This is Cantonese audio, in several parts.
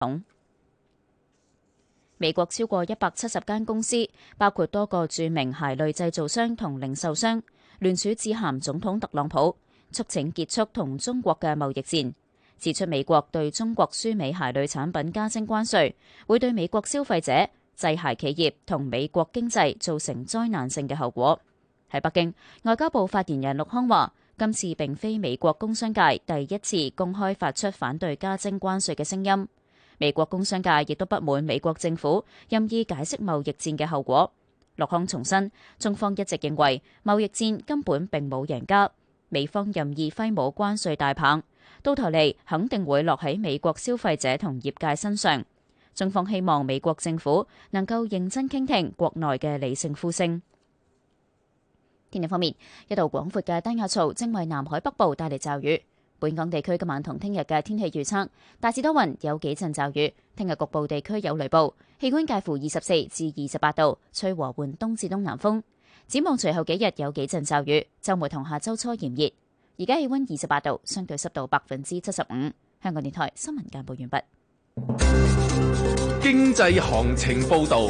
統。美國超過170間公司，包括多個著名鞋類製造商同零售商，聯署致函總統特朗普，促請結束同中國嘅貿易戰，指出美國對中國輸美鞋類產品加徵關稅，會對美國消費者、製鞋企業同美國經濟造成災難性嘅後果。喺北京，外交部發言人陸康話，今次並非美國工商界第一次公開發出反對加徵關稅嘅聲音。美國工商界亦都不滿美國政府任意解釋貿易戰嘅後果。陸康重申，中方一直認為貿易戰根本並冇贏家，美方任意揮舞關稅大棒，到頭嚟肯定會落喺美國消費者同業界身上。中方希望美國政府能夠認真傾聽國內嘅理性呼聲。天氣方面，一道廣闊嘅低壓槽正為南海北部帶嚟驟雨。本港地區今晚同聽日嘅天氣預測，大致多雲，有幾陣驟雨。聽日局部地區有雷暴，氣溫介乎24至28度，吹和緩東至東南風。展望隨後幾日有幾陣驟雨，週末同下週初炎熱。而家氣溫28度，相對濕度75%。香港電台新聞簡報完畢。 經濟行情報道。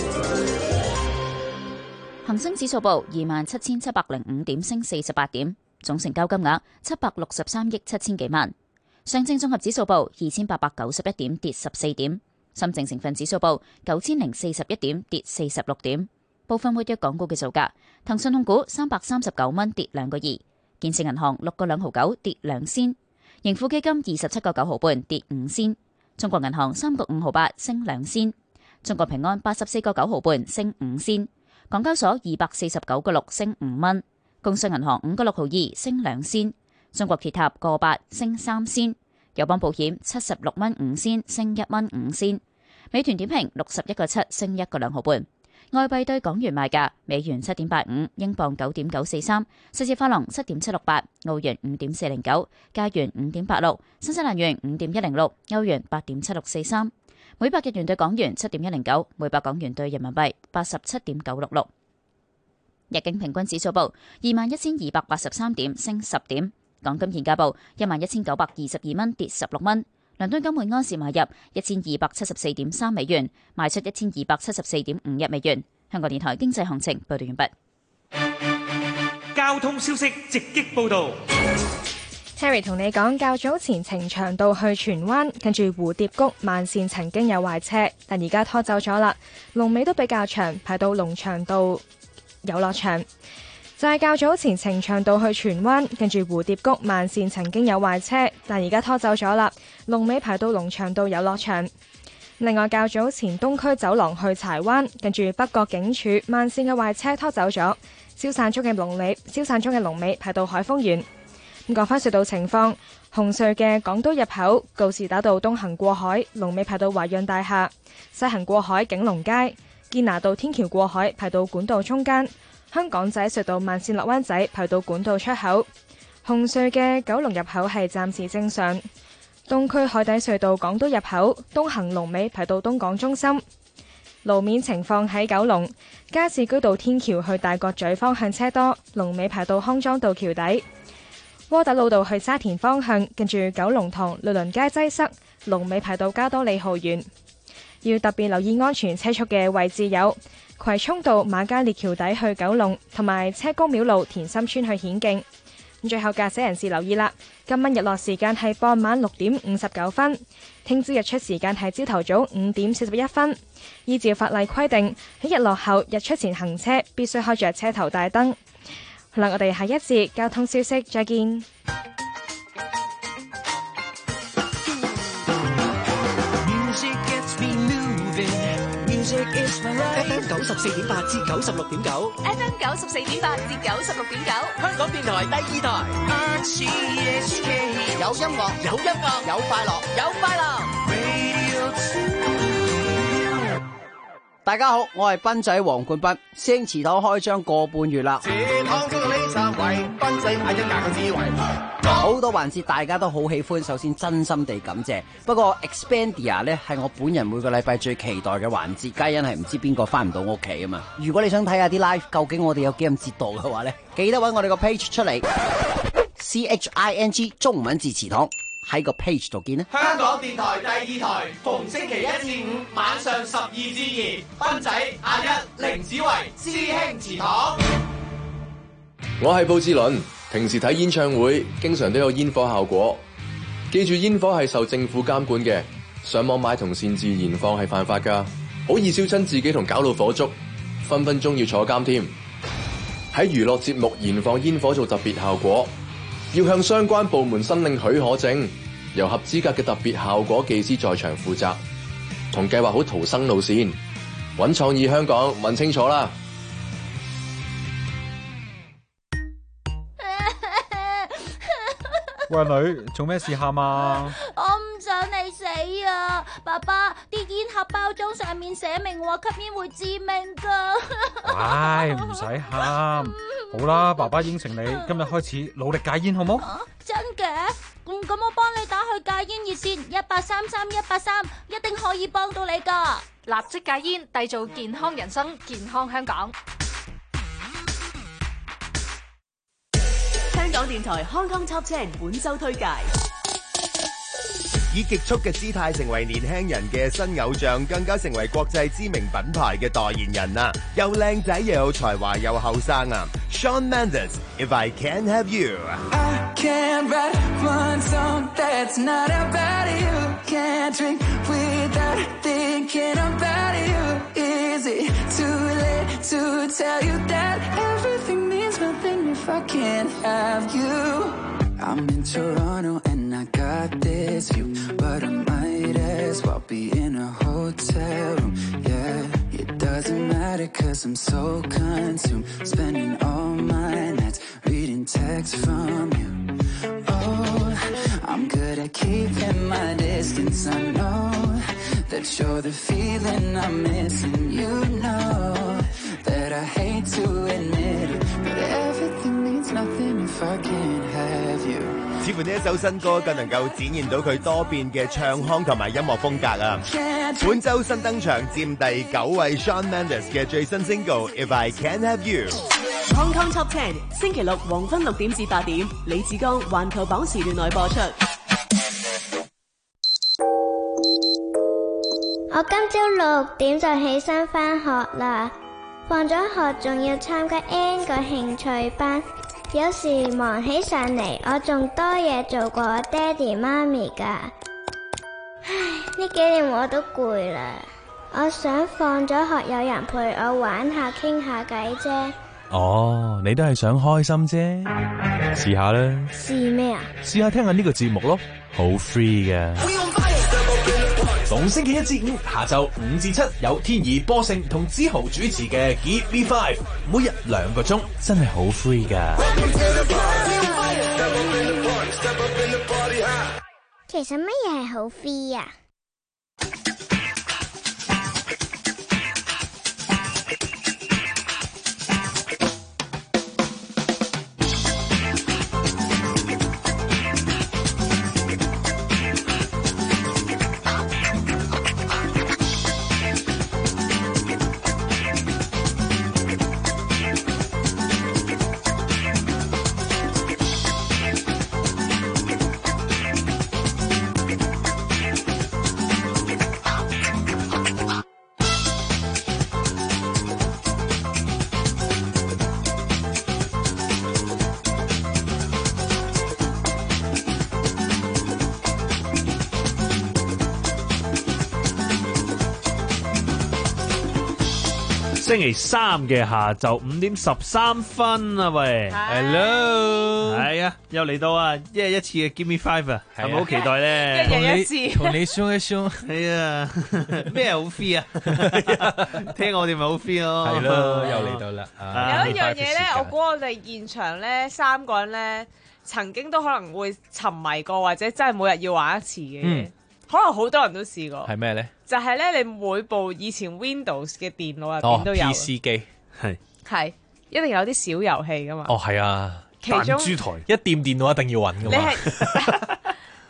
恒生指數報27,705點，升48點。總成交金額763億7千幾萬。上證綜合指數報2891點，跌14點。深證成分指數報9041點，跌46點。部分活躍港股嘅造價：騰訊控股339蚊，跌2個2；建設銀行6個2毫9，跌2仙；盈富基金27個9毫半，跌5仙；中國銀行3個5毫8，升2仙；中國平安84個9毫半，升5仙；港交所249個6，升5蚊。工商銀行5個6毫2，升2仙；中國鐵塔個8，升3仙；友邦保險76蚊5仙，升1蚊5仙；美團點評61個7，升1個2毫半。外幣對港元賣價：美元7.85，英鎊9.943，瑞士法郎7.768，澳元5.409，加元5.86，新西蘭元5.106，歐元8.7643。每百日元對港元7.109，每百港元對人民幣87.966。日經平均指數報21,283點，升10點。港金現價報11,922蚊，跌16蚊。倫敦金每安士買入1274.3美元，賣出1274.51美元。香港電台經濟行情報道完畢。交通消息直擊報道。 Harry 同你講，較早前呈祥道去荃灣，跟住蝴蝶谷慢線曾經有壞車，但而家拖走咗啦。龍尾都比較長，排到龍翔道遊樂場。就係較早前呈祥道去荃灣，跟住蝴蝶谷慢線曾經有壞車，但而家拖走咗啦。龍尾排到龍翔道遊樂場。另外，較早前東區走廊去柴灣，跟住北角警署慢線嘅壞車拖走咗，消散中嘅龍尾排到海豐園。咁講返隧道情況，紅隧嘅港島入口告士打道東行過海，龍尾排到華潤大廈；西行過海景隆街、堅拿道天橋過海排到管道中間。香港仔隧道慢線落灣仔排到管道出口。紅隧嘅九龍入口係暫時正常。東區海底隧道港島入口東行龍尾排到東港中心。路面情況喺九龍加士居道天橋去大角咀方向車多，龍尾排到康莊道橋底。窩打老道去沙田方向近住九龍塘律倫街擠塞，龍尾排到加多利豪園。要特別留意安全車速嘅位置有葵涌道瑪嘉烈橋底去九龍，同埋車公廟路田心村去顯徑。最後駕駛人士留意啦，今晚日落時間係傍晚6點59分，聽朝日出時間係朝頭早5點41分。依照法例規定，喺日落後日出前行車必須開着車頭大燈。好啦，我哋下一節交通消息再見。 FM 94.8至96.9 FM 94.8至96.9， 香港電台第2台。有音樂，有音樂，有快樂，有快樂。大家好，我係賓仔黃冠斌，星祠堂開張個半月啦。好多環節大家都好喜歡，首先真心地感謝。不過 Expandia 呢係我本人每個禮拜最期待嘅環節，皆因係唔知邊個翻唔到屋企啊嘛。如果你想睇下啲 live 究竟我哋有幾咁折墮嘅話呢，記得揾我哋個 page 出嚟，CHING 中文字祠堂。 喺個 page 度見啦。 香港電台第2台，逢星期1至5晚上12至2，斌仔、阿一、凌子維、師兄祠堂。 我係布志倫，平時睇演唱會經常都有煙火效果，記住煙火係受政府監管嘅，上網買同擅自燃放係犯法㗎，好易燒親自己同搞到火燭，分分鐘要坐監添。喺娛樂節目燃放煙火做特別效果，要向相關部門申領許可證，由合資格嘅特別效果技師在場負責，同計劃好逃生路線，搵創意香港問清楚啦。 喂女，做咩事喊啊？ 我唔想你死啊！爸爸，啲煙盒包裝上面寫明話吸煙會致命噶。 唉，唔使喊，好啦，爸爸應承你，今日開始努力戒煙，好冇？ 真嘅？咁我幫你打去戒煙熱線1833-183，一定可以幫到你噶。 立即戒煙，締造健康人生，健康香港。 香港電台康康 Top 10本周推介。 以極速嘅姿態成為年輕人嘅新偶像，更加成為國際知名品牌嘅代言人啊！又靚仔又有才華又後生啊 ！Shawn Mendes，If I Can't Have You。I can't write one song that's not about you. Can't drink without thinking about you. Is it too late to tell you that everything means nothing if I can't have you?I'm in Toronto and I got this view, but I might as well be in a hotel room. Yeah, it doesn't matter 'cause I'm so consumed, spending all my nights reading texts from you. Oh, I'm good at keeping my distance. I know that you're the feeling I'm missing. You know that I hate to admit it, but everything means nothing if I can't have you.似乎呢一首新歌更能夠展現到佢多變嘅唱腔同埋音樂風格啊！本周新登場佔第9位 Shawn Mendes 嘅最新 single《If I Can't Have You》。 Hong Kong Top 10星期六黃昏6點至8點，李志剛環球榜時段內播出。 我今朝6點就起身返學啦，放咗學仲要參加 N 個興趣班。有時忙起上嚟，我仲多嘢做過我爹哋媽咪㗎。唉，呢幾年我都攰啦，我想放咗學有人陪我玩下傾下偈啫。 哦，你都係想開心啫，試下啦。 試咩啊？ 試下聽下呢個節目咯，好 free 嘅。 逢星期1至5下晝5至7有天怡、波勝同之豪主持嘅 Give Me 5，每日2個鐘， 真係好 free 噶。 其實乜嘢係好 free 啊？ 星期3嘅下晝5點13分啊！喂 ，Hello， 係啊，又嚟到啊，一日一次嘅 Give Me 5啊，係咪好期待咧？ 一日一次， 同你鬆一鬆， 係啊，咩好 free 啊？聽我哋咪好 free 咯， 係咯，又嚟到啦。 有一樣嘢咧，我估我哋現場咧3個人咧，曾經都可能會沉迷過，或者真係每日要玩一次嘅。可能好多人都試過。 係咩咧？ 就係咧，你每部以前 Windows 嘅電腦入邊都有。 PC 機係一定有啲小遊戲噶嘛。 哦，係啊， 其中彈珠台一掂電腦一定要揾噶嘛。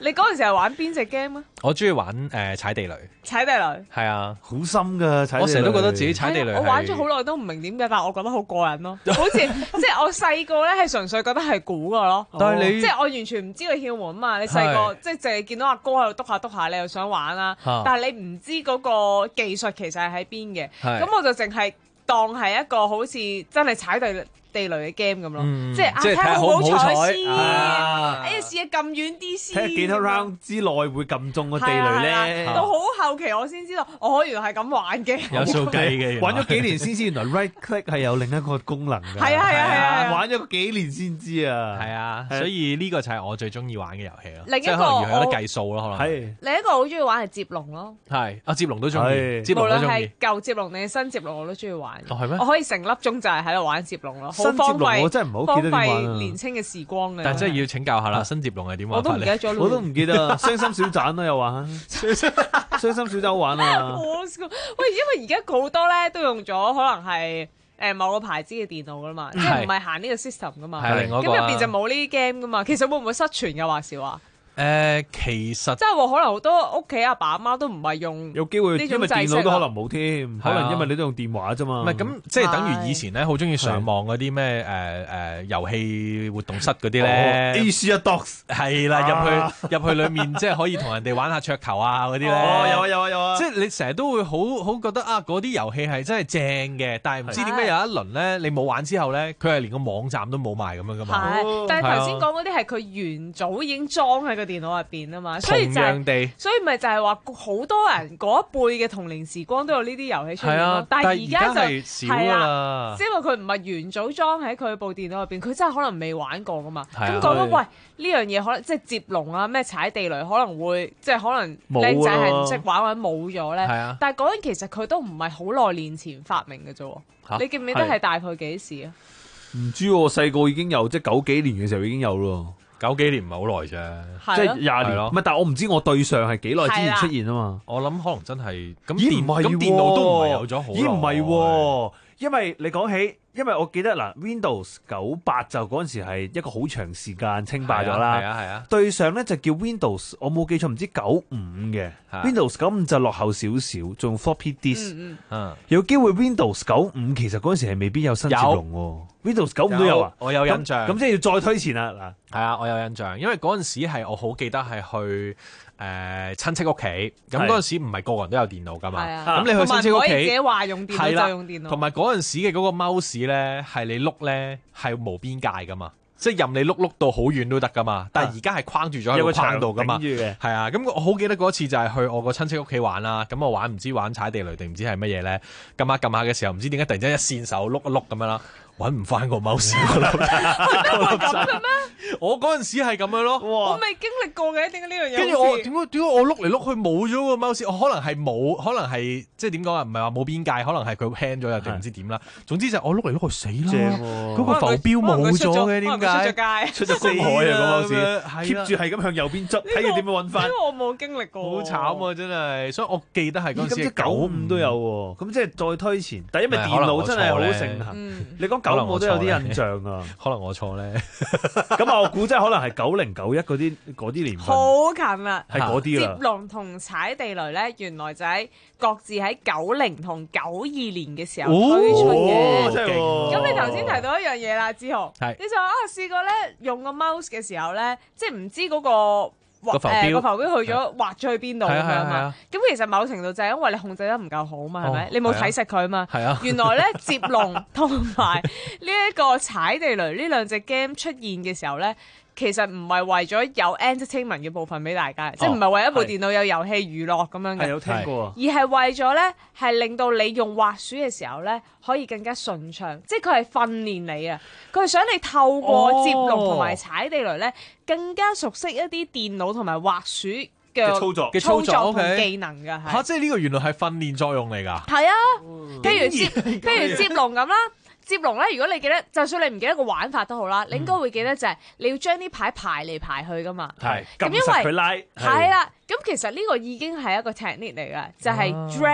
你嗰陣時係玩邊隻 game 啊？ 我中意玩踩地雷。 踩地雷係啊， 好深㗎踩地雷。 我成日都覺得自己踩地雷。 我玩咗好耐都唔明點解，但係我覺得好過癮咯。好似即係我細個咧係純粹覺得係估㗎咯。 但係你即係我完全唔知個竅門啊嘛。你細個即係淨係見到阿哥喺度篤下篤下，你又想玩啦。但係你唔知嗰個技術其實係喺邊嘅。咁我就淨係當係一個好似真係踩地雷嘅 game 咁咯，即係睇下好唔好彩先。哎呀，試下撳遠啲先。 睇下幾多 round 之內會撳中個地雷咧。 到好後期我先知道，我原來係咁玩嘅。 有數計嘅， 玩咗幾年先知原來 right click 係有另一個功能㗎。 係啊， 玩咗幾年先知啊。 係啊，所以呢個就係我最中意玩嘅遊戲咯。 另一個即係可能有得計數咯，可能係。 另一個好中意玩係接龍咯。 係接龍都中意，接無論龍都中意。 係舊接龍定係新接龍我都中意玩。 係咩？ 我可以成粒鐘就係喺度玩接龍咯。 新接龍我真係唔好記得點玩啊！ 年青嘅時光嘅， 但係真係要請教下啦，新接龍係點玩法咧？ 我都唔記得，傷心小棧都有玩，傷心小棧好玩啊！ 喂，因為而家好多咧都用咗可能係某個牌子嘅電腦噶嘛，即係唔係行呢個 system 噶嘛？咁入邊就冇呢啲 game 噶嘛？其實會唔會失傳嘅話時話？ 其實即係話可能好多屋企阿爸阿媽都唔係用， 有機會因為電腦都可能冇添，可能因為你都用電話啫嘛。 唔係咁，即係等於以前咧，好中意上網嗰啲咩遊戲活動室嗰啲咧。 Asia Docs 係啦，入去裏面即係可以同人哋玩下桌球啊嗰啲咧。 有啊！ 即係你成日都會好覺得啊，嗰啲遊戲係真係正嘅，但係唔知點解有一輪咧，你冇玩之後咧，佢係連個網站都冇埋咁樣噶嘛。 但係頭先講嗰啲係佢元祖已經裝喺個電腦入邊啊嘛，所以咪就係話好多人嗰一輩嘅童年時光都有呢啲遊戲出現咯。但係而家就少啦， 即係因為佢唔係元祖裝喺佢部電腦入邊，佢真係可能未玩過噶嘛。咁講緊喂呢樣嘢可能即係接龍啊，咩踩地雷可能會即係可能靚仔係唔識玩或者冇咗咧。但係嗰陣其實佢都唔係好耐年前發明嘅啫。你記唔記得係大概幾時啊？ 唔知喎，細個已經有，即係90幾年嘅時候已經有咯。 90幾年唔係好耐啫， 即係20年。唔係，但係我唔知我對上係幾耐之前出現啊嘛。 我諗可能真係咁咁電腦都唔係有咗好耐。 咦唔係喎，因為你講起，因為我記得嗱 Windows 98就嗰陣時係一個好長時間稱霸咗啦。 係啊。 對上咧就叫 Windows， 我冇記錯唔知95嘅。Windows 95就落後少少，仲 floppy disk。有機會 Windows 95其實嗰陣時係未必有新接龍喎。Windows 95都有啊， 我有印象。 咁即係要再推前啦嗱。 係啊，我有印象，因為嗰陣時係我好記得係去親戚屋企，咁嗰陣時唔係個個人都有電腦噶嘛。咁你去親戚屋企， 自己話用電腦就用電腦。 同埋嗰陣時嘅嗰個 mouse 咧，係你碌咧係無邊界噶嘛。即係任你碌到好遠都得噶嘛，但係而家係框住咗喺個框度噶嘛，係啊，咁我好記得嗰次就係去我個親戚屋企玩啦，咁我玩唔知玩踩地雷定唔知係乜嘢咧，撳下嘅時候唔知點解突然之間一線手碌一碌咁樣啦，揾唔翻個 mouse 嗰粒掣。我嗰陣時係咁樣咯， 我未經歷過嘅，點解呢樣嘢？ 跟住我點解我碌嚟碌去冇咗個 mouse？我可能係冇，可能係即係點講啊？唔係話冇邊界，可能係佢 hand 咗又定唔知點啦。總之就我碌嚟碌去死啦，嗰個浮標冇咗嘅，點解？ 出咗公海啊！嗰時 keep 住係咁向右邊執，睇佢點樣揾翻。 因為我冇經歷過， 好慘啊！真係，所以我記得係嗰陣時 95都有喎。咁即係再推前，但係因為電腦真係好盛行。你講95我都有啲印象啊。 可能我錯咧。 咁我估真係可能係90、91嗰啲年份。 好近啦， 係嗰啲啦。 接龍同踩地雷咧，原來就喺各自喺90同92年嘅時候推出嘅。咁你頭先提到一樣嘢啦，志豪，你就試過咧用個 mouse 嘅時候咧，即係唔知嗰個浮標去咗畫咗去邊度咁樣嘛。咁其實某程度就係因為你控制得唔夠好嘛，係咪？你冇睇實佢嘛。原來咧接龍同埋呢一個踩地雷呢兩隻 game 出現嘅時候咧，其實唔係為咗有 entertainment 嘅部分俾大家，即係唔係為一部電腦有遊戲娛樂咁樣嘅。 有聽過。 而係為咗咧，係令到你用滑鼠嘅時候咧，可以更加順暢。即係佢係訓練你啊！佢係想你透過接龍同埋踩地雷咧，更加熟悉一啲電腦同埋滑鼠嘅操作同技能㗎。 嚇！即係呢個原來係訓練作用嚟㗎。 係啊，譬如接龍咁啦。接龍咧，如果你記得，就算你唔記得個玩法都好啦，你應該會記得就係你要將啲牌排嚟排去噶嘛。 係， 咁因為佢拉係啦，咁其實呢個已經係一個 technique 嚟㗎，就係 drag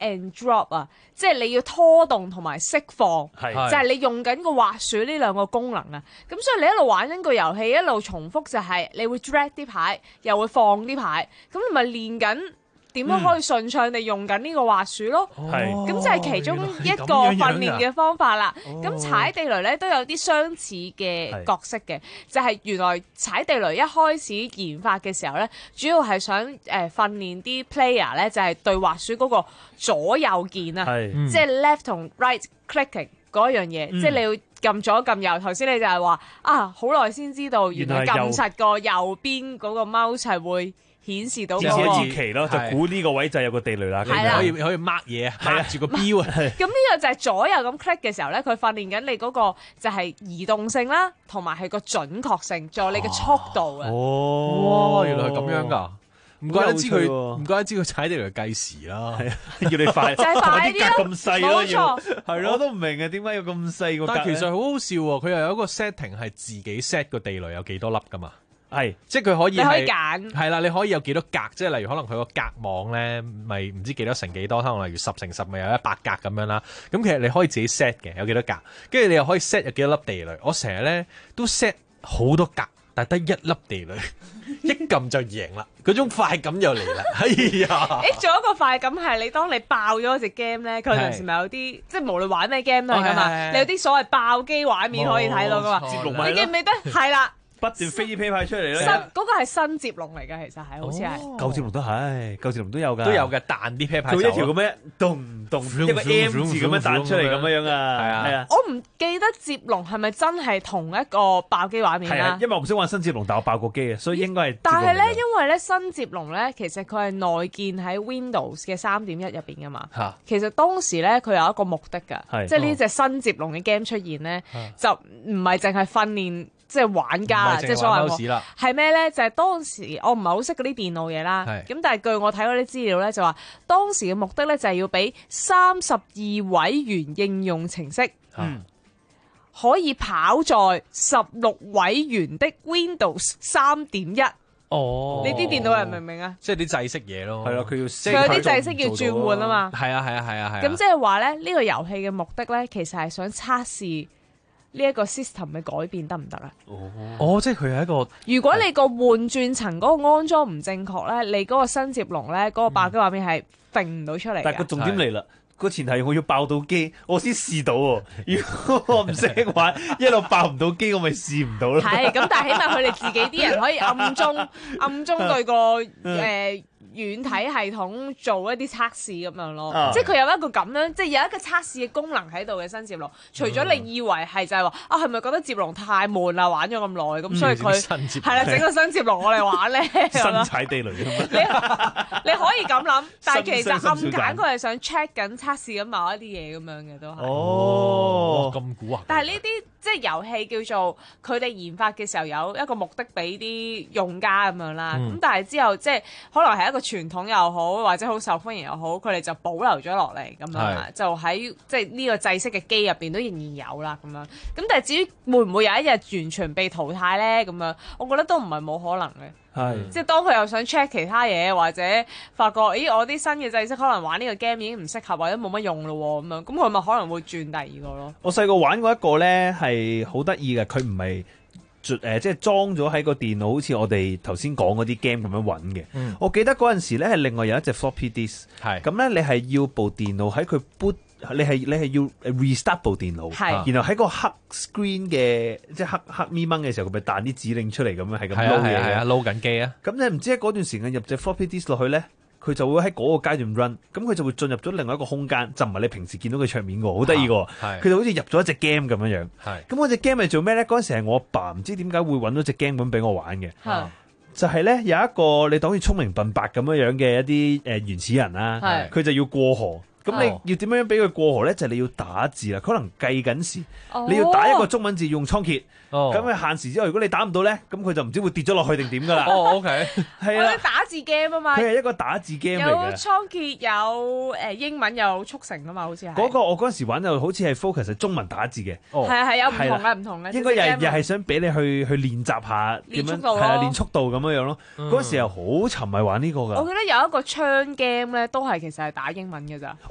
and drop 啊，即係你要拖動同埋釋放， 係就係你用緊個滑鼠呢兩個功能啊。咁所以你一路玩緊個遊戲，一路重複就係你會 drag 啲牌，又會放啲牌，咁你咪練緊點樣可以順暢地用緊呢個滑鼠咯。咁就係其中一個訓練嘅方法啦。咁踩地雷咧都有啲相似嘅角色嘅，就係原來踩地雷一開始研發嘅時候咧，主要係想訓練啲 player 咧，就係對滑鼠嗰個左右鍵啊，即係 left 同 right clicking 嗰樣嘢，即係你要撳左撳右。頭先你就係話好耐先知道原來撳實個右邊嗰個 mouse 係會顯示到嗰個節期咯，就估呢個位就有個地雷啦， 可以 mark 嘢，mark 住個標啊。 咁呢個就係左右咁 click 嘅時候咧，佢訓練緊你嗰個就係移動性啦，同埋係個準確性，仲有你嘅速度啊。 哇，原來係咁樣㗎。唔怪得知佢踩地雷計時啦， 要你快， 就係快啲咯， 咁細咯， 冇錯， 係咯，我都唔明啊，點解要咁細個格？ 但係其實好好笑喎，佢又有一個 setting 係自己 set 個地雷有幾多粒㗎嘛。 係， 即係佢可以你可以揀， 係啦，你可以有幾多格，即係例如可能佢個格網咧，咪唔知幾多乘幾多，可能例如10乘10咪有100格咁樣啦。咁其實你可以自己 set 嘅，有幾多格，跟住你又可以 set 有幾多粒地雷。我成日咧都 set 好多格，但係得一粒地雷，一撳就贏啦，嗰種快感又嚟啦。哎呀！ 仲有一個快感係你當你爆咗隻 game 咧，佢有陣時咪有啲即係無論玩咩 game 都係㗎嘛，你有啲所謂爆機畫面可以睇到㗎嘛。你記唔記得？係啦。 不斷飛啲啤牌出嚟咧， 嗰個係新接龍嚟㗎，其實係好似係舊接龍都係，舊接龍都有㗎， 都有嘅彈啲啤牌， 做一條咁樣咚咚一個 M 字咁樣彈出嚟咁樣啊，係啊， 我唔記得接龍係咪真係同一個爆機畫面啦？ 因為我唔識玩新接龍，但我爆過機啊，所以應該係。 但係咧，因為咧新接龍咧，其實佢係內建喺 Windows 嘅3.1入邊㗎嘛。其實當時咧佢有一個目的㗎，即係呢隻新接龍嘅 game 出現咧，就唔係淨係訓練。即係玩家啦，即係所謂係咩咧？就係當時我唔係好識嗰啲電腦嘢啦。咁但係據我睇嗰啲資料咧，就話當時嘅目的咧就係要俾32位元應用程式，可以跑在16位元的 Windows 3.1。 哦， 你啲電腦人明唔明啊？ 即係啲制式嘢咯。 係啦，佢有啲制式要轉換啊嘛。 係啊。 咁即係話咧，呢個遊戲嘅目的咧，其實係想測試呢一個 system 嘅改變得唔得啊？ 即係佢係一個。 如果你個換轉層嗰個安裝唔正確咧，你嗰個新接龍咧，嗰個爆機畫面係揈唔到出嚟。 但係個重點嚟啦，個前提我要爆到機，我先試到喎。如果我唔識玩，一路爆唔到機，我咪試唔到咯。 係咁，但係起碼佢哋自己啲人可以暗中對個軟體系統做一啲測試咁樣咯，即係佢有一個咁樣，即係有一個測試嘅功能喺度嘅新接龍。除咗你以為係就係話係咪覺得接龍太悶啦，玩咗咁耐咁，所以佢係啦整個新接龍我嚟玩咧， 新踩地雷咁樣。 你可以咁諗，但係其實暗揀佢係想 check 緊測試緊某一啲嘢咁樣嘅都係。 咁估啊！ 但係呢啲即係遊戲叫做佢哋研發嘅時候有一個目的俾啲用家咁樣啦。咁但係之後即係可能係一個傳統又好，或者好受歡迎又好，佢哋就保留咗落嚟咁樣，就喺即係呢個制式嘅機入邊都仍然有啦咁樣。咁但係至於會唔會有一日完全被淘汰咧？咁樣我覺得都唔係冇可能嘅。即係當佢又想 check 其他嘢，或者發覺咦我啲新嘅制式可能玩呢個 game 已經唔適合或者冇乜用咯咁樣，咁佢咪可能會轉第二個咯。 我細個玩過一個咧係好得意嘅，佢唔係。即係裝咗喺個電腦，好似我哋頭先講嗰啲 game 咁樣揾嘅。我記得嗰陣時咧係另外有一隻 floppy disk，咁咧你係要部電腦喺佢 boot，你係要 restart 部電腦，然後喺個黑 screen 嘅即係黑咪掹嘅時候，佢咪彈啲指令出嚟咁樣，係咁撈嘢嘅， 撈緊機啊。咁你唔知喺嗰段時間入隻 floppy disk 落去咧，佢就會喺嗰個階段 run， 咁佢就會進入咗另外一個空間，就唔係你平時見到嘅桌面喎，好得意喎。佢就好似入咗一隻 game 咁樣樣。咁嗰隻 game 係做咩咧？嗰陣時係我阿爸唔知點解會揾到隻 game 咁俾我玩嘅。就係咧有一個你當好似聰明笨白咁樣樣嘅一啲原始人啦，佢就要過河。咁你要點樣俾佢過河咧？就係你要打字啦，可能計緊時，你要打一個中文字用倉頡。咁佢限時之後，如果你打唔到咧，咁佢就唔知會跌咗落去定點噶啦。 OK， 係啦， 打字 game 啊嘛。佢係一個打字 game 嚟嘅。 有倉頡，有英文，有速成啊嘛，好似係。 嗰個我嗰陣時玩就好似係 focus 係中文打字嘅。 係有唔同嘅。 應該又係想俾你去練習下點樣係啊練速度咁樣樣咯。嗰陣時又好沉迷玩呢個㗎。 我記得有一個槍 game 咧，都係其實係打英文嘅咋。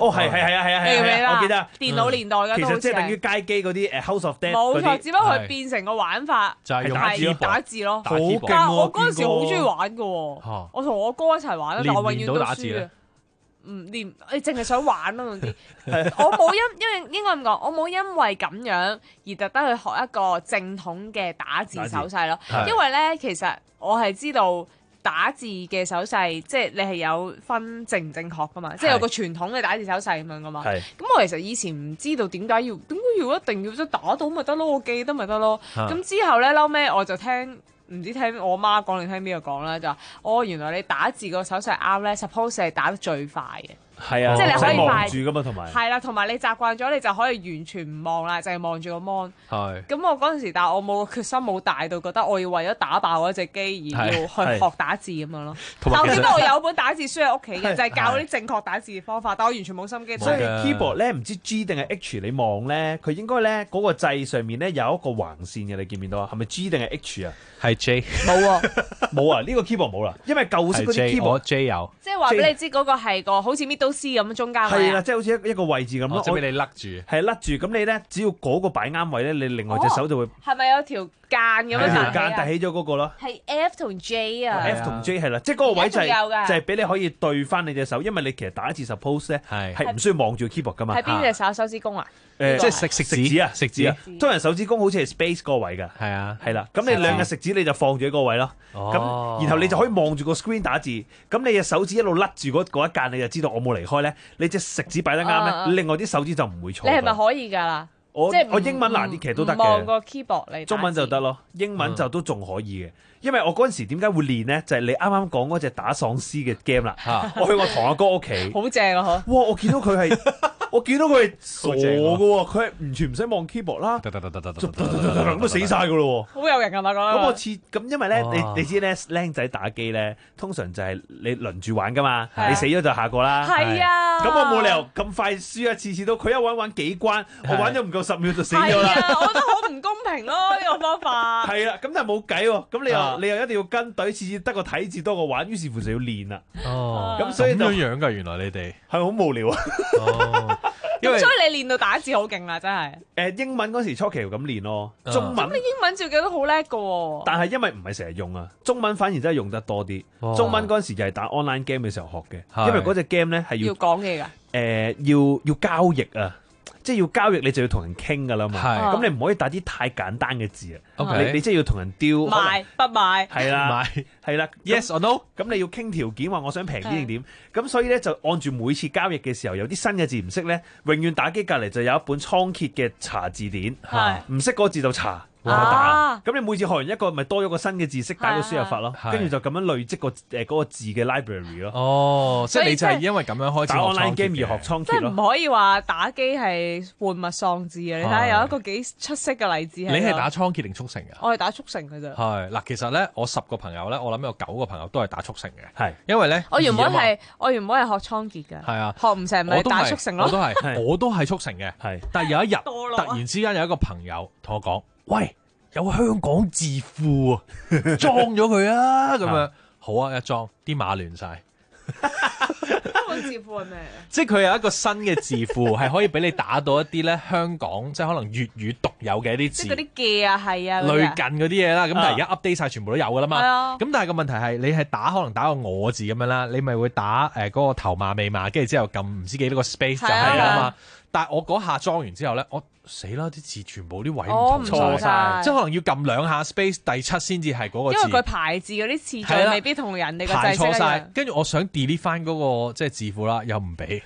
哦，係記唔記得？ 我記得電腦年代嘅其都好似實即係等於街機嗰啲House of Dead 冇錯， 嗰啲只不過佢變成個玩法就係用打字咯， 好勁喎！ 但係我嗰陣時好中意玩嘅喎， 嚇我同我哥一齊玩，但我永遠都輸嘅。 練唔練到打字咧？ 唔練，你淨係想玩咯，總之我冇因為應該咁講，我冇因為咁樣而特登去學一個正統嘅打字手勢咯。因為咧，其實我係知道打字嘅手勢，即係你係有分正唔正確噶嘛，即係有個傳統嘅打字手勢咁樣噶嘛。咁我其實以前唔知道點解要一定要即係打到咪得咯，我記得咪得咯。咁之後咧，嬲尾我就唔知聽我媽講定聽邊個講啦，就話原來你打字個手勢啱咧 ，suppose 係打得最快嘅。 係啊， 即係你可以快住噶嘛，同埋係啦，同埋你習慣咗，你就可以完全唔望啦，就係望住個 mon。 係。 咁我嗰陣時，但係我冇決心，冇大到覺得我要為咗打爆嗰隻機而要去學打字咁樣咯。但我記得我有本打字書喺屋企嘅，就係教啲正確打字嘅方法，但我完全冇心機。 所以 keyboard 咧唔知 G 定係 H， 你望咧，佢應該咧嗰個掣上面咧有一個橫線嘅，你見唔見到啊？係咪 G 定係 H 啊？ 係 J。 冇啊， 冇啊！呢個 keyboard 冇啦，因為舊式嗰啲 keyboard J 有。 即係話俾你知嗰個係個好似 middle C 咁中間。 係啦，即係好似一個位置咁咯， 即係俾你甩住。 係甩住，咁你咧只要嗰個擺啱位咧，你另外隻手就會係咪有條間咁樣條間凸起咗嗰個咯？ 係 F 同 J 啊。 F 同 J 係啦，即係嗰個位就係俾你可以對翻你隻手，因為你其實打字 suppose 咧係唔需要望住 keyboard 噶嘛。 係邊隻手？手指公啊？ 即係食指啊，食指啊，通常手指公好似係 space 嗰個位㗎。 係啊， 係啦，咁你兩個食指你就放住喺嗰個位咯。咁然後你就可以望住個 screen 打字，咁你隻手指一路甩住嗰一間，你就知道我冇離開咧。你隻食指擺得啱咧，另外啲手指就唔會錯。 你係咪可以㗎啦？ 我英文難啲，其實都得嘅。 望個 keyboard 嚟， 中文就得咯，英文就都仲可以嘅。因為我嗰陣時點解會練咧？就係你啱啱講嗰隻打喪屍嘅 game 啦。我去我堂阿哥屋企， 好正啊！ 哇！我見到佢係傻嘅喎，佢係完全唔使望 keyboard 啦，咁就死晒㗎咯喎。 好有型啊嘛！ 咁因為咧，你知咧，僆仔打機咧，通常就係你輪住玩㗎嘛，你死咗就下個啦。 係啊。 咁我冇理由咁快輸啊！次次都佢一玩幾關，我玩咗唔夠10秒就死咗啦。 係啊，我覺得好唔公平咯呢個方法。 係啦，咁但係冇計喎，咁你又一定要跟隊，次次得個睇字多過玩，於是乎就要練啦。咁所以咁樣㗎，原來你哋係好無聊啊。 所以你練到打字好勁啦，真係。 英文嗰時初期咁練咯，中文咁你英文照記都好叻㗎喎。 但係因為唔係成日用啊，中文反而真係用得多啲。中文嗰陣時就係打 online game 嘅時候學嘅，因為嗰隻 game 咧係要講嘢㗎。 要交易啊。即係要交易，你就要同人傾噶啦嘛。咁你唔可以打啲太簡單嘅字啊。你即係要同人丟買不買係啦，係啦 ，yes or no。 咁你要傾條件，話我想平啲定點。咁所以咧就按住每次交易嘅時候，有啲新嘅字唔識咧，永遠打機隔離就有一本倉頡嘅查字典，唔識嗰個字就查。打，咁你每次學完一個，咪多咗個新嘅字，識打個輸入法咯，跟住就咁樣累積嗰個字嘅 library 咯。 哦，即係你就係因為咁樣開始打 online game 而學倉頡咯。 即係唔可以話打機係玩物喪志啊！你睇下有一個幾出色嘅例子係。 你係打倉頡定速成㗎？ 我係打速成㗎啫。 係嗱，其實咧，我10個朋友咧，我諗有9個朋友都係打速成嘅。 係， 因為咧， 我原本係學倉頡㗎。 係啊， 學唔成咪打速成咯。 我都係速成嘅。係，但係有一日突然之間有一個朋友同我講：喂！有香港字庫啊，裝咗佢啊，咁樣好啊，一裝啲碼亂晒。 香港字庫係咩？ 即係佢有一個新嘅字庫，係可以俾你打到一啲咧香港即係可能粵語獨有嘅一啲字， 即係嗰啲嘅啊，係啊， 類近嗰啲嘢啦。咁但係而家 update 晒，全部都有噶啦嘛。咁但係個問題係，你係可能打個我字咁樣啦，你咪會打嗰個頭碼尾碼，跟住之後撳唔知幾多個 space 就係噶嘛。但係我嗰下裝完之後咧，我死啦！啲字全部啲位唔同晒，即係可能要撳2下 space，第7先至係嗰個字。因為佢排字嗰啲次序未必同人哋個制式一樣。排錯晒， 跟住我想 delete 翻嗰個即係字庫啦，又唔俾。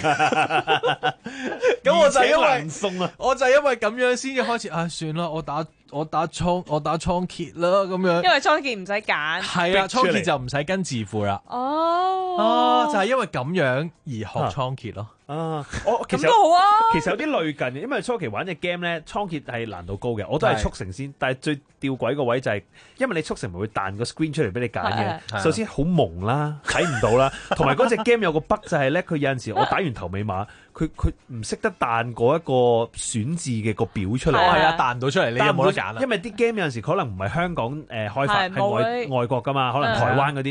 咁我就因為咁樣先至開始算啦，我打倉頡啦咁樣。 因為倉頡唔使揀。 係啊，倉頡就唔使跟字庫啦。就係因為咁樣而學倉厥咯。 咁都好啊。 其實有啲類近嘅，因為初期玩隻 game 咧，倉頡係難度高嘅，我都係速成先。但係最吊詭個位就係，因為你速成咪會彈個 screen 出嚟俾你揀嘅。首先好蒙啦，睇唔到啦，同埋嗰隻 game 有個 bug 就係咧，佢有陣時我打完頭尾碼，佢唔識得彈嗰一個選字嘅個表出嚟。 係啊，彈到出嚟，你有冇得揀啊？ 因為啲 game 有陣時可能唔係香港開發，係外國噶嘛，可能台灣嗰啲。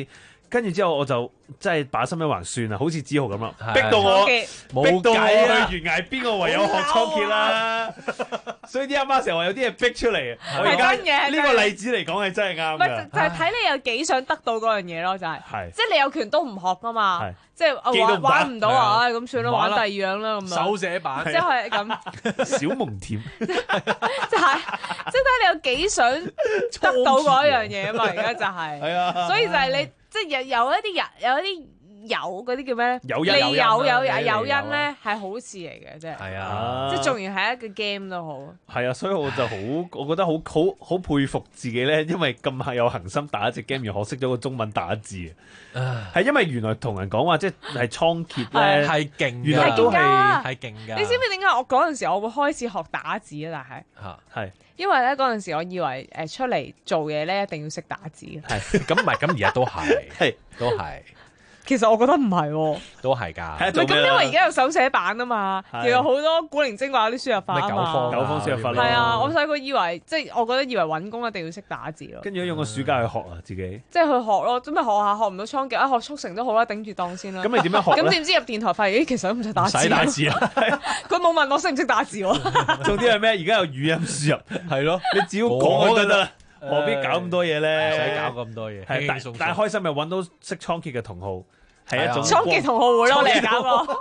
跟住之後我就真係把心一橫算啦，好似梓豪咁啦， 係逼到我冇計啊去懸崖邊個唯有學倉頡啦。所以啲阿媽成日話有啲嘢逼出嚟，我而家真嘅呢個例子嚟講係真係啱唔係嘅。 就係睇你有幾想得到嗰樣嘢咯，就係即係你有權都唔學噶嘛，即係玩唔到啊，咁算啦，玩第二樣啦咁樣。 手寫版即係咁。 小蒙甜， 即係睇你有幾想得到嗰樣嘢啊嘛，而家就係， 係啊， 所以就係你即係有一啲人有一啲。有嗰啲叫咩咧？ 有因咧係好事嚟嘅，即係。 係啊， 即係縱然係一個 game 都好。 係啊，所以我就我覺得好佩服自己咧，因為咁有恒心打一隻 game 而學識咗個中文打字啊。係因為原來同人講話即係倉頡咧係勁， 原來都係勁㗎。 你知唔知點解我嗰陣時我會開始學打字啊？但係因為咧嗰陣時我以為出嚟做嘢咧一定要識打字。 係咁唔係咁而家都係都係。 其實我覺得唔係喎， 都係㗎。 咁，因為而家有手寫版啊嘛，又有好多古靈精怪啲輸入法啊嘛。 九方輸入法咯。 係啊，我細個以為即係我覺得以為揾工一定要識打字咯。 跟住用個暑假去學啊，自己。即係去學咯，咁咪學下學唔到倉頡啊，學速成都好啦，頂住檔先啦。 咁你點樣學？ 咁點知入電台發現，其實都唔使打字。 唔使打字啊！ 佢冇問我識唔識打字喎。 重點係咩？而家有語音輸入， 係咯， 你只要講就得啦。何必搞咁多嘢咧？ 唔使搞咁多嘢。 但係開心咪揾到識倉頡嘅同好。係一種倉頡同學會咯，你搞過。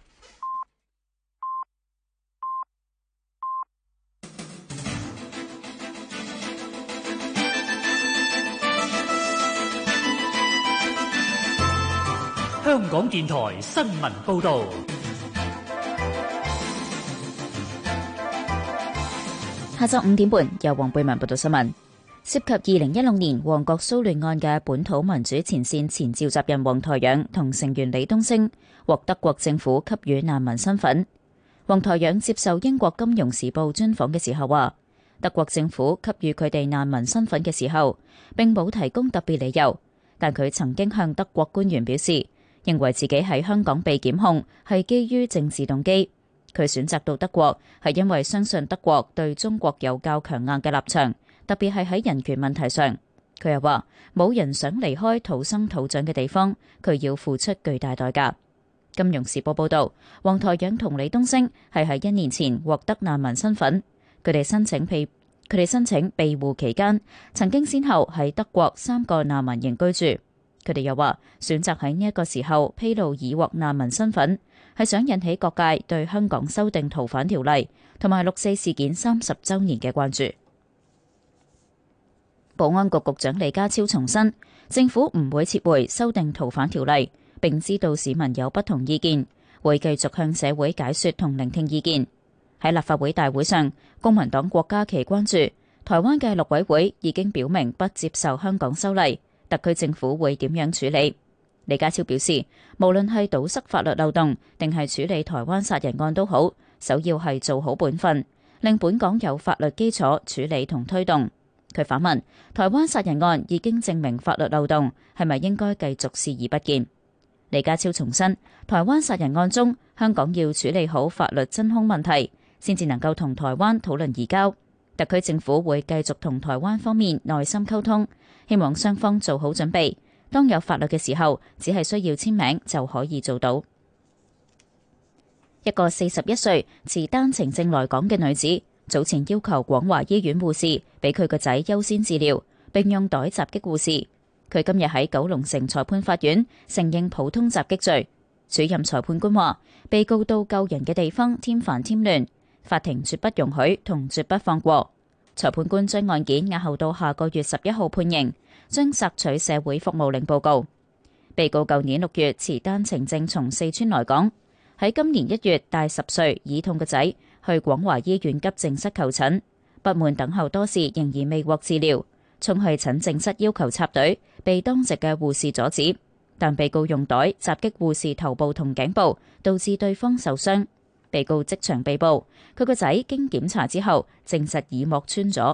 香港電台新聞報導。 下晝5點半，由黃貝文報道新聞。涉及2016年旺角騷亂案嘅本土民主前線前召集人黃台仰同成員李東升獲德國政府給予難民身份。黃台仰接受英國金融時報專訪嘅時候話，德國政府給予佢哋難民身份嘅時候，並冇提供特別理由，但佢曾經向德國官員表示，認為自己喺香港被檢控係基於政治動機。佢選擇到德國係因為相信德國對中國有較強硬嘅立場。特別係喺人權問題上，佢又話冇人想離開土生土長嘅地方，佢要付出巨大代價。金融時報報道，黃台仰同李東升係喺1年前獲得難民身份，佢哋申請庇護期間，曾經先後喺德國3個難民營居住。佢哋又話選擇喺呢一個時候披露已獲難民身份，係想引起各界對香港修訂逃犯條例同埋6·4事件30週年嘅關注。保安局局長李家超重申，政府唔會撤回修訂逃犯條例，並知道市民有不同意見，會繼續向社會解說同聆聽意見。喺立法會大會上，公民黨郭家麒關注台灣嘅陸委會已經表明不接受香港修例，特區政府會點樣處理？李家超表示，無論係堵塞法律漏洞，定係處理台灣殺人案都好，首要係做好本分，令本港有法律基礎處理同推動。佢反問，台灣殺人案已經證明法律漏洞，係咪應該繼續視而不見？李家超重申，台灣殺人案中，香港要處理好法律真空問題，先至能夠同台灣討論移交。特區政府會繼續同台灣方面耐心溝通，希望雙方做好準備，當有法律嘅時候，只係需要簽名就可以做到。一個41歲持單程證來港嘅女子，早前要求廣華醫院護士俾佢個仔優先治療，並用袋襲擊護士。佢今日喺九龍城裁判法院承認普通襲擊罪。主任裁判官話，被告到救人嘅地方添煩添亂，法庭絕不容許同絕不放過。裁判官將案件押後到下個月11號判刑，將索取社會服務令報告。被告舊年6月持單程證從四川來港，喺今年1月帶10歲耳痛嘅仔去廣華醫院急症室求診，不滿等候多時仍然未獲治療，衝去診症室要求插隊，被當值嘅護士阻止，但被告用袋襲擊護士頭部同頸部，導致對方受傷。被告即場被捕，佢個仔經檢查之後證實耳膜穿咗。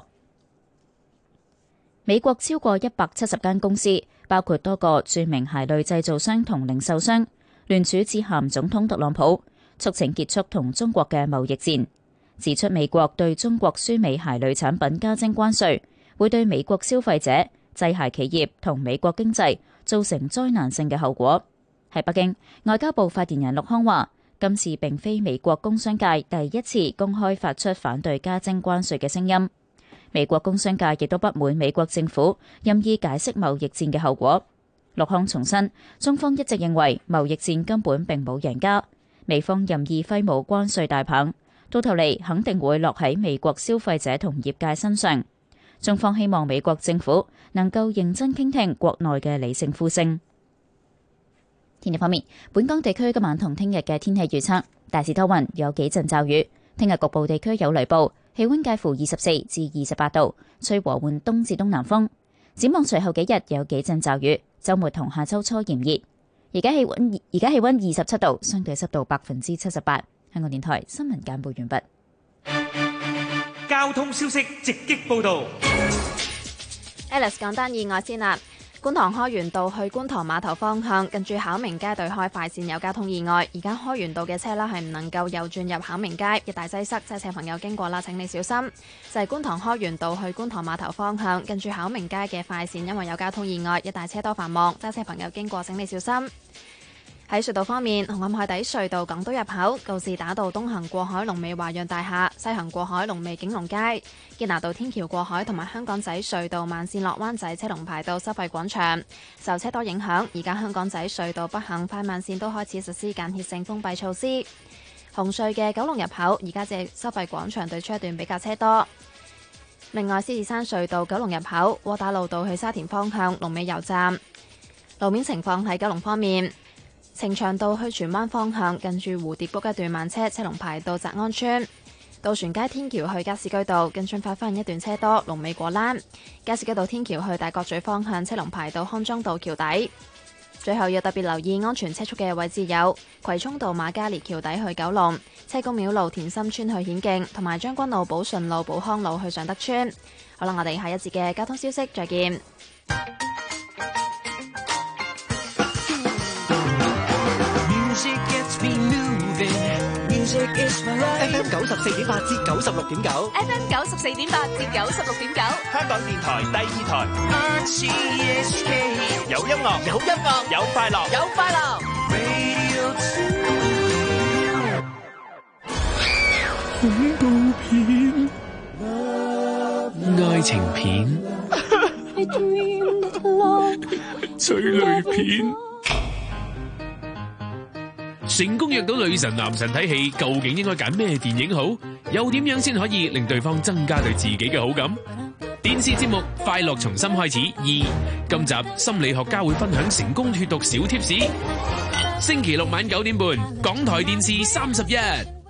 美國超過170間公司，包括多個著名鞋類製造商同零售商，聯署致函總統特朗普，促請結束同中國嘅貿易戰，指出美國對中國輸美鞋類產品加徵關稅，會對美國消費者、製鞋企業同美國經濟造成災難性嘅後果。喺北京，外交部發言人陸康話，今次並非美國工商界第一次公開發出反對加徵關稅嘅聲音。美國工商界亦都不滿美國政府任意解釋貿易戰嘅後果。陸康重申，中方一直認為貿易戰根本並冇贏家，美方任意揮舞關稅大棒，到頭嚟肯定會落喺美國消費者同業界身上。中方希望美國政府能夠認真傾聽國內嘅理性呼聲。天氣方面，本港地區今晚同聽日嘅天氣預測，大致多雲，有幾陣驟雨。聽日局部地區有雷暴，氣溫介乎24至28度，吹和緩東至東南風。展望隨後幾日有幾陣驟雨，週末同下週初炎熱。而家氣溫27度，相對濕度78%。香港電台新聞簡報完畢。 交通消息直擊報道。 Alice 講單意外先啦。觀塘開源道去觀塘碼頭方向，近住巧明街對開快線有交通意外，而家開源道嘅車啦係唔能夠右轉入巧明街，一大擠塞，揸車朋友經過啦，請你小心。就係觀塘開源道去觀塘碼頭方向，近住巧明街嘅快線，因為有交通意外，一大車多繁忙，揸車朋友經過請你小心。喺隧道方面，紅磡海底隧道港島入口告士打道東行過海龍尾華潤大廈，西行過海龍尾景隆街，堅拿道天橋過海同埋香港仔隧道慢線落灣仔車龍排到收費廣場。受車多影響，而家香港仔隧道北行快慢線都開始實施間歇性封閉措施。紅隧嘅九龍入口而家只係收費廣場對出一段比較車多。另外，獅子山隧道九龍入口窩打老道去沙田方向龍尾油站。路面情況喺九龍方面，呈祥道去荃灣方向，近住蝴蝶谷一段慢車，車龍排到澤安村；渡船街天橋去加士居道，近駿發花園一段車多，龍尾果欄；加士居道天橋去大角咀方向，車龍排到康莊道橋底。最後要特別留意安全車速嘅位置有葵涌道瑪嘉烈橋底去九龍、車公廟路田心村去顯徑，同埋將軍澳寶順路寶康路去尚德村。好啦，我哋下一節嘅交通消息再見。 FM 94.8至96.9 FM 94.8至96.9， 香港電台第二台。有音樂，有音樂，有快樂，有快樂。 恐怖片、愛情片、催淚片。成功約到女神男神睇戲，究竟應該揀咩電影好？又點樣先可以令對方增加對自己嘅好感？電視節目《快樂從心開始2》，今集心理學家會分享成功脫毒小貼士。星期六晚9點半，港台電視31。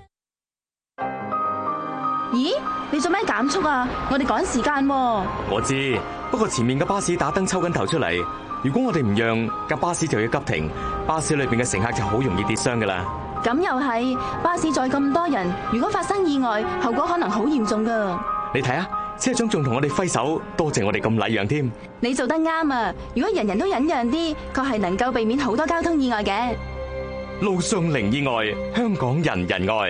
咦？你做咩減速啊？我哋趕時間喎。 我知，不過前面嘅巴士打燈抽緊頭出嚟，如果我哋唔讓，架巴士就要急停，巴士裏邊嘅乘客就好容易跌傷噶啦。 咁又係，巴士載咁多人，如果發生意外，後果可能好嚴重噶。 你睇下，車長仲同我哋揮手，多謝我哋咁禮讓添。 你做得啱啊！如果人人都忍讓啲，確係能夠避免好多交通意外嘅。 路上零意外，香港人人愛。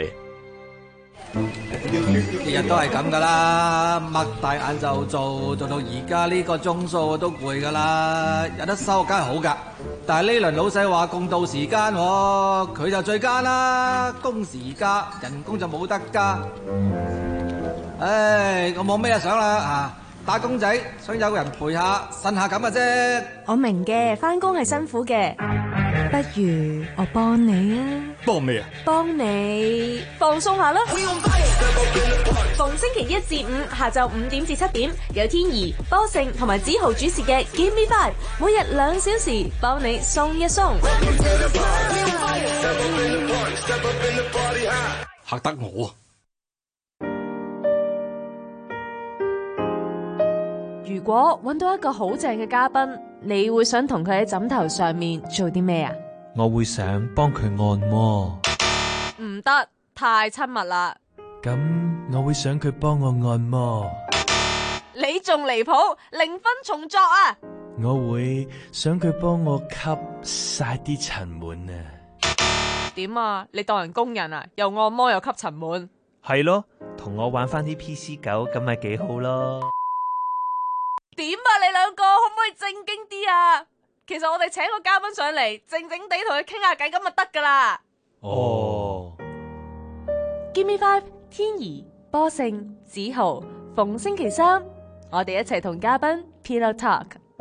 日日都係咁噶啦，擘大眼就做到而家呢個鐘數都攰噶啦，有得收梗係好噶。但係呢輪老細話共度時間，佢就最奸啦，工時加，人工就冇得加。唉，我冇咩嘢想啦啊！打工仔想有個人陪下，呻下咁嘅啫。 我明嘅，返工係辛苦嘅，不如我幫你啊！ 幫咩啊？ 幫你放鬆下啦！逢星期一至五下晝5點至7點，有天怡、波盛同埋梓豪主持嘅 Give Me Five， 每日2小時，幫你鬆一鬆。 嚇得我啊！ 如果揾到一個好正嘅嘉賓，你會想同佢喺枕頭上面做啲咩啊？ 我會想幫佢按摩。 唔得，太親密啦。 咁我會想佢幫我按摩。 你仲離譜，零分重作啊！ 我會想佢幫我吸晒啲塵蟎啊。 點啊？你當人工人啊？又按摩又吸塵蟎？ 係咯，同我玩翻啲 PC 狗，咁咪幾好咯。 點啊？你兩個可唔可以正經啲啊？ 其實我哋請個嘉賓上嚟，靜靜地同佢傾下偈咁就得㗎啦。 哦 Give Me Five， 天怡、波勝、子豪，逢星期三，我哋一齊同嘉賓 Pillow Talk。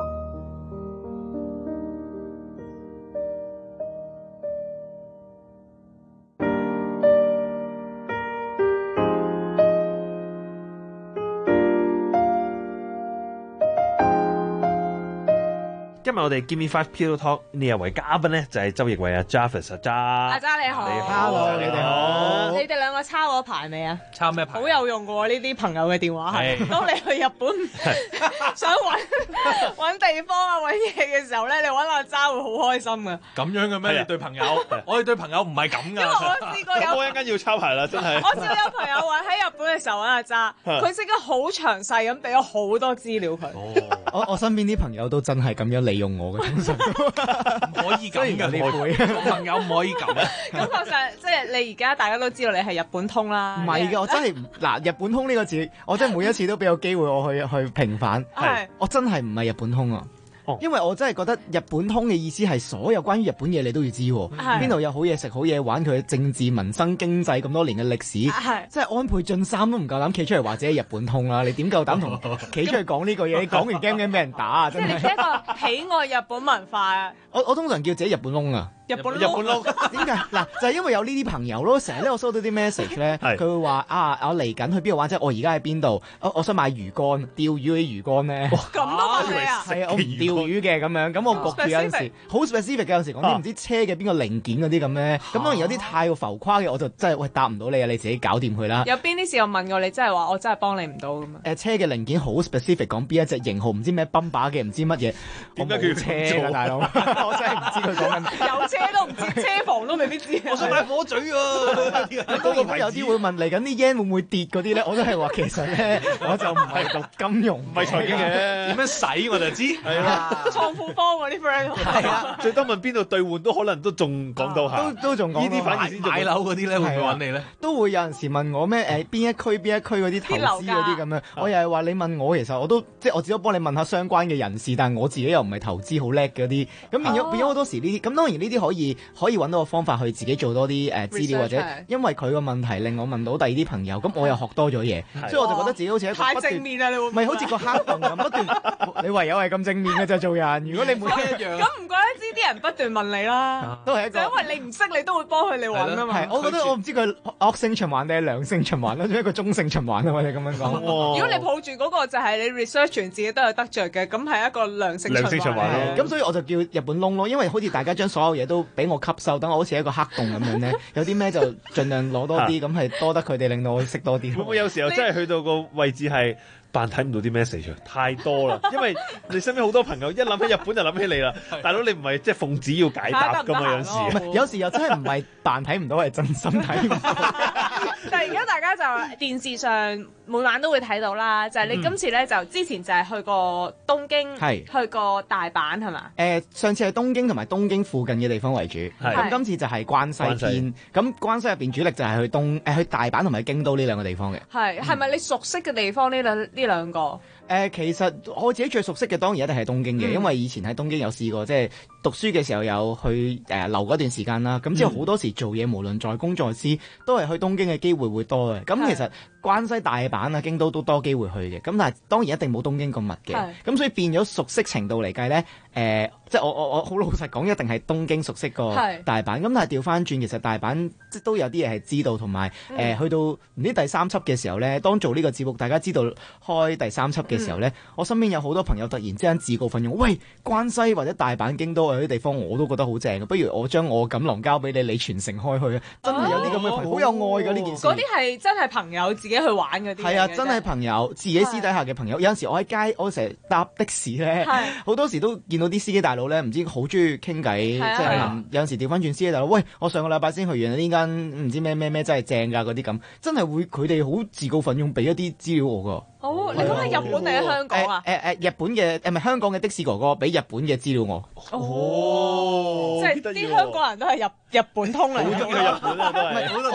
今日我哋 Give Me Five Pillow Talk 呢日為嘉賓咧就係周奕偉啊 Jarvis 阿渣。 阿渣你好 ，Hello 你哋好。 你哋兩個抄我牌未啊？ 抄咩牌？ 好有用嘅喎，呢啲朋友嘅電話係。當你去日本想揾地方啊揾嘢嘅時候咧，你揾阿渣會好開心嘅。 咁樣嘅咩？你對朋友，我哋對朋友唔係咁㗎。因為我試過有， 我一間要抄牌啦，真係。 我試過有朋友話喺日本嘅時候揾阿渣，佢識得好詳細咁俾咗好多資料佢。 我身邊啲朋友都真係咁樣利用我嘅，通常唔可以咁嘅呢輩朋友唔可以咁。 咁確實，即係你而家大家都知道你係日本通啦。 唔係嘅，我真係嗱日本通呢個字，我真係每一次都俾個機會我去平反。係，我真係唔係日本通啊。因為我真係覺得日本通嘅意思係所有關於日本嘢你都要知喎，邊度有好嘢食好嘢玩，佢嘅政治民生經濟咁多年嘅歷史，即係安倍晉三都唔夠膽企出嚟話自己日本通啦，你點夠膽同企出嚟講呢個嘢？你講完驚唔驚俾人打啊？真係。即係你係一個喜愛日本文化啊！ 我通常叫自己日本窿啊。 日本窿點解？嗱，就係因為有呢啲朋友咯，成日咧我收到啲 message 咧，佢會話啊，我嚟緊去邊度玩，即係我而家喺邊度，我想買魚竿，釣魚嗰啲魚竿咧。 咁都係啊！ 係啊，我唔釣魚嘅咁樣，咁我焗住有陣時好 specific 嘅，有陣時講啲唔知車嘅邊個零件嗰啲咁咧，咁當然有啲太過浮誇嘅，我就真係喂答唔到你啊，你自己搞掂佢啦。 有邊啲時候問過你，真係話我真係幫你唔到咁啊？ 車嘅零件好 specific， 講邊一隻型號，唔知咩泵把嘅，唔知乜嘢，我冇車㗎大佬，我真係唔知佢講緊。 有車都唔知，車房都未必知。 我想買火嘴啊！當然有啲會問嚟緊啲 yen 會唔會跌嗰啲咧，我都係話其實咧，我就唔係讀金融，唔係財經嘅， 點樣使我就知。係啊， 創富方嗰啲 friend 係啊， 最多問邊度兌換都可能都仲講到下， 都仲講。 呢啲反而先買樓嗰啲咧會唔會揾你咧？ 都會有陣時問我咩邊一區嗰啲投資嗰啲咁樣，我又係話你問我，其實我都即係我只可幫你問下相關嘅人士，但係我自己又唔係投資好叻嗰啲，咁變咗好多時呢啲，咁當然呢啲可以揾到個方法去自己做多啲資料，或者因為佢個問題令我問到第二啲朋友，咁我又學多咗嘢，所以我就覺得自己好似一個太正面啦，你會唔係好似個黑洞咁不斷，你唯有係咁正面嘅就做人。如果你每一樣， 咁唔怪得知啲人不斷問你啦， 都係一個， 就因為你唔識，你都會幫佢哋揾啊嘛。 係，我覺得我唔知佢惡性循環定係良性循環啦，一個中性循環啊，我哋咁樣講。 如果你抱住嗰個就係你 research 完自己都有得着嘅，咁係一個良性循環。 咁所以我就叫日本窿咯，因為好似大家將所有嘢都俾我吸收，等我好似一個黑洞咁樣咧，有啲咩就盡量攞多啲，咁係多得佢哋令到我識多啲。 會唔會有時候真係去到個位置係扮睇唔到啲 message 太多啦？因為你身邊好多朋友一諗起日本就諗起你啦，大佬你唔係即係奉旨要解答㗎嘛？ 有時又真係唔係扮睇唔到，係真心睇唔到。 但係而家大家就電視上每晚都會睇到啦，就係你今次咧就之前就係去過東京，去過大阪係嘛？ 上次係東京同埋東京附近嘅地方為主，咁今次就係關西篇。咁關西入邊主力就係去大阪同埋京都呢兩個地方嘅。 係咪你熟悉嘅地方呢兩個？ 其實我自己最熟悉嘅當然一定係東京嘅，因為以前喺東京有試過，即係讀書嘅時候有去留嗰段時間啦。咁之後好多時做嘢，無論在公在私，都係去東京嘅機會會多嘅。咁其實關西、大阪啊、京都都多機會去嘅。咁但係當然一定冇東京咁密嘅。咁所以變咗熟悉程度嚟計咧，即係我好老實講，一定係東京熟悉過大阪。咁但係調翻轉，其實大阪即都有啲嘢係知道，同埋去到唔知第三輯嘅時候咧，當做呢個節目，大家知道開第三輯嘅時候咧，我身邊有好多朋友突然之間自告奮勇，喂，關西或者大阪、京都有啲地方我都覺得好正嘅，不如我將我錦囊交俾你，你傳承開去啊！真係有啲咁嘅朋友，好有愛㗎呢件事。 嗰啲係真係朋友自己去玩嗰啲。 係啊，真係朋友，自己私底下嘅朋友。有陣時我喺街，我成日搭的士咧，好多時都見到啲司機大佬咧，唔知好中意傾偈，即係問有陣時調翻轉司機大佬，喂，我上個禮拜先去完呢間唔知咩真係正㗎嗰啲咁，真係會佢哋好自告奮勇俾一啲資料我㗎。 哦，你講係日本定係香港啊？ 日本嘅唔係香港嘅的士哥哥俾日本嘅資料我。 哦，即係啲香港人都係日本通嚟。 好中意去日本啊，都係。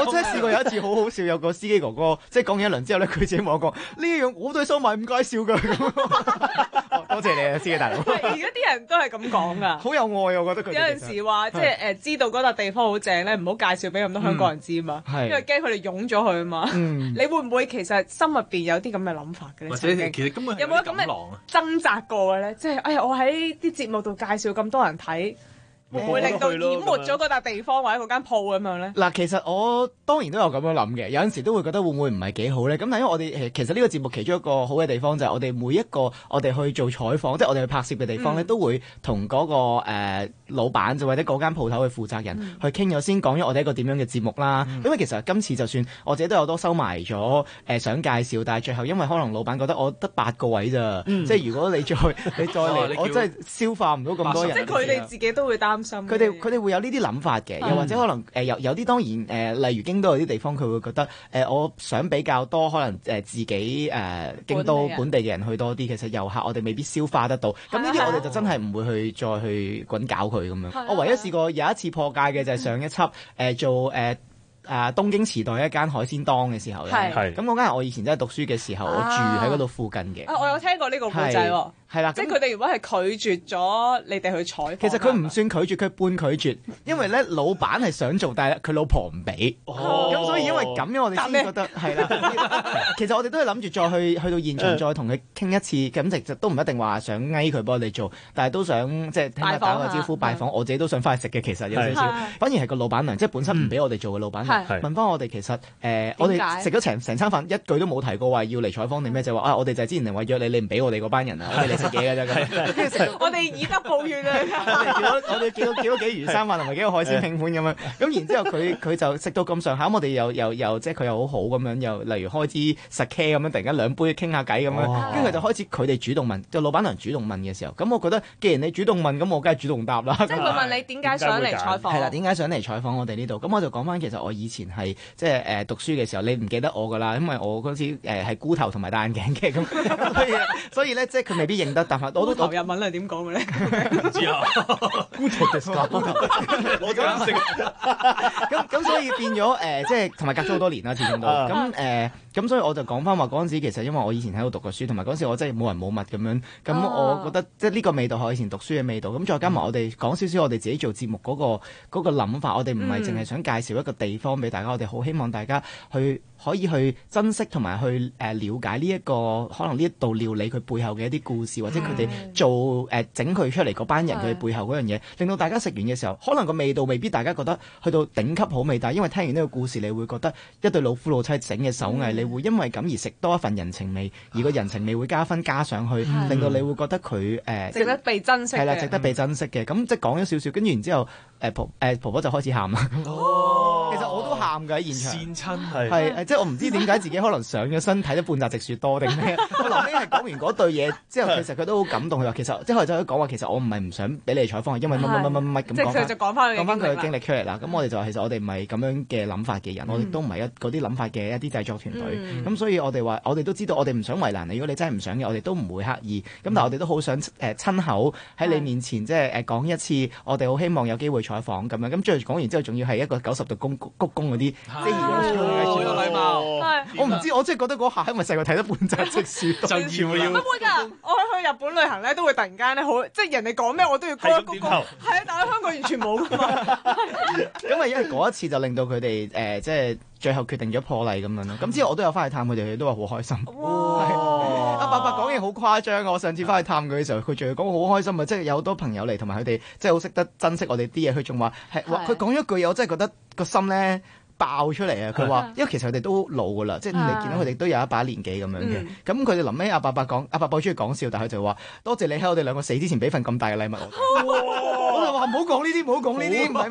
我真係試過有一次好好笑，有個司機哥哥即係講完一輪之後咧，佢自己同我講呢樣我都係收埋唔介紹㗎。多謝你啊，司機大佬。 而家啲人都係咁講噶， 好有愛啊！我覺得佢有陣時話即係知道嗰笪地方好正咧，唔好介紹俾咁多香港人知嘛，因為驚佢哋湧咗去啊嘛。你會唔會其實心入邊有啲咁嘅諗法嘅咧？ 或者其實根本有冇咁嘅掙扎過嘅咧？即係我喺啲節目度介紹咁多人睇。會唔會令到淹沒咗嗰笪地方或者嗰間鋪咁樣咧？ 嗱，其實我當然都有咁樣諗嘅，有陣時都會覺得會唔會唔係幾好咧？咁但係因為我哋其實呢個節目其中一個好嘅地方就係我哋每一個我哋去做採訪，即係我哋去拍攝嘅地方咧，都會同嗰個老闆就或者嗰間鋪頭嘅負責人去傾咗先，講咗我哋一個點樣嘅節目啦。因為其實今次就算我自己都有多收埋咗想介紹，但係最後因為可能老闆覺得我得8個位咋，即係如果你再嚟，我真係消化唔到咁多人。 即係佢哋自己都會擔心。 佢哋會有呢啲諗法嘅，又或者可能有啲當然例如京都有啲地方佢會覺得我想比較多可能自己京都本地嘅人去多啲，其實遊客我哋未必消化得到。咁呢啲我哋就真係唔會去再去滾搞佢咁樣。我唯一試過有一次破戒嘅就係上一輯做東京池袋一間海鮮檔嘅時候咧，咁嗰間係我以前真係讀書嘅時候，我住喺嗰度附近嘅。 我有聽過呢個故仔喎。 係啦， 即係佢哋如果係拒絕咗你哋去採訪， 其實佢唔算拒絕，佢半拒絕，因為咧老闆係想做，但係佢老婆唔俾，咁所以因為咁樣我哋先覺得係啦。其實我哋都係諗住再去到現場再同佢傾一次，咁其實都唔一定話想嗌佢幫我哋做，但係都想即係聽下打個招呼拜訪，我自己都想翻去食嘅。其實有少少，反而係個老闆娘，即係本身唔俾我哋做嘅老闆娘，問翻我哋其實我哋食咗成餐飯，一句都冇提過話要嚟採訪定咩，就話我哋就係之前嚟話約你唔俾我哋嗰班人啊，我哋嚟食嘢㗎啫。 我哋以德報怨啊！ 我哋叫咗幾魚生飯同埋幾個海鮮拼盤咁樣，咁然之後佢就食到咁上下，我哋又即係佢又好好咁樣，又例如開支 sake 咁樣，突然間2杯傾下偈咁樣，跟住就開始佢哋主動問，就老闆娘主動問嘅時候，咁我覺得既然你主動問，咁我梗係主動答啦。 即係佢問你點解想嚟採訪？ 係啦，點解想嚟採訪我哋呢度？咁我就講翻其實我以前係即係讀書嘅時候，你唔記得我㗎啦，因為我嗰時係菇頭同埋戴眼鏡嘅咁，所以咧即係佢未必認得，但係我都。 日文係點講嘅咧？ 唔知啊，菇頭ですか？我咁識。咁所以變咗即係同埋隔咗好多年啦，始終都咁所以我就講翻話嗰陣時，其實因為我以前喺度讀過書，同埋嗰陣時我真係冇人冇物咁樣，咁我覺得即係呢個味道係我以前讀書嘅味道。咁再加埋我哋講少少我哋自己做節目嗰個諗法，我哋唔係淨係想介紹一個地方俾大家，我哋好希望大家可以去珍惜同埋去了解呢一個可能呢一道料理佢背後嘅一啲故事，或者佢哋做整佢出嚟嗰班人佢背後嗰樣嘢，令到大家食完嘅時候，可能個味道未必大家覺得去到頂級好味，但係因為聽完呢個故事，你會覺得一對老夫老妻整嘅手藝，你會因為咁而食多一份人情味，而個人情味會加分加上去，令到你會覺得佢值得被珍惜嘅。係啦， 值得被珍惜嘅。咁即係講咗少少，跟住然之後婆婆就開始喊啦。其實我都喊㗎喺現場，係即係我唔知點解自己可能上咗身睇得半澤直樹多定咩？我臨尾係講完嗰對嘢之後，其實佢都好感動。佢話其實即係就可以講話，其實我唔係唔想俾你採訪，因為乜咁講。即係講翻佢嘅經歷出嚟啦。咁我哋就其實我哋唔係咁樣嘅諗法嘅人，我哋都唔係嗰啲諗法嘅一啲製作團隊。咁所以我哋話，我哋都知道，我哋唔想為難你。如果你真係唔想嘅，我哋都唔會刻意。咁但係我哋都好想親口喺你面前即係講一次，我哋好希望有機會採訪咁樣。咁最後講完之後，仲要係一個90度鞠躬嗰啲，即係好有禮貌。我唔知，我真係覺得嗰下因為細個睇得半澤直樹，就要唔會㗎。我去日本旅行咧，都會突然間咧好，即係人哋講咩我都要鞠一鞠躬。係啊，但係香港完全冇㗎嘛。 咁啊，因為嗰一次就令到佢哋即係最後決定咗破例咁樣咯。咁之後我都有翻去探佢哋，佢哋都話好開心。阿伯伯講嘢好誇張啊！我上次翻去探佢嘅時候，佢仲要講好開心啊！即係有好多朋友嚟，同埋佢哋即係好識得珍惜我哋啲嘢。佢仲話佢講咗一句嘢，我真係覺得個心咧爆出嚟啊！佢話，因為其實佢哋都老㗎啦，即係你見到佢哋都有一把年紀咁樣嘅。咁佢哋臨尾阿伯伯講，阿伯伯中意講笑，但係佢就話多謝你喺我哋兩個死之前俾份咁大嘅禮物我。我就話唔好講呢啲，唔好講呢啲，唔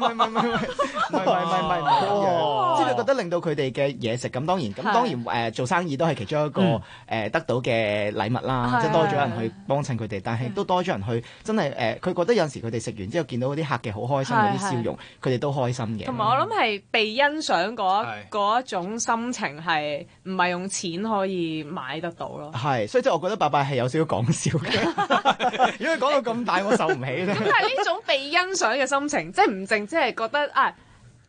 係，即係覺得令到佢哋嘅嘢食咁當然做生意都係其中一個得到嘅禮物啦，即係多咗人去幫襯佢哋，但係都多咗人去真係佢覺得有陣時佢哋食完之後見到嗰啲客嘅好開心嗰啲笑容，佢哋都開心嘅。 同埋我諗係被欣賞嗰一種心情係唔係用錢可以買得到咯？ 係，所以即係我覺得伯伯係有少少講笑嘅，因為講到咁大我受唔起咧。 咁但係呢種被欣賞嘅心情，即係唔淨即係覺得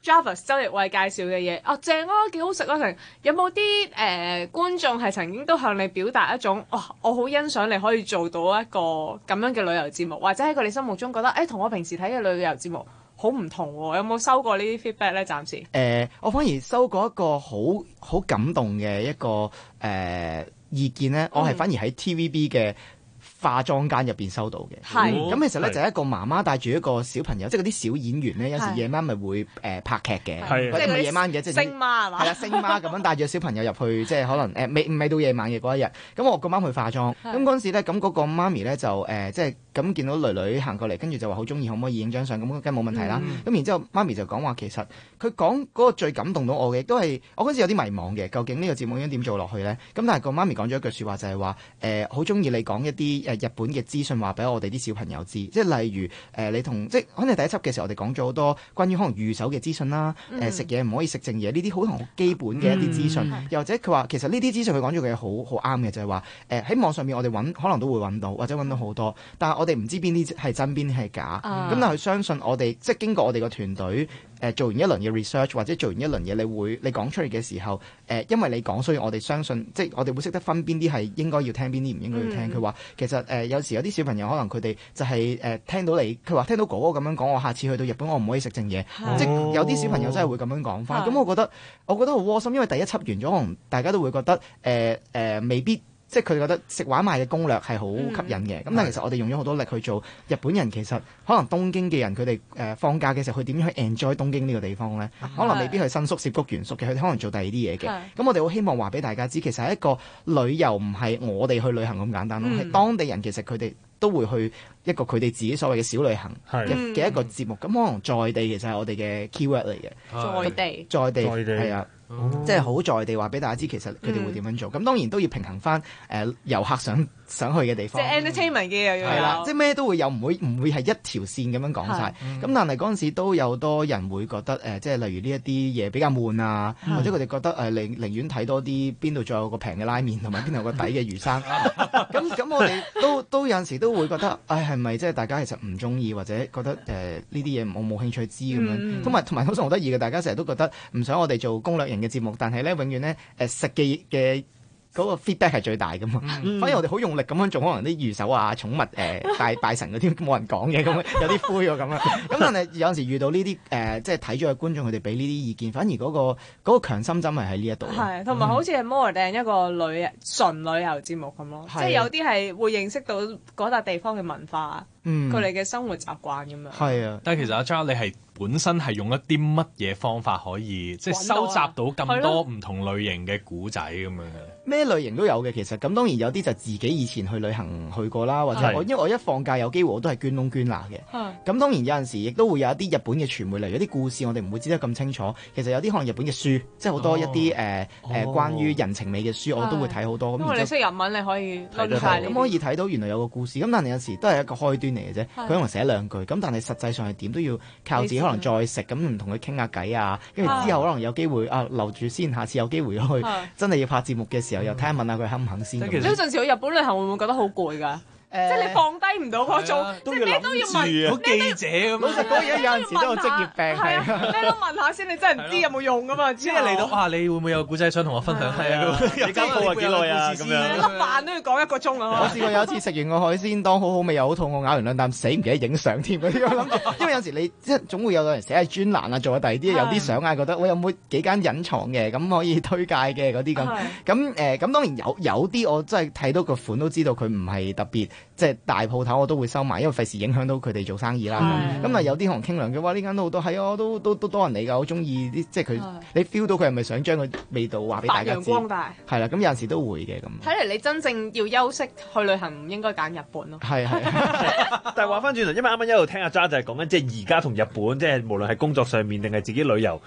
Jarvis 周奕偉介紹嘅嘢啊，正啊，幾好食啊，成有冇啲觀眾係曾經都向你表達一種我好欣賞你可以做到一個咁樣嘅旅遊節目，或者喺佢哋心目中覺得同我平時睇嘅旅遊節目好唔同喎，有冇收過呢啲 feedback 咧？暫時我反而收過一個好感動嘅一個意見咧，我係反而喺 TVB 嘅化妝間入邊收到嘅，咁其實咧就係一個媽媽帶住一個小朋友，即係嗰啲小演員咧，有時夜晚咪會拍劇嘅，即係夜晚嘅，即係星媽係嘛？係啦，星媽咁樣帶住小朋友入去，即係可能未到夜晚嘅嗰一日，咁我咁啱去化妝，咁嗰陣時咧，咁嗰個媽咪咧就即係咁見到女女行過嚟，跟住就話好中意，可唔可以影張相？咁梗係冇問題啦。咁然之後媽咪就講話，其實佢講嗰個最感動到我嘅，亦都係我嗰陣時有啲迷茫嘅，究竟呢個節目應該點做落去咧？咁但係個媽咪講咗一句説話，就係話好中意你講一啲日本嘅資訊話俾我哋啲小朋友知，即係例如你同即係可能第一輯嘅時候，我哋講咗好多關於可能御守嘅資訊啦，食嘢唔可以食剩嘢呢啲好基本嘅一啲資訊，又或者佢話其實呢啲資訊佢講咗嘅嘢好啱嘅，就係話喺網上面我哋揾可能都會揾到，或者揾到好多，但係我哋唔知邊啲係真邊啲係假，咁但係相信我哋即係經過我哋個團隊。做完一輪嘅 research 或者做完一輪嘢，你講出嚟嘅時候，因為你講，所以我哋相信，即係我哋會識得分邊啲係應該要聽，邊啲唔應該要聽。佢話其實有時有啲小朋友可能佢哋就係聽到你，佢話聽到哥哥咁樣講，我下次去到日本我唔可以食剩嘢，即係有啲小朋友真係會咁樣講翻。咁我覺得好窩心，因為第一輯完咗，可能大家都會覺得未必。即係佢哋覺得食玩賣嘅攻略係好吸引嘅，咁但係其實我哋用咗好多力去做。日本人其實可能東京嘅人佢哋放假嘅時候，佢點樣去 enjoy 東京呢個地方咧？可能未必去新宿、涉谷、原宿嘅，佢哋可能做第二啲嘢嘅。咁我哋好希望話俾大家知，其實係一個旅遊唔係我哋去旅行咁簡單咯，係當地人其實佢哋都會去一個佢哋自己所謂嘅小旅行嘅一個節目。咁可能在地其實係我哋嘅 keyword 嚟嘅，在地係啊。即係好在地話俾大家知，其實佢哋會點樣做。咁當然都要平衡翻遊客想去嘅地方。 即係 entertainment 嘅又要有。 係啦，即係咩都會有，唔會係一條線咁樣講晒。咁但係嗰陣時都有多人會覺得即係例如呢一啲嘢比較悶啊，或者佢哋覺得寧願睇多啲邊度仲有個平嘅拉麵，同埋邊度有個底嘅魚生。咁我哋都有陣時都會覺得，係咪即係大家其實唔中意，或者覺得呢啲嘢我冇興趣知咁樣。同埋通常好得意嘅，大家成日都覺得唔想我哋做攻略型嘅節目，但係咧永遠咧食嘅嗰個 feedback 係最大噶嘛，反而我哋好用力咁樣做，可能啲御守啊、寵物拜神嗰啲冇人講嘅，咁有啲灰喎咁樣。咁但係有陣時遇到呢啲即係睇咗嘅觀眾，佢哋俾呢啲意見，反而嗰個強心針係喺呢一度。係， 同埋好似係 more than 一個純旅遊節目咁咯，即係有啲係會認識到嗰笪地方嘅文化，佢哋嘅生活習慣咁樣。係啊， 但係其實阿 Jar 你係本身係用一啲乜嘢方法可以即係收集到咁多唔同類型嘅古仔咁樣嘅？ 咩類型都有嘅，其實咁當然有啲就自己以前去旅行去過啦，或者因為我一放假有機會我都係捐窿捐罅嘅。咁當然有陣時亦都會有一啲日本嘅傳媒嚟，有啲故事我哋唔會知得咁清楚。其實有啲可能日本嘅書，即係好多一啲關於人情味嘅書，我都會睇好多。 因為你識日文，你可以睇晒。 咁可以睇到原來有個故事。咁但係有時都係一個開端嚟嘅啫。佢可能寫兩句，咁但係實際上係點都要靠自己可能再食，咁唔同佢傾下偈啊。跟住之後可能有機會留住先，下次有機會去真係要拍節目嘅時候，又睇下問下佢肯唔肯先。 你有陣時去日本旅行會唔會覺得好攰㗎？即係你放低唔到嗰種，即係咩都要問， 好記者咁。老實講，而家有陣時都有職業病，係啊， 咩都問下先，你真係唔知有冇用㗎嘛？ 即係嚟到你會唔會有古仔想同我分享？係啊，你間鋪幾耐啊？咁樣粒飯都要講1個鐘啊！ 我試過有一次食完個海鮮檔，好好味又好肚餓，咬完2啖死唔記得影相添嗰啲。我諗，因為有時你即係總會有人寫喺專欄啊，做下第二啲有啲相啊，覺得我有冇幾間隱藏嘅咁可以推介嘅嗰啲咁。咁當然有啲我真係睇到個款都知道佢唔係特別即係大鋪頭，我都會收埋，因為費事影響到佢哋做生意啦。咁有啲可能傾兩句，哇！呢間都好多，係啊，都多人嚟㗎，好中意啲，即係佢你 feel 到佢係咪想將個味道話俾大家知？ 發揚光大係啦，咁有陣時都會嘅咁。 睇嚟你真正要休息去旅行，唔應該揀日本咯。 係但係話翻轉頭，因為啱啱一路聽阿 Jar 就係講緊，即係而家同日本，即係無論係工作上面定係自己旅遊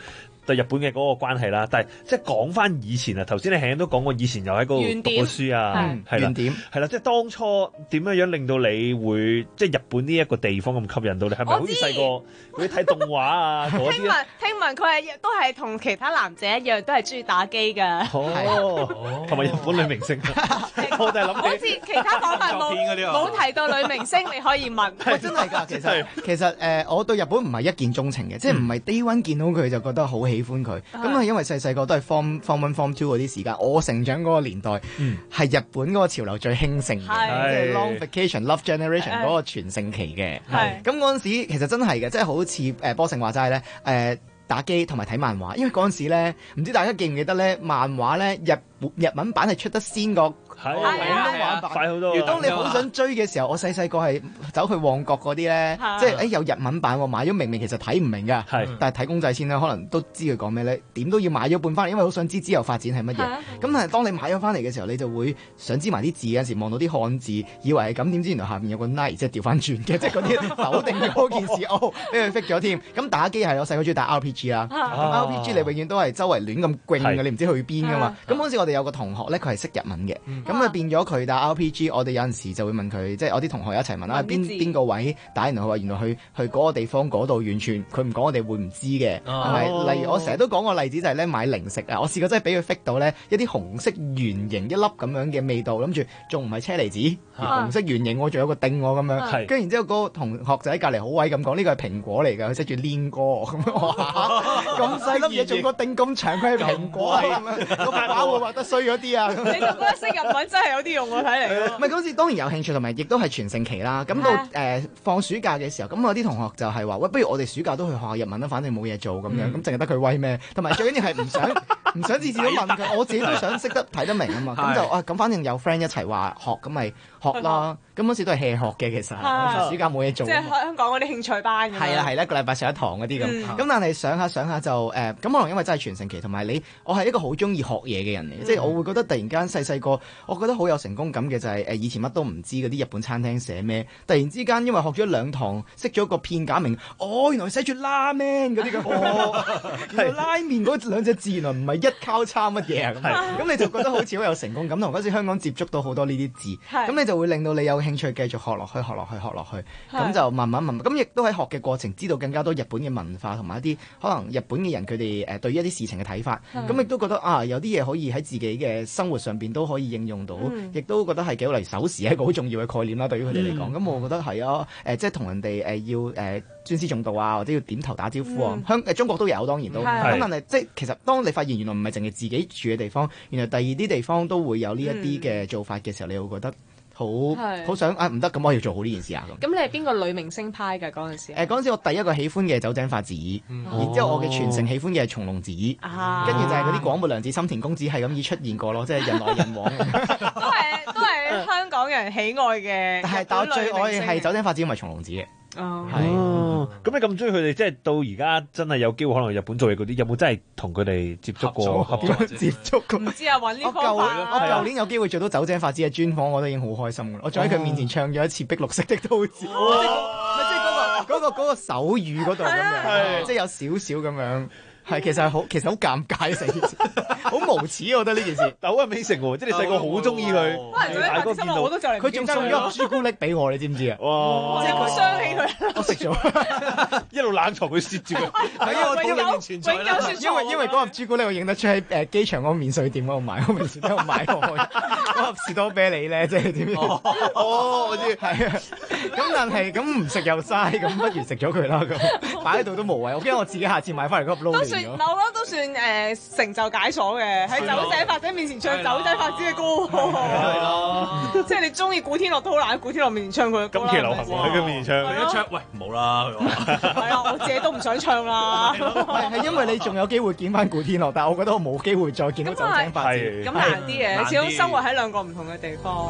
對日本嘅嗰個關係啦。但係即係講翻以前啊，頭先你輕輕都講過以前又喺嗰度讀過書啊，係啦， 原點係啦，即係當初點樣令到你會即係日本呢一個地方咁吸引到你？係咪好似細個嗰啲睇動畫啊嗰啲？ 聽聞佢都係同其他男仔一樣，都係中意打機㗎。 同埋日本女明星，我就係諗好似其他講法冇提到女明星，你可以問。 真係㗎，其實我對日本唔係一見鍾情嘅，即係唔係 day one 見到佢就覺得好喜歡佢。咁係因為細個都係 form 1 form 2嗰啲時間，我成長嗰個年代係日本嗰個潮流最興盛嘅，即係 long vacation love generation 嗰個全盛期嘅。咁嗰陣時其實真係嘅，即係好似波勝話齋咧打機同埋睇漫畫，因為嗰陣時咧，唔知大家記唔記得咧，漫畫咧日文版係出得先過廣東話版， 快好多。 當你好想追嘅時候，我細個係走去旺角嗰啲咧，即係有日文版喎，買咗明其實睇唔明㗎，但係睇公仔先啦，可能都知佢講咩咧，點都要買咗半翻嚟，因為好想知之後發展係乜嘢。咁但係當你買咗翻嚟嘅時候，你就會想知埋啲字，有陣時望到啲漢字，以為係咁，點知原來下面有個 knife，即係調翻轉嘅，即係嗰啲否定咗嗰件事，俾佢 fix 咗添。咁打機係我細個中意打 RPG 啦，咁 RPG 你永遠都係周圍亂咁揈嘅，你唔知去邊㗎嘛。咁嗰陣時我哋有個同學咧，佢係識日文嘅，咁啊變咗佢打 RPG，我哋有陣時就會問佢，即係我啲同學一齊問啦，邊個位打，然後佢話原來去嗰個地方嗰度，完全佢唔講我哋會唔知嘅，係咪？例如我成日都講個例子就係咧買零食啊，我試過真係俾佢 fix 到咧一啲紅色圓形一粒咁樣嘅味道，諗住仲唔係車厘子，紅色圓形我仲有個丁我咁樣，跟住然之後嗰個同學仔喺隔離好威咁講，呢個係蘋果嚟㗎，佢寫住黏哥咁咁細粒嘢仲個丁咁長，佢係蘋果咁樣，個畫會畫得衰咗啲啊！ 你就覺得識日文真係有啲用喎，睇嚟。 唔係嗰時當然有興趣，同埋亦都係全盛期啦。咁到放暑假嘅時候，咁我啲同學就係話：喂，不如我哋暑假都去學下日文啦，反正冇嘢做咁樣，咁淨係得佢威咩？同埋最緊要係唔想次次都問佢，我自己都想識得睇得明啊嘛。咁就咁反正有 friend 一齊話學，咁咪學啦。咁嗰時都係 hea 學嘅，其實暑假冇嘢做。 即係香港嗰啲興趣班咁樣。係啦，一個禮拜上一堂嗰啲咁。咁但係上下就咁可能因為真係全盛期，同埋我係一個好中意學嘢嘅人嚟嘅，即係我會覺得突然間細個，我覺得好有成功感嘅就係以前乜都唔知嗰啲日本餐廳寫咩，突然之間因為學咗2堂，識咗個片假名，原來寫住拉麵嗰啲咁，原來拉麵嗰2隻字原來唔係一交叉乜嘢啊咁你就覺得好似好有成功感，同嗰時香港接觸到好多呢啲字，咁你就會令到你有興趣繼續學落去，咁就慢慢，咁亦都喺學嘅過程知道更加多日本嘅文化同埋一啲可能日本嘅人佢哋對於一啲事情嘅睇法，咁亦都覺得有啲嘢可以喺自己嘅生活上邊都可以應用到，亦都覺得係幾好。例如守時係一個好重要嘅概念啦，對於佢哋嚟講，咁我覺得係啊，即係同人哋要尊師重道啊，或者要點頭打招呼啊。中國都有，當然都咁，但係即係其實當你發現原來唔係淨係自己住嘅地方，原來第二啲地方都會有呢一啲嘅做法嘅時候，你會覺得好想唔得，咁我要做好呢件事啊咁。 咁你係邊個女明星派㗎嗰陣時？ 嗰陣時我第一個喜歡嘅係酒井法子，然之後我嘅全城喜歡嘅係松隆子，跟住就係嗰啲廣末涼子、深田恭子係咁已出現過咯，即係人來人往。 都係香港人喜愛嘅。 但我最愛係酒井法子，唔係松隆子嘅。 咁你咁中意佢哋，即係到而家真係有機會可能去日本做嘢嗰啲，有冇真係同佢哋接觸過？合作接觸過？ 唔知啊，揾呢方法。 我舊年有機會做到酒井法子嘅專訪，我都已經好開心㗎啦！我仲喺佢面前唱咗一次《碧綠色的刀子》，即係嗰個手語嗰度咁樣，即係有少少咁樣。其實好尷尬成件事，好無恥，我覺得呢件事。 但好 amazing 喎，即係你細個好中意佢，大哥見到佢仲送咗朱古力俾我，你知唔知啊？ 哇！ 即係佢傷起佢， 我食咗， 一路冷藏佢攝住佢， 喺我肚裏面存在啦。因為嗰盒朱古力我影得出喺機場嗰個免稅店嗰度買，我平時都有買過。嗰盒士多啤梨咧，即係點樣？ 我知係啊。咁但係咁唔食又嘥，咁不如食咗佢啦。咁擺喺度都無謂，我驚我自己下次買翻嚟嗰盒撈。 我覺得都算成就解鎖嘅，喺酒井法子面前唱酒井法子嘅歌， 係咯， 即係你中意古天樂都好難喺古天樂面前唱佢嘅歌。 今期流行喺佢面前唱， 一唱喂唔好啦，佢話係啊，我自己都唔想唱啦。 係因為你仲有機會見翻古天樂，但係我覺得我冇機會再見到酒井法子， 咁難啲嘅，始終生活喺兩個唔同嘅地方。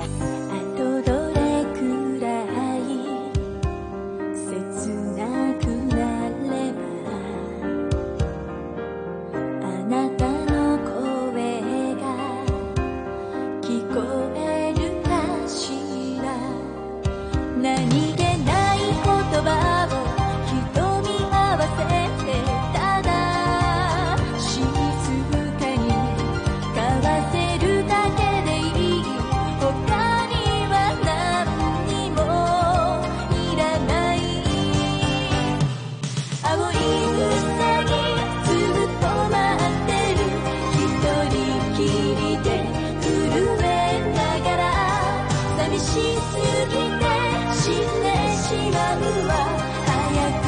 りで震えながら寂しすぎて死んでしまうわ早く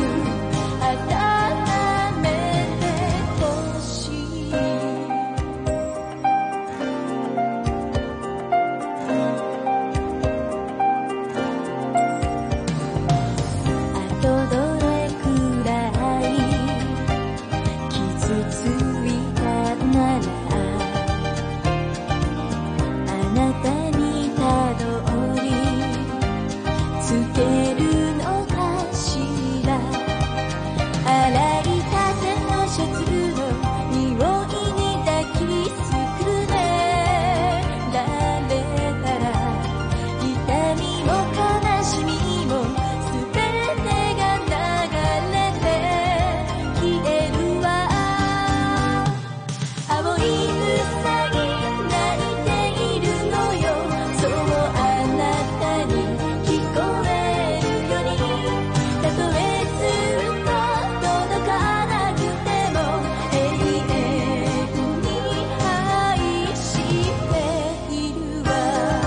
温めてほしいあとどれくらい傷ついたならあなたにたどり着けるのかしら洗いたてのシャツの匂いに抱きつくねられたら痛みも悲しみも全てが流れて消えるわ青いうさぎ泣いているのよそうあなたに聞こえるようにたとえずっと届かなくても永遠に愛しているわ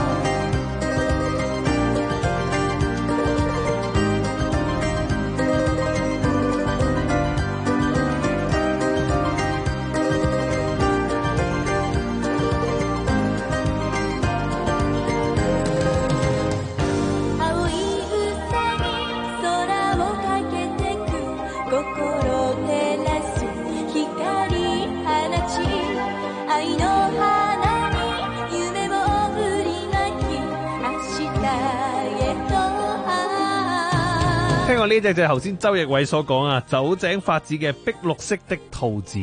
青いうさぎ空をかけてく心照らす光放ち愛の花に夢を振りまき明日へと聽過呢隻就係頭先周奕偉所講啊，酒井法子嘅《碧綠色的兔子》。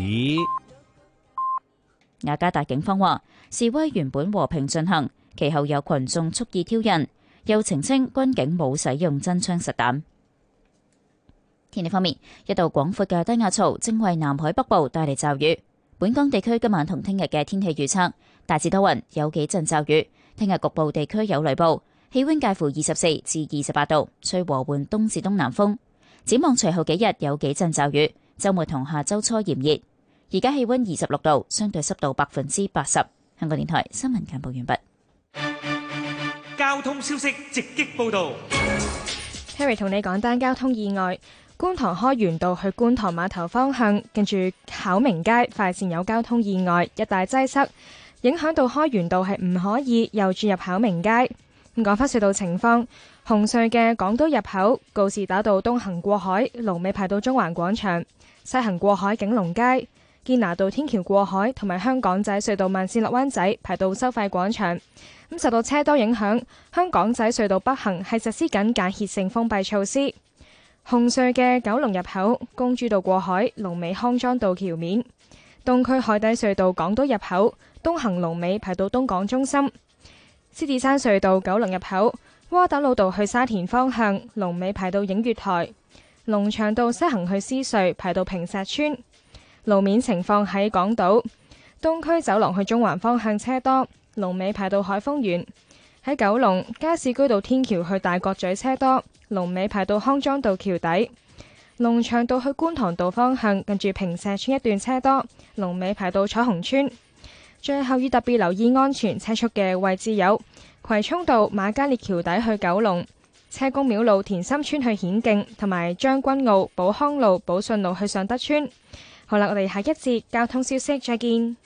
雅加達警方話，示威原本和平進行，其後有群眾蓄意挑釁，又澄清軍警冇使用真槍實彈。天氣方面，一道廣闊嘅低壓槽正為南海北部帶嚟驟雨。本港地區今晚同聽日嘅天氣預測大致多雲，有幾陣驟雨。聽日局部地區有雷暴，氣溫介乎24至28度，吹和緩東至東南風。展望隨後幾日有幾陣驟雨，週末同下週初炎熱。而家氣溫26度，相對濕度80%。香港電台新聞簡報完畢。 交通消息直擊報道。 Harry 同你講單交通意外，觀塘開源道去觀塘碼頭方向，近住考明街快線有交通意外，一帶擠塞，影響到開源道係唔可以右轉入考明街。咁講返隧道情況，紅隧嘅港島入口告士打道東行過海，龍尾排到中環廣場；西行過海景隆街、堅拿道天橋過海同埋香港仔隧道慢線落灣仔排到收費廣場。咁受到車多影響，香港仔隧道北行係實施緊間歇性封閉措施。紅隧嘅九龍入口公主道過海，龍尾康莊道橋面；東區海底隧道港島入口東行龍尾排到東港中心；獅子山隧道九龍入口窩打老道去沙田方向龍尾排到映月台；龍翔道西行去獅隧排到坪石村。路面情況喺港島東區走廊去中環方向車多，龍尾排到海峰園。喺九龍加士居道天橋去大角咀車多，龍尾排到康莊道橋底；龍翔道去觀塘道方向近住坪石村一段車多，龍尾排到彩虹村。最後要特別留意安全車速嘅位置有葵涌道瑪嘉烈橋底去九龍、車公廟路田心村去顯徑，同埋將軍澳寶康路寶順路去尚德村。好啦，我哋下一節交通消息再見。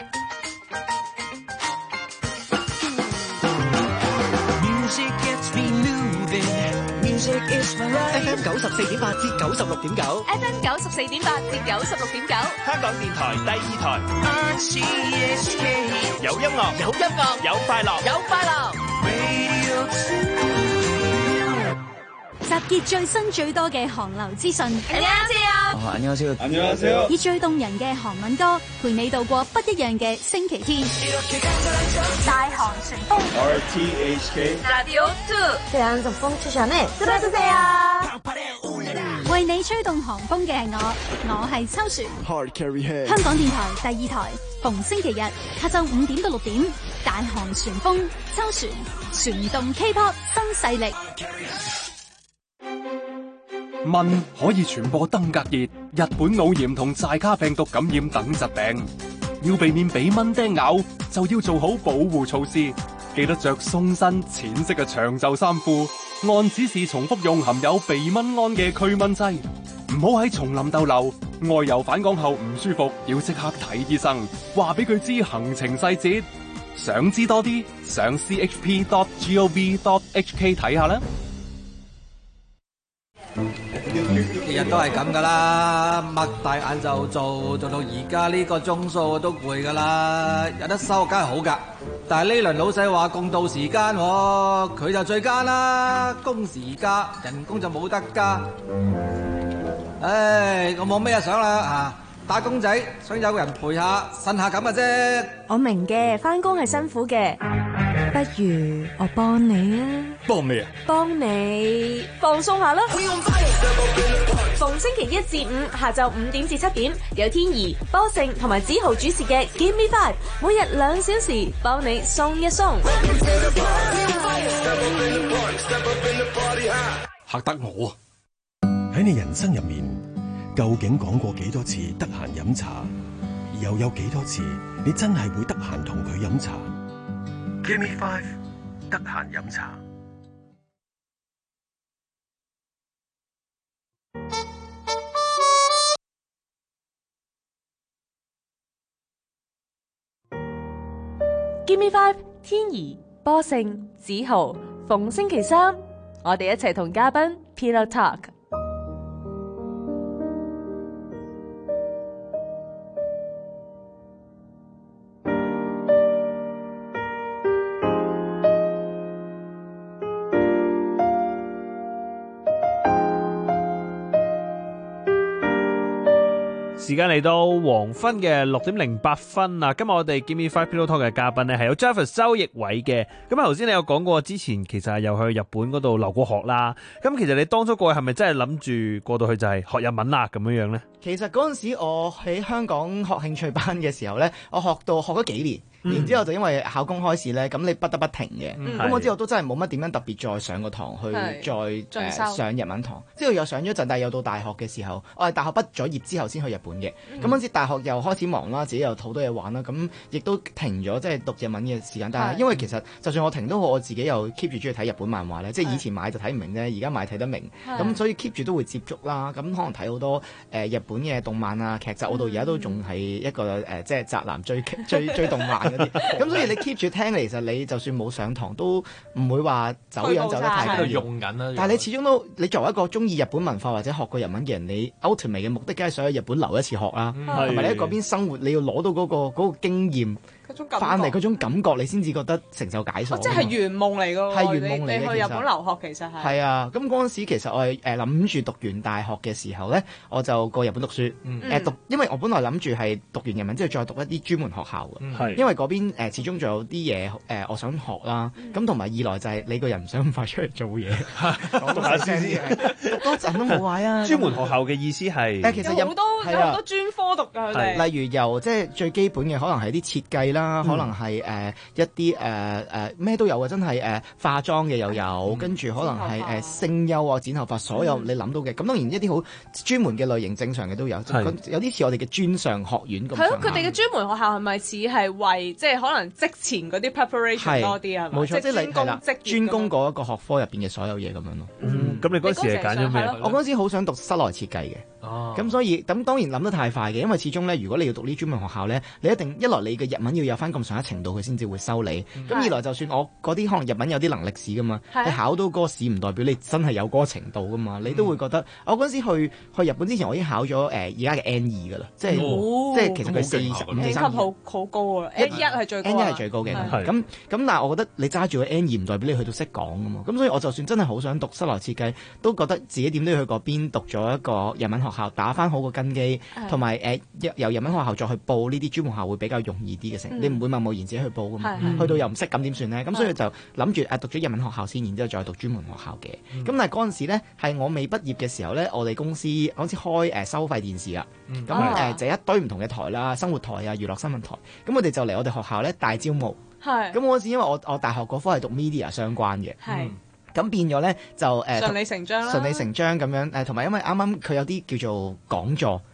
FM 94.8至96.9 FM 94.8至96.9， 香港電台第2台。RTHK 有音樂，有音樂，有快樂，有快樂。 集結最新最多嘅韓流資訊。 안녕하세요。 以最動人嘅韓文歌陪你度過不一樣嘅星期天。大韓旋風 RTHK Radio 2대한 적봉 추천을 들어주세요。為你吹動韓風嘅係我係秋璇。香港電台第2台，逢星期日下晝5點到6點，大韓旋風秋璇旋動 K-pop 新勢力。 蚊可以傳播登革熱、日本腦炎同寨卡病毒感染等疾病。 要避免俾蚊叮咬，就要做好保護措施。記得着鬆身淺色嘅長袖衫褲，按指示重複用含有避蚊胺嘅驅蚊劑。唔好喺叢林逗留，外遊返港後唔舒服，要即刻睇醫生，話俾佢知行程細節。想知多啲，上 chp.gov.hk 睇下啦。 日日都係咁噶啦，擘大眼就做到而家呢個鐘數都攰噶啦，有得收梗係好噶。但係呢輪老細話共度時間喎，佢就最奸啦，工時加，人工就冇得加。唉，我冇咩嘢想啦嚇，打工仔想有個人陪下，呻下咁嘅啫。 我明嘅，返工係辛苦嘅，不如我幫你啊！ 幫咩啊？ 幫你放鬆下啦。逢星期一至五下晝5點至7點，有天怡、波勝同埋子豪主持嘅 Give Me Five， 每日2小時，幫你鬆一鬆。 嚇得我！ 喺你人生入面，究竟講過幾多次得閒飲茶，又有幾多次你真係會得閒同佢飲茶 ？Give Me Five， 得閒飲茶。 Give Me Five， 天怡、波勝、子豪，逢星期三，我哋一齊同嘉賓 Pillow Talk。 時間嚟到黃昏嘅6:08啊！今日我哋 Give Me Five Pillow Talk 嘅嘉賓咧係有 Jeffers 周奕偉嘅。咁啊，頭先你有講過之前其實係又去日本嗰度留過學啦。咁其實你當初過去係咪真係諗住過到去就係學日文啦咁樣樣咧？ 其實嗰陣時我喺香港學興趣班嘅時候咧，我學咗幾年。然之後就因為考公開試咧，咁你不得不停嘅。咁我之後都真係冇乜點樣特別再上個堂去再上日文堂。之後又上咗陣，但係又到大學嘅時候，我係大學畢咗業之後先去日本嘅。咁嗰陣時大學又開始忙啦，自己又好多嘢玩啦，咁亦都停咗即係讀日文嘅時間。但係因為其實就算我停都好，我自己又 keep 住中意睇日本漫畫咧，即係以前買就睇唔明啫，而家買睇得明。咁所以 keep 住都會接觸啦。咁可能睇好多日本嘅動漫啊劇集，我到而家都仲係一個即係宅男追動漫嗰啲。咁所以你 keep 住聽，其實你就算冇上堂都唔會話走樣走得太緊要。 用緊啦。 但係你始終都你作為一個中意日本文化或者學過日文嘅人，你 ultimate 嘅目的梗係想去日本留一次學啦，同埋你喺嗰邊生活，你要攞到嗰個經驗。翻嚟嗰種感覺，你先至覺得成就解鎖。 即係圓夢嚟㗎喎！ 係圓夢嚟嘅。 你去日本留學其實係。 係啊，咁嗰陣時其實我係諗住讀完大學嘅時候咧，我就過日本讀書。因為我本來諗住係讀完日文之後再讀一啲專門學校嘅。因為嗰邊始終仲有啲嘢我想學啦。咁同埋二來就係你個人唔想咁快出嚟做嘢。 讀下先先。 讀多陣都冇壞啊！ 專門學校嘅意思係其實有好多專科讀㗎佢哋。 例如由即係最基本嘅，可能係啲設計啦。可能係一啲咩都有嘅，真係化妝嘅又有，跟住可能係聲優啊、剪頭髮，所有你諗到嘅。咁當然一啲好專門嘅類型，正常嘅都有。有啲似我哋嘅專上學院咁。 係咯，佢哋嘅專門學校係咪似係為即係可能職前嗰啲 preparation 多啲啊？ 冇錯，即係你係啦，專攻嗰一個學科入邊嘅所有嘢咁樣咯。 咁你嗰時係揀咗咩？ 我嗰時好想讀室內設計嘅。咁所以咁當然諗得太快嘅，因為始終咧，如果你要讀呢專門學校咧，你一定一來你嘅日文要有翻咁上一程度，佢先至會收你。咁二來就算我嗰啲可能日文有啲能力試噶嘛，你考到嗰個試唔代表你真係有嗰個程度噶嘛，你都會覺得我嗰陣時去日本之前，我已經考咗而家嘅 N2噶啦，即係其實佢45級好高啊，N1係最高。 N1係最高嘅。咁但係我覺得你揸住個 N2唔代表你去到識講噶嘛。咁所以我就算真係好想讀室內設計，都覺得自己點都要去嗰邊讀咗一個日文學校，打翻好個根基，同埋由日文學校再去報呢啲專門學校會比較容易啲嘅成，你唔會貿貿然自己去報噶嘛。去到又唔識咁點算咧？咁所以就諗住讀咗日文學校先，然之後再讀專門學校嘅。咁但係嗰陣時咧，係我未畢業嘅時候咧，我哋公司嗰陣時開收費電視啦。咁就一堆唔同嘅台啦，生活台啊、娛樂新聞台。咁我哋就嚟我哋學校咧大招募。咁嗰陣時因為我大學嗰科係讀 media 相關嘅。咁變咗咧就順理成章啦， 順理成章咁樣同埋因為啱啱佢有啲叫做講座，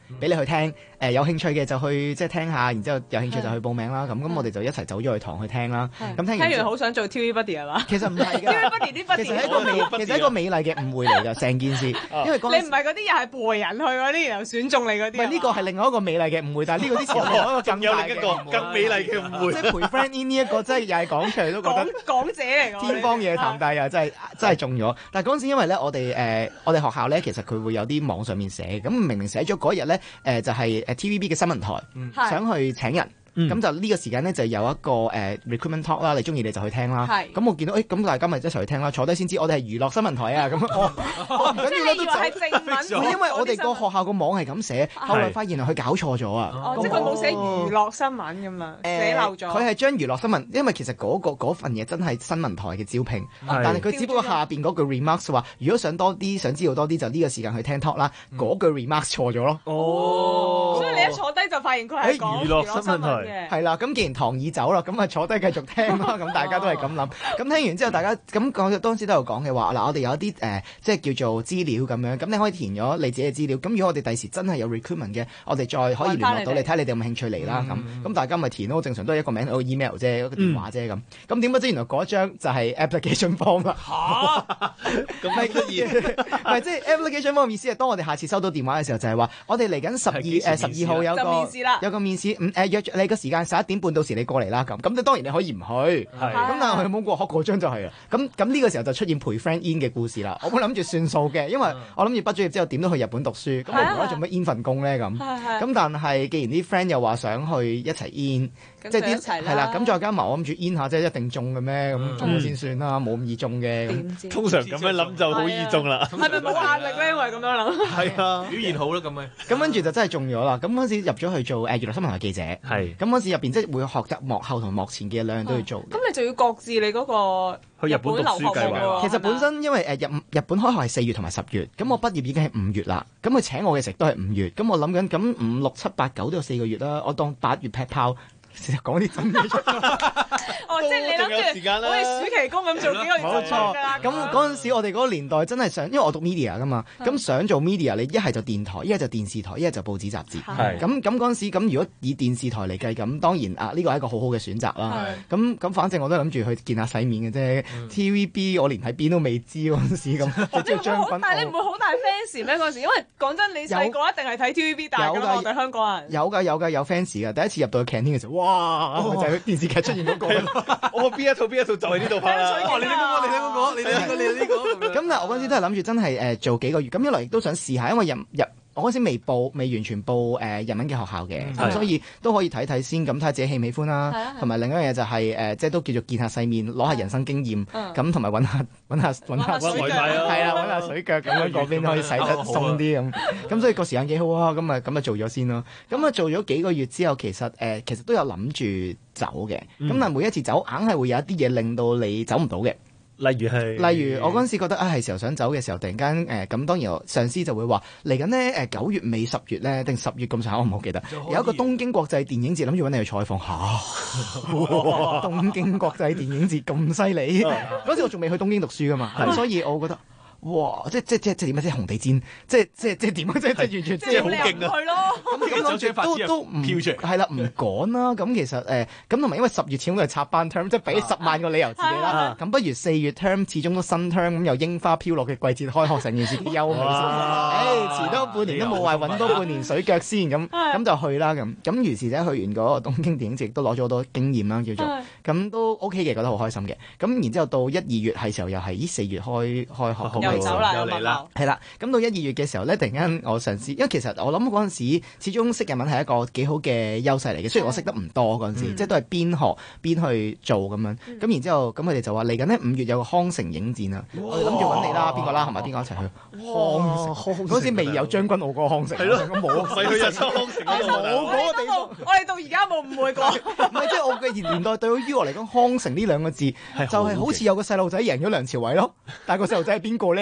俾你去聽。有興趣嘅就去即係聽下，然之後有興趣就去報名啦。咁我哋就一齊走咗去堂去聽啦。咁聽完好想做 TV Buddy 係嘛？ 其實唔係㗎 ，TV Buddy 啲 Buddy 其實係一個美麗嘅誤會嚟㗎，成件事。因為你唔係嗰啲又係陪人去嗰啲，然後選中你嗰啲。 唔係呢個係另外一個美麗嘅誤會，但係呢個之前有另外一個更大嘅更美麗嘅誤會。 即係陪 friend in 呢一個真係又係講出嚟都覺得港姐嚟㗎。 天方夜譚，但係又真係中咗。但係嗰陣時因為咧，我哋學校咧其實佢會有啲網上面寫，咁明明寫咗嗰日咧就係TVB 嘅新聞台。想去請人，咁就呢個時間咧就有一個recruitment talk 啦，你中意你就去聽啦。咁我見到咁大家咪一齊去聽啦，坐低先知我哋係娛樂新聞台啊。咁我唔緊要啦，都走。因為我哋個學校個網係咁寫，後來發現佢搞錯咗啊。 即係佢冇寫娛樂新聞㗎嘛，寫漏咗。 佢係將娛樂新聞，因為其實嗰份嘢真係新聞台嘅招聘，但係佢只不過下邊嗰句 remarks 話，如果想多啲，想知道多啲，就呢個時間去聽 talk 啦。嗰句 remarks 錯咗咯。 所以你一坐低就發現佢係講娛樂新聞嘅。 係啦，咁既然堂已走啦，咁啊坐低繼續聽啦。咁大家都係咁諗。咁聽完之後，大家咁講當時都有講嘅話，嗱，我哋有一啲即係叫做資料咁樣，咁你可以填咗你自己嘅資料。咁如果我哋第時真係有 recruitment 嘅，我哋再可以聯絡到你，睇你哋有冇興趣嚟啦。咁大家咪填咯，正常都係一個名、一個 email 啫，一個電話啫咁。咁點不知原來嗰張就係 application form 啦。咁乜嘢？唔係即係 application form 意思係當我哋下次收到電話嘅時候，就係話我哋嚟緊12號有個面試，約你個時間11點半到時你過嚟啦咁。咁當然你可以唔去，咁但係佢冇過嗰張就係啦。咁呢個時候就出現陪 friend in 嘅故事啦。我冇諗住算數嘅，因為我諗住畢咗業之後點都去日本讀書，咁我唔覺得做乜 in 份工咧咁。咁但係既然啲 friend 又話想去一齊 in，即係啲係啦，咁再加埋我諗住 in 下即係一定中嘅咩？咁中咗先算啦，冇咁易中嘅。 通常咁樣諗就好易中啦。 係咪冇壓力咧？因為咁樣諗。 係啊， 表現好啦咁咪。 咁跟住就真係中咗啦。咁嗰陣時入咗去做娛樂新聞台記者。係。咁嗰陣時入邊即係會學習幕後同幕前嘅兩樣都要做。 咁你就要各自你嗰個去日本讀書計劃。 其實本身因為日本開學係4月同埋10月，咁我畢業已經係5月啦。咁佢請我嘅時候都係5月，咁我諗緊咁5、6、7、8、9都有4個月啦。我當8月劈炮。成日講啲真嘢出嚟。 即係你諗住好似暑期工咁做幾個月就出㗎啦。 咁嗰陣時我哋嗰個年代真係想，因為我讀 media 㗎嘛，咁想做 media，你一係就電台，一係就電視台，一係就報紙雜誌。咁嗰陣時，咁如果以電視台嚟計，咁當然呢個係一個好好嘅選擇啦。咁反正我都諗住去見下世面嘅啫。TVB 我連喺邊都未知嗰陣時咁，即係將軍澳。 但係你唔會好大 fans 咩嗰陣時？因為講真，你細個一定係睇 TVB 大㗎嘛，我哋香港人。 有㗎，有 fans 㗎。第一次入到去 canteen 嘅時候，哇！就係電視劇出現嗰個。 我邊一套就係呢度拍啦。 你睇嗰個，你睇呢個。咁但係我嗰陣時都係諗住真係做幾個月，咁一來亦都想試下，因為我嗰時未完全報日文嘅學校嘅，咁所以都可以睇睇先，咁睇下自己喜唔喜歡啦。同埋另一樣嘢就係即係都叫做見下世面，攞下人生經驗，咁同埋揾下水腳，係啊，揾下水腳咁樣嗰邊可以洗得鬆啲咁。咁所以個時間幾好啊，咁啊做咗先咯。咁啊做咗幾個月之後，其實都有諗住走嘅。咁但係每一次走，硬係會有一啲嘢令到你走唔到嘅。 例如我嗰陣時覺得係時候想走嘅時候，突然間咁當然我上司就會話嚟緊呢9月尾10月咧定10月咁上下，我唔好記得有一個東京國際電影節，諗住揾你去採訪下。東京國際電影節咁犀利，嗰時我仲未去東京讀書噶嘛，咁所以我覺得。哇！即點啊？即係紅地氈，即點啊？即完全即係好勁啊！咁諗住都唔係啦，唔趕啦。咁其實咁同埋因為10月始終都係插班 term， 即係俾10萬個理由自己啦。咁不如4月 term 始終都新 term， 咁由櫻花飄落嘅季節開學，成件事休息先。遲多半年都冇話揾多半年水腳先咁就去啦咁於是咧去完嗰個東京電影節都攞咗好多經驗啦，叫做咁都 OK 嘅，覺得好開心嘅。咁然之後到1、2月係時候又係4月開學。 走啦，又嚟啦， 係啦。咁到1、2月嘅時候咧，突然間我嘗試，因為其實我諗嗰陣時始終識日文係一個幾好嘅優勢嚟嘅。雖然我識得唔多嗰陣時，即係都係邊學邊去做咁樣。咁然之後，咁佢哋就話嚟緊呢5月有個康城影展啊，我哋諗住揾你啦，邊個啦，係咪邊個一齊去？康城嗰時未有將軍澳嗰個康城，係咯，冇去日出康城嗰度， 冇嗰個地方。 我哋到而家冇誤會過。 唔係，即係我嘅年代對於我嚟講，康城呢兩個字就係好似有個細路仔贏咗梁朝偉咯。但係個細路仔係邊個咧？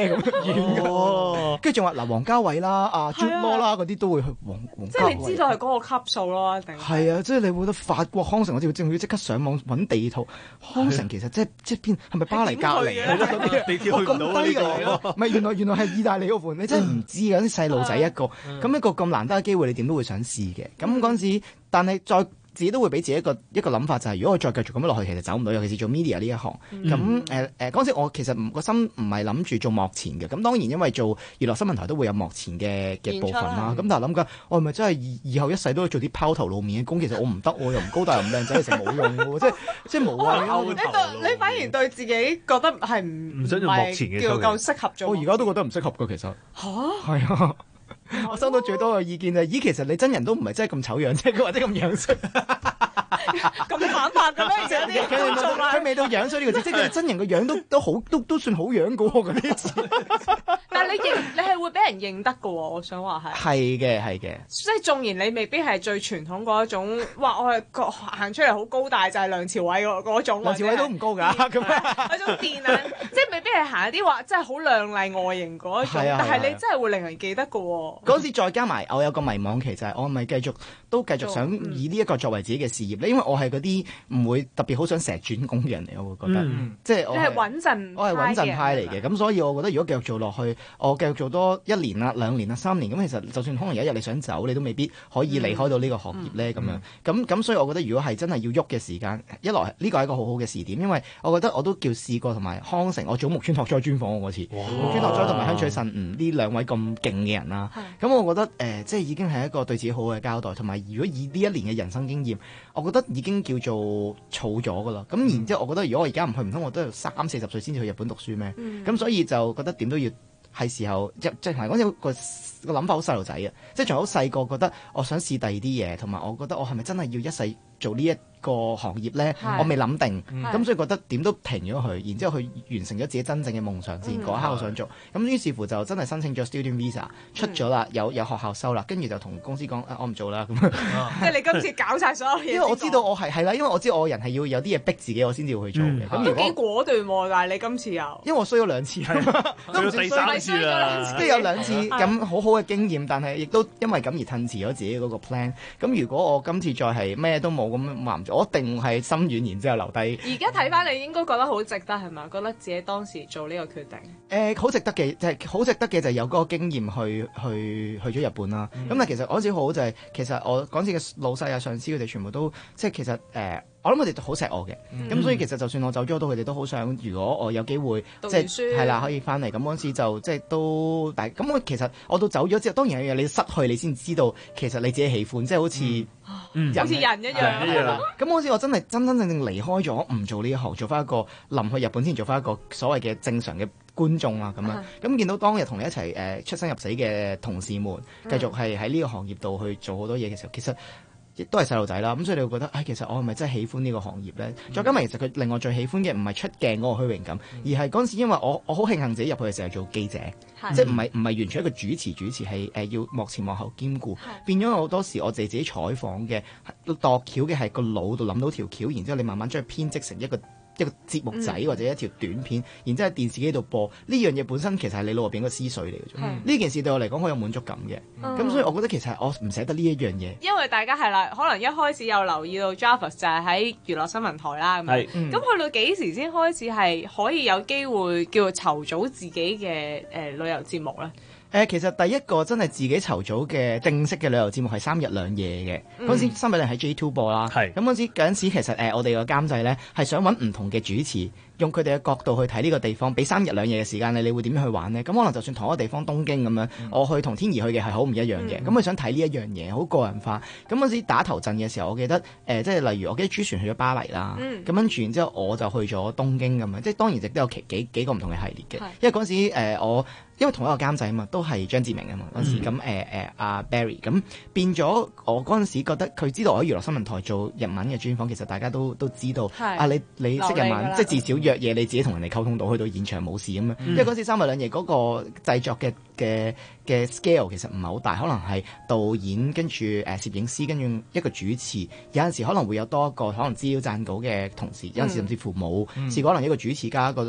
咩咁遠㗎？跟住仲話嗱，王家衛啦、Jude Law 啦嗰啲都會去王即係你知道係嗰個級數咯，一定係啊！即係你會覺得法國康城，我哋正要即刻上網揾地圖。康城其實即係邊係咪巴黎隔離啊？ 地鐵去唔到呢個， 唔係原來係意大利嗰款，你真係唔知㗎，啲細路仔一個，咁一個咁難得嘅機會，你點都會想試嘅。咁嗰陣時，但係再自己都會俾自己一個諗法，就係如果我再繼續咁樣落去，其實走唔到，尤其是做 media 呢一行。咁嗰陣時我其實個心唔係諗住做幕前嘅。咁當然因為做娛樂新聞台都會有幕前嘅部分啦。咁但係諗緊，我係咪真係以後一世都要做啲拋頭露面嘅工？其實我唔得，我又唔高大又唔靚仔，其實冇用嘅，即係冇啊！ 你反而對自己覺得係唔想做幕前嘅， 叫夠適合做。 我而家都覺得唔適合㗎，其實係啊。我收到最多嘅意見就係，咦，其實你真人都唔係真係咁醜樣啫，或者咁樣衰， 咁坦白嘅咩？而且啲佢未到樣衰呢個字，即係佢真人個樣都算好樣嘅喎，嗰啲字。 但係你係會俾人認得嘅喎，我想話係。係嘅。即係縱然你未必係最傳統嗰一種，哇！我係行出嚟好高大就係梁朝偉嗰種。 梁朝偉都唔高㗎，咁嗰種電眼，即係未必係行一啲話真係好亮麗外形嗰一種，但係你真係會令人記得嘅喎。 嗰時再加埋，我有個迷惘期就係，我係咪繼續想以呢一個作為自己嘅事業咧？因為我係嗰啲唔會特別好想成日轉工嘅人嚟，我會覺得，即係我係穩陣派嚟嘅。咁所以我覺得如果繼續做落去，我繼續做多1年啦、2年啦、3年，咁其實就算可能有一日你想走，你都未必可以離開到呢個行業咧。咁樣咁所以我覺得如果係真係要喐嘅時間，一來呢個係一個好好嘅時點，因為我覺得我都叫試過同埋康城，我做木村拓哉專訪我嗰次，木村拓哉同埋香取慎吾呢兩位咁勁嘅人啦。咁我覺得即係已經係一個對自己好嘅交代，同埋如果以呢1年嘅人生經驗，我覺得已經叫做儲咗㗎啦。咁然之後，我覺得如果我而家唔去，唔通我都要30-40歲先至去日本讀書咩？咁所以就覺得點都要係時候，即係嗰陣個諗法好細路仔啊！即係仲好細個，覺得我想試第二啲嘢，同埋我覺得我係咪真係要一世做呢一個行業咧？我未諗定，咁所以覺得點都停咗佢，然之後去完成咗自己真正嘅夢想先。嗰一刻我想做，咁於是乎就真係申請咗 Student Visa 出咗啦，有學校收啦，跟住就同公司講我唔做啦咁。 即係你今次搞晒所有嘢。 因為我知道我係啦，因為我知道我人係要有啲嘢逼自己，我先至要去做嘅。咁都幾果斷喎，但係你今次又因為我衰咗2次， 都第3次啦， 都有2次咁好好嘅經驗，但係亦都因為咁而褪遲咗自己嗰個 plan。咁如果我今次再係咩都冇咁話唔做，我一定係心軟，然之後留低。 而家睇翻你應該覺得好值得係咪？覺得自己當時做呢個決定。 好值得嘅，就係好值得嘅就係有嗰個經驗去咗日本啦。咁但係其實嗰陣時好就係其實我嗰陣時嘅老細啊、上司佢哋全部都即係其實我諗佢哋好錫我嘅，咁所以其實就算我走咗，到佢哋都好想，如果我有機會即係係啦，可以翻嚟。咁嗰陣時就即係都，但係咁我其實我到走咗之後，當然係你失去你先知道，其實你自己喜歡，即係好似人一樣。 咁嗰陣時我真係真正離開咗，唔做呢一行，做翻一個臨去日本先做翻一個所謂嘅正常嘅觀眾啊咁樣。咁見到當日同你一齊出生入死嘅同事們，繼續係喺呢個行業度去做好多嘢嘅時候，其實亦都係細路仔啦，咁所以你會覺得，其實我係咪真係喜歡呢個行業咧？再加埋其實佢令我最喜歡嘅唔係出鏡嗰個虛榮感，而係嗰陣時因為我好慶幸自己入去嘅時候做記者，即係唔係完全一個主持係要幕前幕後兼顧，變咗好多時我自己採訪嘅度橋嘅係個腦度諗到條橋，然之後你慢慢將佢編織成一個節目仔或者一條短片，然之後喺電視機度播，呢樣嘢本身其實係你腦入邊個思緒嚟嘅啫。呢件事對我嚟講好有滿足感嘅，咁所以我覺得其實我唔捨得呢一樣嘢。 因為大家係啦，可能一開始有留意到 Jarvis 就係喺娛樂新聞台啦，咁去到幾時先開始係可以有機會叫做籌組自己嘅旅遊節目咧？ 其實第一個真係自己籌組嘅正式嘅旅遊節目係3日2夜嘅，嗰陣時3日2夜喺 J2 播啦。咁嗰陣時其實我哋個監製咧係想揾唔同嘅主持，用佢哋嘅角度去睇呢個地方，俾3日2夜嘅時間你會點樣去玩呢？咁可能就算同一個地方東京咁樣，我去同天怡去嘅係好唔一樣嘅。咁佢想睇呢一樣嘢，好個人化。咁嗰陣時打頭陣嘅時候，我記得即係例如我記得朱璇去咗巴黎啦，咁跟住然之後我就去咗東京咁樣，即係當然亦都有幾個唔同嘅系列嘅。因為嗰陣時因為同一個監製啊嘛，都係張志明啊嘛嗰陣時，咁阿 Barry 咁變咗，我嗰陣時覺得佢知道我喺娛樂新聞台做日文嘅專訪，其實大家都知道你識日文，即係至少約嘢你自己同人哋溝通到，去到現場冇事咁樣。因為嗰陣時3日2夜嗰個製作嘅 scale 其實唔係好大，可能係導演跟住攝影師跟住一個主持，有陣時可能會有多一個可能資料撰稿嘅同事，有陣時甚至乎冇試過可能一個主持加一個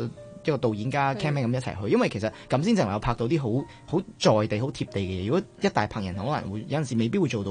一個導演加 cameraman 咁一齊去，因為其實咁先就有拍到啲好在地好貼地嘅嘢。如果一大棚人可能會有陣時未必會做到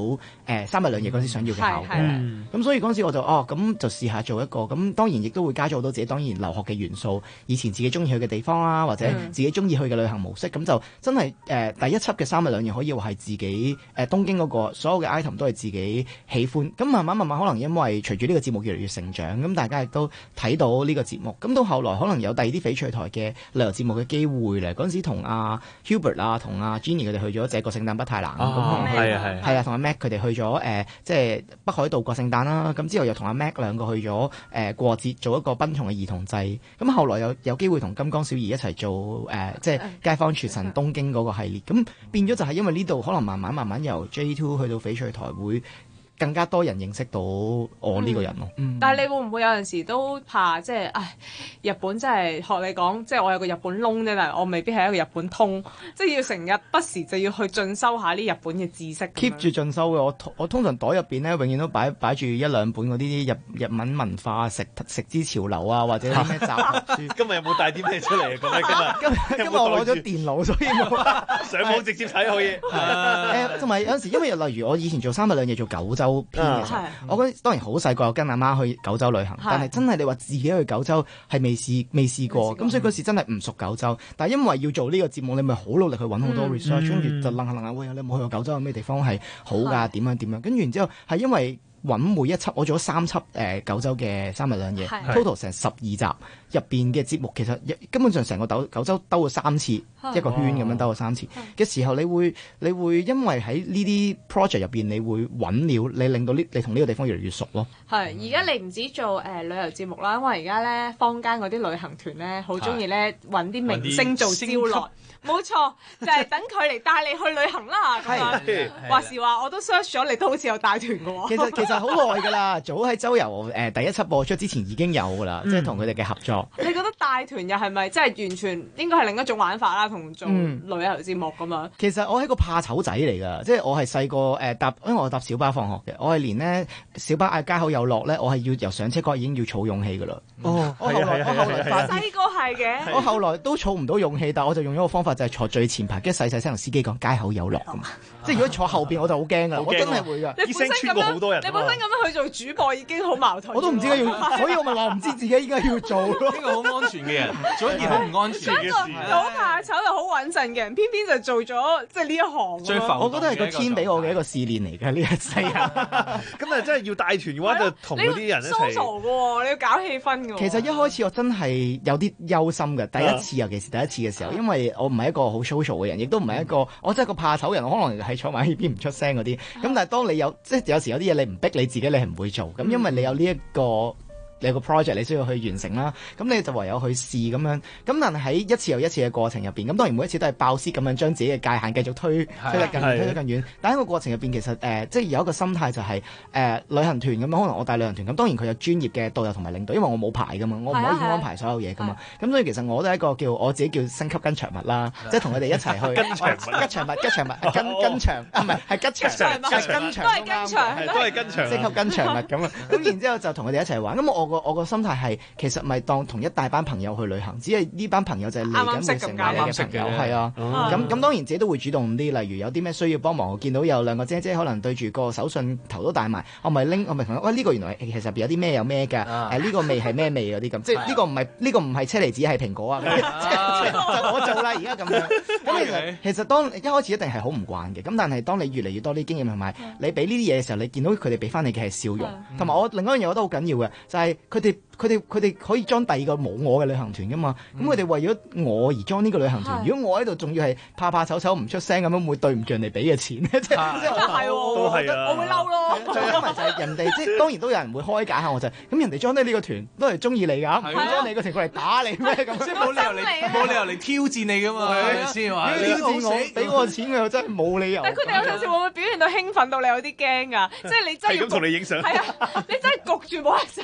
3日2夜嗰陣時想要嘅效果。咁所以嗰陣時我就咁就試下做一個，咁當然亦都會加咗好多自己當然留學嘅元素，以前自己中意去嘅地方啦，或者自己中意去嘅旅行模式，咁就真係第一輯嘅3日2夜可以話係自己東京嗰個所有嘅 item 都係自己喜歡。咁慢慢可能因為隨住呢個節目越嚟越成長，咁大家亦都睇到呢個節目，咁到後來可能有第二啲翡翠台嘅旅遊節目嘅機會咧。嗰陣時同阿 Hubert 啊，同阿 Jenny 佢哋去咗這個聖誕不太冷，係啊，同阿 Mac 佢哋去咗即係北海道過聖誕啦。咁之後又同阿 Mac 兩個去咗過節做一個奔蟲嘅兒童祭。咁後來有機會同金剛小兒一齊做即係街坊廚神東京嗰個系列。咁變咗就係因為呢度可能慢慢由 J2 去到翡翠台會更加多人認識到我呢個人咯。 但係你會唔會有陣時都怕即係日本真係學你講，即係我有個日本窿啫，但係我未必係一個日本通，即係要成日不時就要去進修下啲日本嘅知識。 keep 住進修嘅，我通常袋入邊咧永遠都擺住1-2本嗰啲日文文化食之潮流啊，或者啲咩雜學書。 今日有冇帶啲咩出嚟啊？ 今日我攞咗電腦，所以上網直接睇好嘢。 同埋有陣時，因為例如我以前做3日2夜做九州篇嘅時候，我覺得當然好細個跟阿媽去九州旅行，但係真係你話自己去九州係未試過，咁所以嗰時真係唔熟九州。但係因為要做呢個節目，你咪好努力去揾好多 research，跟住就諗下喂，你有冇去過九州有咩地方係好㗎？點樣？跟住然之後係因為揾每一輯，我做咗3輯九州嘅3日2夜 ，total 成12集入邊嘅節目，其實根本上成個九州兜咗3次，一個圈咁樣兜咗3次嘅時候，你會因為喺呢啲 project 入邊，你會揾料，你令到你同呢個地方越嚟越熟咯。 係，而家你唔止做旅遊節目啦，因為而家咧坊間嗰啲旅行團咧，好中意咧揾啲明星做招徠。冇錯，就係等佢嚟帶你去旅行啦。咁樣話時話，我都 search 咗，你都好似有帶團嘅喎。 其實好耐㗎啦，早喺周遊第一輯播出之前已經有㗎啦，即係同佢哋嘅合作。 你覺得帶團又係咪即係完全應該係另一種玩法啦？同做旅遊節目咁樣。 其實我係個怕醜仔嚟㗎，即係我係細個因為我搭小巴放學嘅，我係連呢小巴嗌街口有落咧，我係要由上車嗰已經要儲勇氣㗎啦。我後來細個係嘅， 我後來都儲唔到勇氣，但我就用咗個方法。就係坐最前排，跟住細聲同司機講街口有落咁。即係如果坐後邊我就好驚㗎，我真係會㗎。 啲聲穿過好多人。 你本身咁樣去做主播已經好矛盾。 我都唔知點解要，所以我咪話唔知自己應該要做咯。 呢個好安全嘅人，做一件好唔安全嘅事。 好怕醜又好穩陣嘅人，偏偏就做咗即係呢一行。 最我覺得係個天俾我嘅一個試煉嚟嘅呢一世人。 咁啊，真係要帶團嘅話，就同嗰啲人一齊。 social 嘅喎，你要搞氣氛嘅喎。 其實一開始我真係有啲憂心嘅，第一次尤其是第一次嘅時候，因為我唔係一個好 social 嘅人，亦都唔係一個我真係個怕醜人，我可能係坐埋喺邊唔出聲嗰啲。咁但係當你有即係有時有啲嘢你唔逼你自己，你係唔會做。咁因為你有呢你有個 project 你需要去完成啦，咁你就唯有去試咁樣。咁但係喺一次又一次嘅過程入邊，咁當然每一次都係爆屍咁樣將自己嘅界限繼續推得更遠，推得更遠。但喺個過程入邊，其實即係有一個心態就係旅行團咁樣，可能我帶旅行團咁，當然佢有專業嘅導遊同埋領隊，因為我冇牌噶嘛，我唔可以安排所有嘢噶嘛。咁所以其實我都係一個我自己叫升級跟場物啦，即係同佢哋一齊去跟場物，跟場，唔係係跟場， 都係跟場， 升級跟場物咁啊。咁然之後就同佢哋一齊玩。咁我個心態係其實咪當同一大班朋友去旅行，只係呢班朋友就係嚟緊會成為你嘅朋友，係啊。咁當然自己都會主動啲，例如有啲咩需要幫忙，我見到有兩個姐姐可能對住個手信頭都帶埋，我咪同佢喂，呢個原來其實有啲咩有咩㗎？呢個味係咩味嗰啲咁，即係呢個唔係車厘子係蘋果啊！就我做啦，而家咁樣。咁其實當一開始一定係好唔慣嘅，咁但係當你越嚟越多啲經驗同埋你俾呢啲嘢嘅時候，你見到佢哋俾翻你嘅係笑容，同埋我另外一樣嘢我覺得好緊要嘅就係佢哋可以裝第二個冇我嘅旅行團噶嘛，咁佢哋為咗我而裝呢個旅行團，如果我喺度仲要係怕醜唔出聲咁樣，會對唔住人哋俾嘅錢咧，即係我會嬲咯。 最因為就係人哋即係當然都有人會開解下我就咁人哋裝得呢個團都係中意你㗎，唔會將你個團過嚟打你咩咁？ 即係冇理由嚟挑戰你㗎嘛，係咪先話？ 挑戰我俾我錢佢又真係冇理由。 但係佢哋有陣時會唔會表現到興奮到你有啲驚㗎？即係你真係咁同你影相。 係啊，你真係焗住冇得走㗎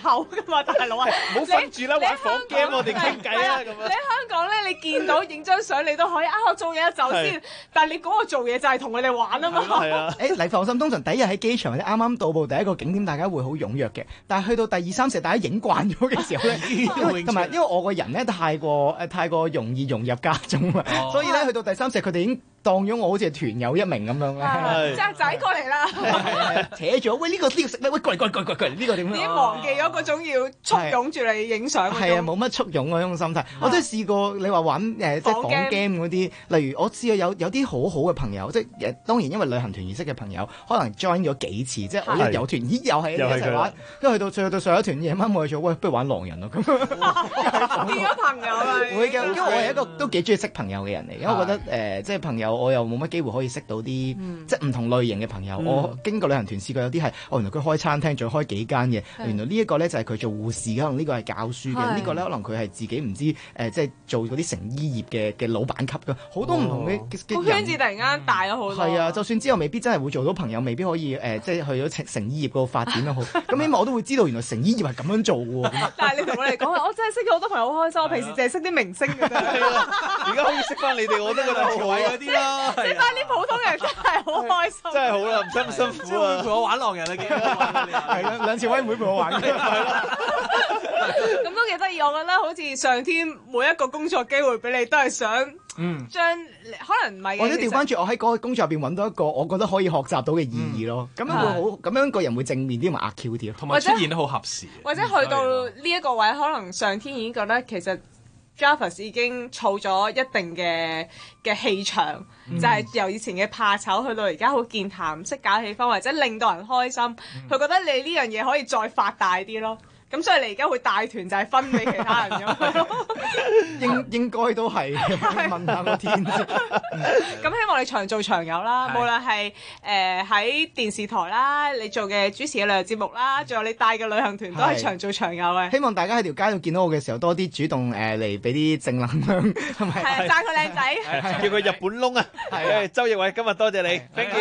嘛，大佬啊！ 唔好瞓住啦，玩房 game 我哋傾偈啊咁樣。 你香港咧，你見到影張相你都可以我做嘢就先，但係你嗰個做嘢就係同佢哋玩啊嘛。 係啊， 你放心，通常第一日喺機場或者啱啱到埗第一個景點，大家會好踴躍嘅。但係去到第2、3時，大家影慣咗嘅時候咧，同埋因為我個人咧太過容易融入家中啦，所以咧去到第3時，佢哋已經當咗我好似係團友一名咁樣咧。 仔仔過嚟啦， 扯咗喂呢個食咩？喂過嚟呢個點樣？ 已經忘記咗嗰種要簇擁住你影相。 係啊，冇乜簇擁嗰種心態。我都試過你話玩即係房 game 嗰啲，例如我試過有啲好好嘅朋友，即係當然因為旅行團認識嘅朋友，可能 join 咗幾次，即係我一有團咦又係一齊玩，跟住去到上一團夜晚冇去做，喂不如玩狼人咯咁。 變咗朋友啦， 會嘅，因為我係一個都幾中意識朋友嘅人嚟，因為我覺得即係朋友我又冇乜機會可以識到啲即係唔同類型嘅朋友。我經過旅行團試過有啲係原來佢開餐廳，仲開幾間嘅，原來呢一個咧就係佢做護士，可能呢個係教書嘅，呢個咧可能佢係自己唔知即係做嗰啲成衣業嘅老闆級嘅，好多唔同嘅個圈子突然間大咗好多。 係啊，就算之後未必真係會做到朋友，未必可以即係去咗成衣業嗰度發展得好。咁起碼我都會知道原來成衣業係咁樣做喎。 但係你同我哋講我真係識咗好多朋友，好開心。我平時淨係識啲明星嘅啫。 而家可以識翻你哋，我都覺得好位嗰啲啦。 識翻啲普通人真係好開心。 真係好啦，唔使咁辛苦啊！ 陪我玩狼人啊，幾多係啦，梁朝偉唔會陪我玩嘅。 咁都幾得意，我覺得好似上天每一個工作機會俾你，都係想將可能唔係或者調翻轉，我喺嗰個工作入邊揾到一個我覺得可以學習到嘅意義咯。咁樣會好，咁樣個人會正面啲，同埋阿 Q 啲咯。 同埋出現得好合時。 或者去到呢一個位，可能上天已經覺得其實 Jarvis 已經儲咗一定嘅氣場，就係由以前嘅怕醜去到而家好健談，識搞氣氛，或者令到人開心。佢覺得你呢樣嘢可以再發大啲咯。咁所以你而家會帶團就係分俾其他人咁應該都係問下個天啫。 咁希望你長做長有啦，無論係喺電視台啦，你做嘅主持嘅旅遊節目啦，仲有你帶嘅旅行團都係長做長有嘅。 希望大家喺條街度見到我嘅時候，多啲主動嚟俾啲正能量，係咪？ 係讚佢靚仔， 叫佢日本窿啊！係周奕偉，今日多謝你 ，thank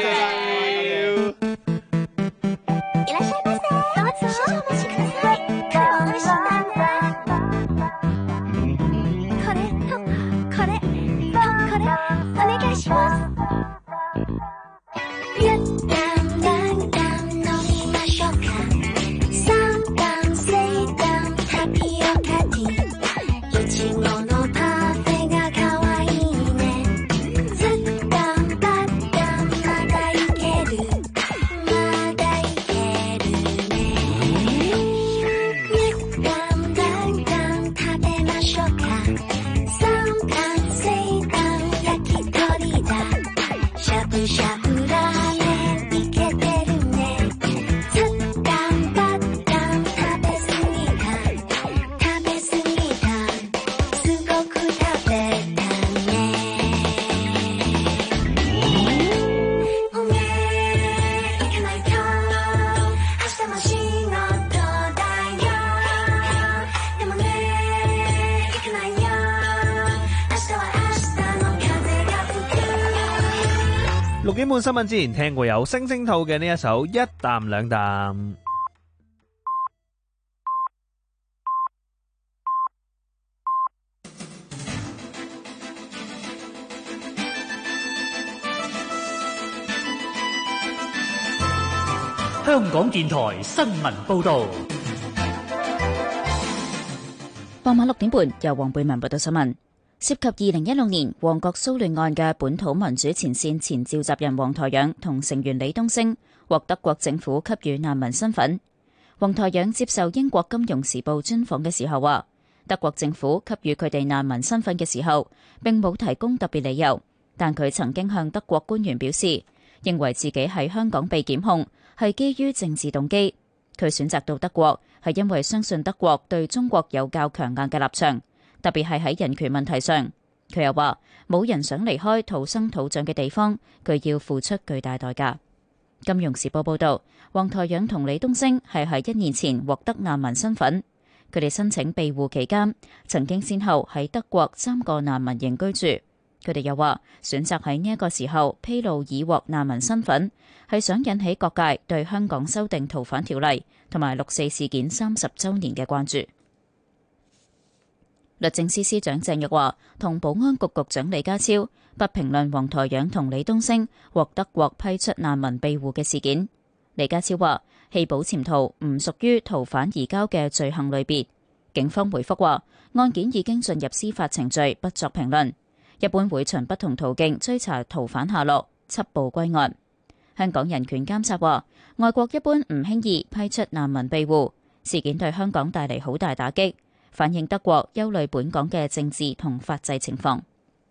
you。6點半新聞之前聽過有星星兔嘅呢一首一啖兩啖。 香港電台新聞報道。 傍晚6點半，由黃貝文報道新聞。涉及2016年旺角騷亂案嘅本土民主前線前召集人黃台仰同成員李東升獲德國政府給予難民身份。黃台仰接受英國金融時報專訪嘅時候話，德國政府給予佢哋難民身份嘅時候並冇提供特別理由，但佢曾經向德國官員表示，認為自己喺香港被檢控係基於政治動機。佢選擇到德國係因為相信德國對中國有較強硬嘅立場，特別係喺人權問題上。佢又話冇人想離開土生土長嘅地方，佢要付出巨大代價。金融時報報道，黃台仰同李東升係喺1年前獲得難民身份，佢哋申請庇護期間曾經先後喺德國3個難民營居住。 佢哋又話，選擇喺呢一個時候披露已獲難民身份，係想引起各界對香港修訂逃犯條例同埋6·4事件30週年嘅關注。律政司司長鄭若驊同保安局局長李家超不評論黃台仰同李東升獲德國批出難民庇護嘅事件。李家超話，棄保潛逃唔屬於逃犯移交嘅罪行類別。警方回覆話，案件已經進入司法程序，不作評論。一般會循不同途徑追查逃犯下落，緝捕歸案。香港人權監察話，外國一般唔輕易批出難民庇護，事件對香港帶嚟好大打擊，反映德國憂慮本港嘅政治同法制情況。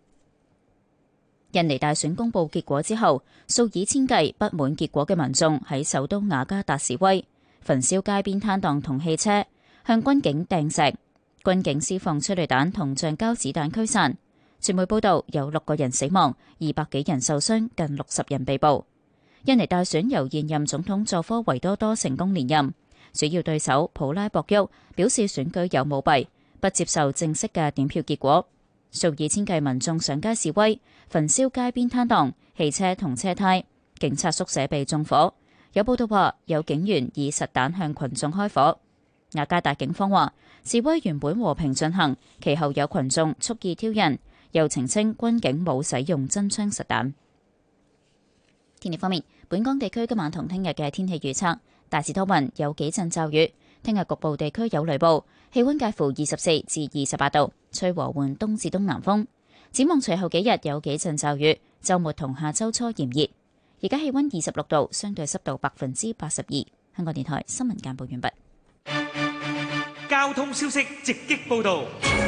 印尼大選公佈結果之後，數以千計不滿結果嘅民眾喺首都雅加達示威，焚燒街邊攤檔同汽車，向軍警掟石，軍警施放催淚彈同橡膠子彈驅散。傳媒報道有6個人死亡，200幾人受傷，近60人被捕。印尼大選由現任總統佐科維多多成功連任，主要對手普拉博沃表示選舉有舞弊，不接受正式嘅點票結果。數以千計民眾上街示威，焚燒街邊攤檔、汽車同車胎，警察宿舍被縱火。有報道話有警員以實彈向群眾開火。雅加達警方話示威原本和平進行，其後有群眾蓄意挑釁，又澄清軍警冇使用真槍實彈。天氣方面，本港地區今晚同聽日嘅天氣預測大致多雲，有幾陣驟雨。聽日局部地區有雷暴，氣溫介乎24至28度，吹和緩東至東南風。展望隨後幾日有幾陣驟雨，週末同下週初炎熱。而家氣溫26度，相對濕度82%。香港電台新聞簡報完畢。 交通消息直擊報道。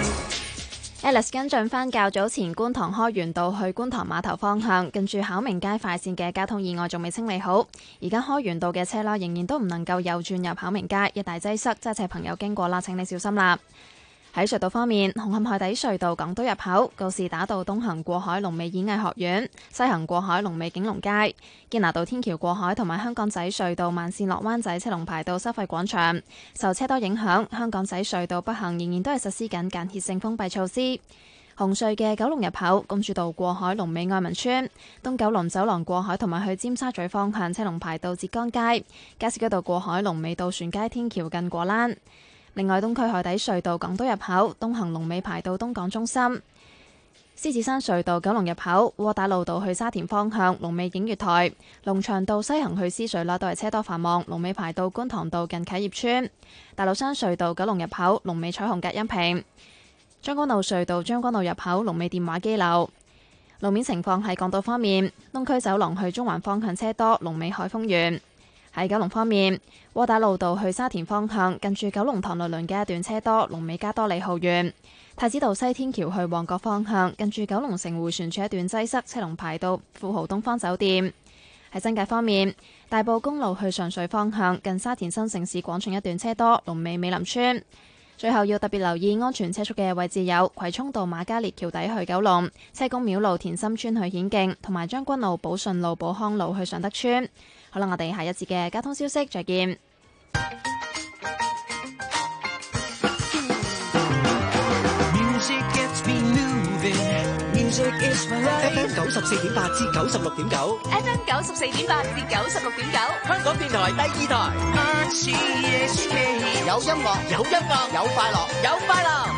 Alice 跟進返較早前觀塘開源道去觀塘碼頭方向，近住考明街快線嘅交通意外仲未清理好，而家開源道嘅車輛仍然都唔能夠右轉入考明街，一帶擠塞，揸車朋友經過啦，請你小心啦。喺隧道方面，紅磡海底隧道港島入口告士打道東行過海龍尾演藝學院，西行過海龍尾景隆街，堅拿道天橋過海同埋香港仔隧道慢線落灣仔車龍排到收費廣場。受車多影響，香港仔隧道北行仍然都係實施緊間歇性封閉措施。紅隧嘅九龍入口公主道過海龍尾愛民村，東九龍走廊過海同埋去尖沙咀方向車龍排到浙江街，加士居道過海龍尾渡船街天橋近果欄。另外，東區海底隧道港島入口東行龍尾排到東港中心，獅子山隧道九龍入口窩打老道去沙田方向龍尾映月台，龍翔道西行去獅隧啦，都係車多繁忙，龍尾排到觀塘道近啟業村。大老山隧道九龍入口龍尾彩虹隔音屏，將軍澳隧道將軍澳入口龍尾電話機樓。路面情況喺港島方面，東區走廊去中環方向車多，龍尾海峰園。喺九龍方面，窩打老道去沙田方向近住九龍塘律倫嘅一段車多，龍尾加多利浩園。太子道西天橋去旺角方向近住九龍城迴旋處一段擠塞，車龍排到富豪東方酒店。喺新界方面，大埔公路去上水方向近沙田新城市廣場一段車多，龍尾美林村。最後要特別留意安全車速嘅位置有葵涌道瑪嘉烈橋底去九龍、車公廟路田心村去顯徑，同埋將軍澳寶順路寶康路去尚德村。好啦，我哋下一節嘅交通消息再見。 FM 94.8至96.9 FM 94.8至96.9， 香港電台第2台。有音樂，有音樂，有快樂，有快樂。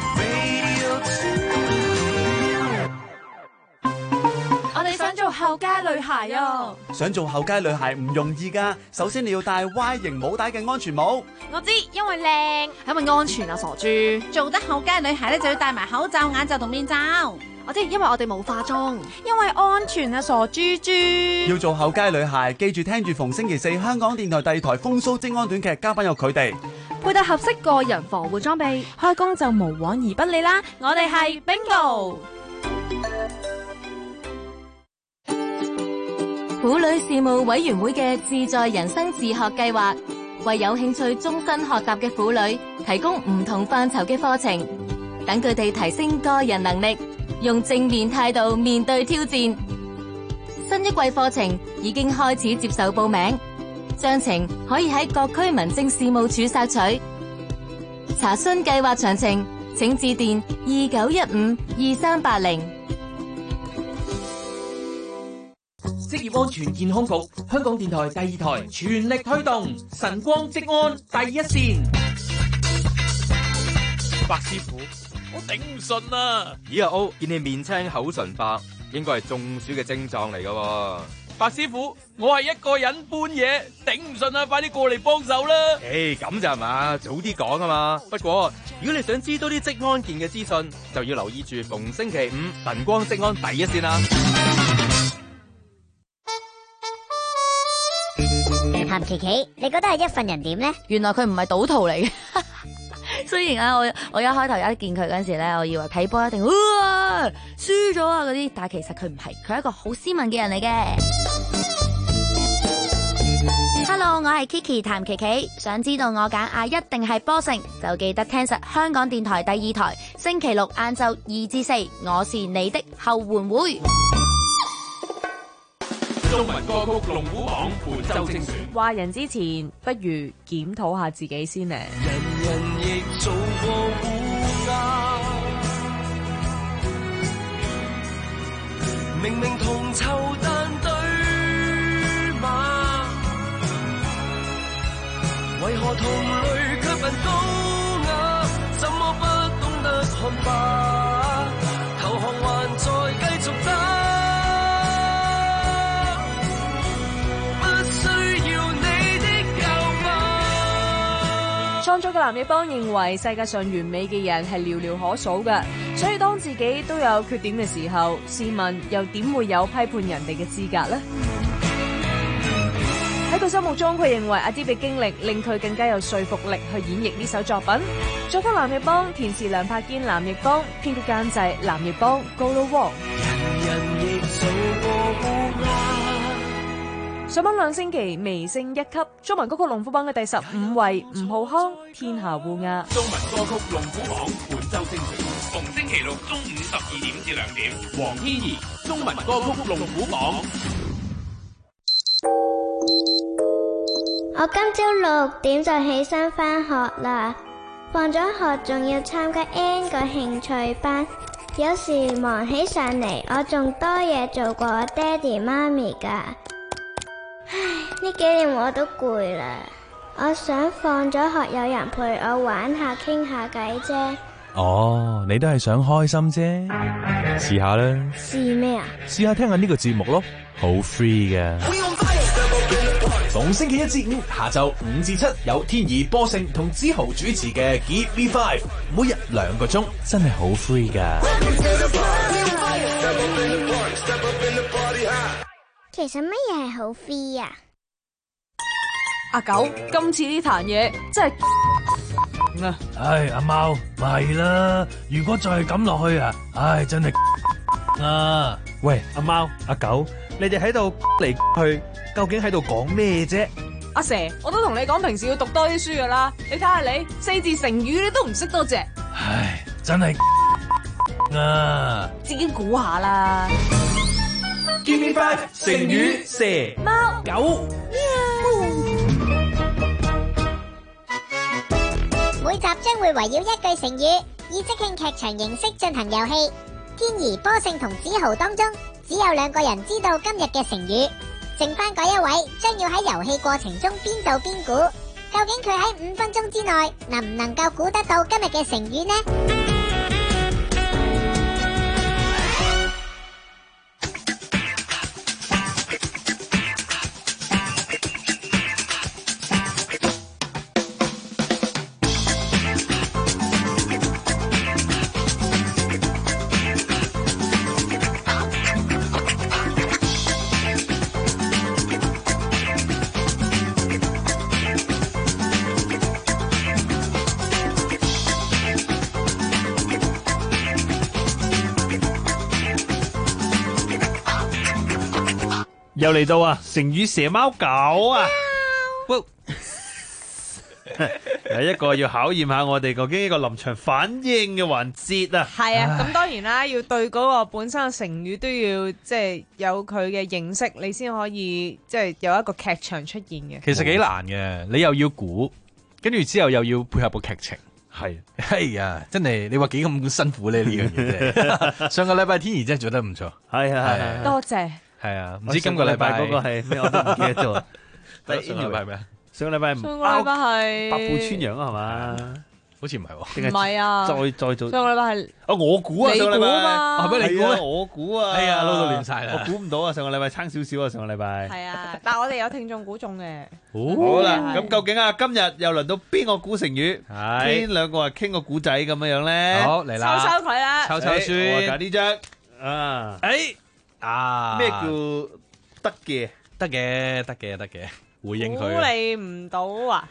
我哋想做後街女孩啊！ 想做後街女孩唔容易㗎，首先你要戴 Y 型帽帶嘅安全帽。 我知，因為靚，係咪安全啊？傻豬！ 做得後街女孩咧，就要戴埋口罩、眼罩同面罩。 我知，因為我哋冇化妝，因為安全啊！傻豬豬。 要做後街女孩，記住聽住逢星期四香港電台第2台風騷精安短劇，嘉賓有佢哋， 配搭合適個人防護裝備，開工就無往而不利啦！我哋係 Bingo。 婦女事務委員會嘅自在人生自學計劃，為有興趣終身學習嘅婦女提供唔同範疇嘅課程，等佢哋提升個人能力，用正面態度面對挑戰。新一季課程已經開始接受報名，詳情可以喺各區民政事務處索取。查詢計劃詳情，請致電29152380。 職業安全健康局、香港電台第2台全力推動晨光職安第一線。 白師傅，我頂唔順啊！咦阿 O， 見你面青口唇白，應該係中暑嘅症狀嚟㗎。白師傅，我係一個人搬嘢，頂唔順啊！快啲過嚟幫手啦！咁就係嘛，早啲講啊嘛。不過如果你想知多啲職安健嘅資訊，就要留意住逢星期五晨光職安第一線啦。 譚琪琪，你覺得係一份人點呢？ 原來佢唔係賭徒嚟嘅。雖然啊，我一開頭一見佢嗰陣時咧，我以為睇波一定哇輸咗啊嗰啲，但係其實佢唔係，佢係一個好斯文嘅人嚟嘅。Hello， 我係 Kiki 譚琪琪，想知道我揀A一定係波城，就記得聽實香港電台第2台，星期六晏晝2至4，我是你的後援會。 中文歌曲龍虎榜本周精選。 話人之前，不如檢討下自己先呢。 人人亦做過烏鴉，明明同臭但對馬，為何同類卻分高雅？怎麼不懂得看吧？投降還在繼續打。 創作嘅南亦邦認為世界上完美嘅人係寥寥可數嘅，所以當自己都有缺點嘅時候，試問又點會有批判人哋嘅資格呢？喺佢心目中，佢認為阿 Deep 嘅經歷令佢更加有說服力去演繹呢首作品。作曲南亦邦，填詞梁柏堅、南亦邦，編曲監製南亦邦、高佬王。 人人亦做過烏鴉。 上榜2星期，微升1級，中文歌曲龍虎榜嘅第15位，吳浩康《天下烏鴉》。 中文歌曲龍虎榜本周精選，逢星期六中午12點至2點。黃天怡中文歌曲龍虎榜。 我今朝6點就起身返學啦，放咗學仲要參加 N 個興趣班，有時忙起上嚟，我仲多嘢做過我爹哋媽咪㗎。唉，呢幾年我都攰啦，我想放咗學有人陪我玩下傾下偈啫。 哦，你都係想開心啫，試下啦。 試咩啊？ 試下聽下呢個節目咯，好 free 嘅。 逢星期1至5下晝5至7有天怡、波勝同子豪主持嘅 Give Me 5，每日2個鐘， 真係好 free 噶。 其實乜嘢係好 free 啊？ 阿九，今次呢壇嘢真係唉，阿貓咪啦，如果再係咁落去啊，唉，真係啊！ 喂，阿貓、阿九，你哋喺度嚟去，究竟喺度講咩啫？ 阿蛇，我都同你講，平時要讀多啲書噶啦。你睇下你4字成語你都唔識多隻。 唉，真係啊！ 自己估下啦。 Give me 5，成語蛇、 貓、 狗。 每集將會圍繞一句成語，以即興劇場形式進行遊戲。天怡、波勝同子豪當中，只有2個人知道今日嘅成語，剩翻嗰一位將要喺遊戲過程中邊做邊估。究竟佢喺5分鐘之內能唔能夠估得到今日嘅成語呢？ 又嚟到啊！成語蛇貓狗啊！有一個要考驗下我哋究竟一個臨場反應嘅環節啊！ 係啊，咁當然啦，要對嗰個本身嘅成語都要即係有佢嘅認識，你先可以即係有一個劇場出現嘅。 其實幾難嘅，你又要估，跟住之後又要配合個劇情。係啊，真係你話幾咁辛苦咧呢樣嘢啫。上個禮拜天怡真係做得唔錯， 係多謝。 係啊，唔知今個禮拜嗰個係咩我都唔記得咗。 上個禮拜咩啊？ 上個禮拜上個禮拜係百步穿楊啊，係嘛？ 好似唔係喎， 唔係啊， 再做上個禮拜係我估啊， 你上個禮拜估啊嘛係咩你估啊？ 係啊我估啊， 哎呀撈到亂晒啦我估唔到啊，上個禮拜差少少啊，上個禮拜。 係啊，但係我哋有聽眾估中嘅。 好啦，咁究竟啊，今日又輪到邊個估成語？邊兩個啊傾個古仔咁樣樣咧？ 好嚟啦， 抽抽佢啦， 抽抽書， 我揀呢張啊，咩叫得嘅？ 得嘅，得嘅，得嘅，回應佢。 估你唔到啊！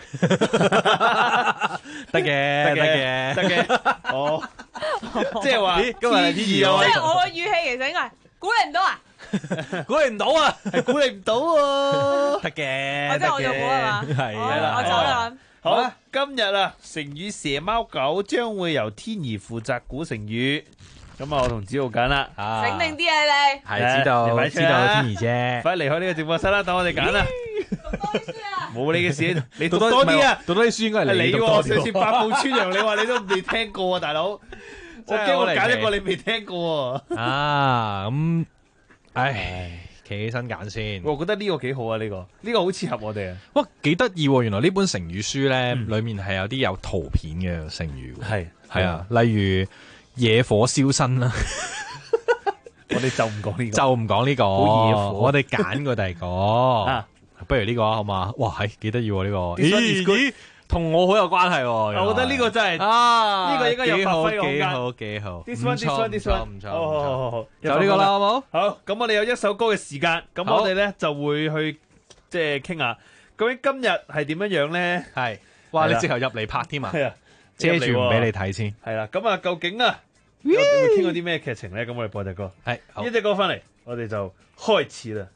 得嘅，得嘅， 得嘅。哦，即係話， 今日係天意啊！ 即係我嘅語氣其實應該係估你唔到啊！ 估你唔到啊！ 係估你唔到喎。 得嘅， 即係我就估係嘛？ 係啦，我走啦。 好啦，今日啊，成語蛇貓狗將會由天兒負責估成語。咁啊，我同子豪揀啦。 醒定啲啊你！ 係知道天兒啫。 快離開呢個直播室啦，等我哋揀啦。 讀多啲書啊！ 冇你嘅事，你讀多啲啊！ 讀多啲書應該係你讀多啲。 上次百步穿楊，你話你都未聽過啊，大佬。我驚我揀一個你未聽過啊！咁，唉，企起身揀先。 我覺得呢個幾好啊，呢個好切合我哋啊。 哇，幾得意喎！原來呢本成語書咧，裏面係有啲有圖片嘅成語。係啊，例如野火燒身啦。 我哋就唔講呢個， 就唔講呢個。 好野火， 我哋揀個第二個。不如呢個好嘛？哇，係幾得意喎呢個。咦，同我好有關係喎。 我覺得呢個真係呢個應該有發揮嘅空間。 幾好幾好。 This one，唔錯。好， 就呢個啦，好冇？ 好，咁我哋有一首歌嘅時間，咁我哋咧就會去即係傾下，究竟今日係點樣樣咧？ 係，哇！你直頭入嚟拍添啊？ 係啊， 遮住唔俾你睇先。 係啦，咁啊，究竟啊，會傾過啲咩劇情咧？咁我哋播隻歌， 係呢隻歌翻嚟，我哋就開始啦。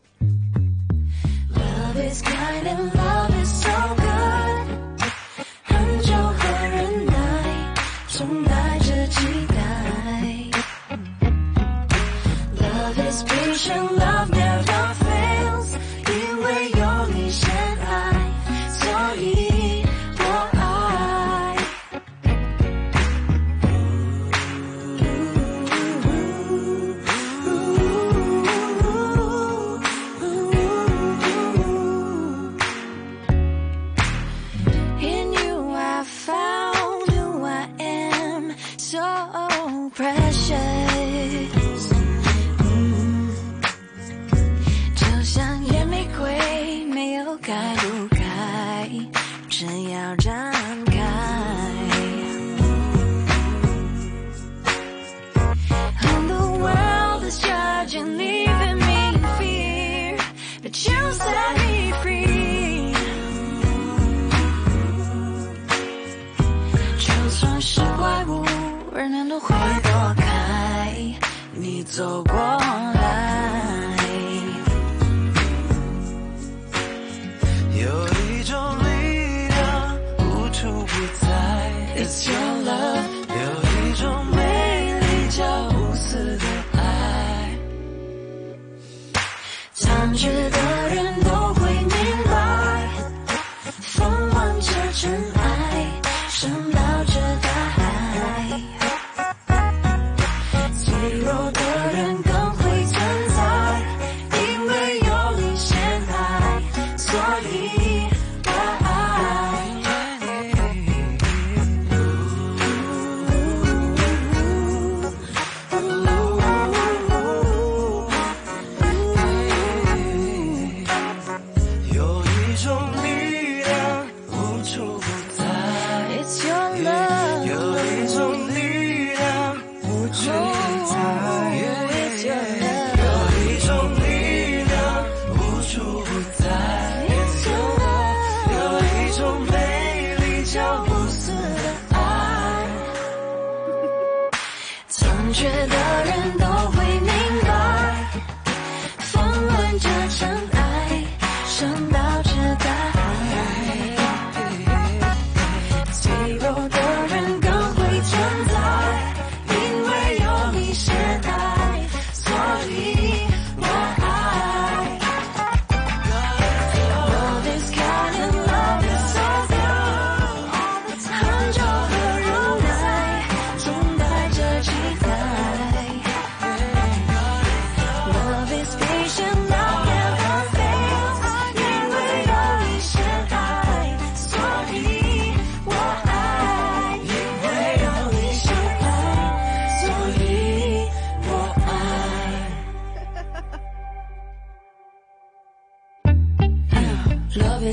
Love is kind and love is so good， 很久和忍耐，总带着期待。Love is patient, love never fails， 因为有你先爱，所以我爱。In you I found who I am, so precious。就像野玫瑰，没有该不该，只要展开。And the world is judging, leaving me in fear, but you set me free。就算是怪物，人人都会躲开，你走过来。有一种力量无处不在 ，It's your love。有一种美丽叫无私的爱，参觉的人都会明白，风挽着尘埃，升到这大海。脆弱的人更会存在，因为有你先爱，所以我爱。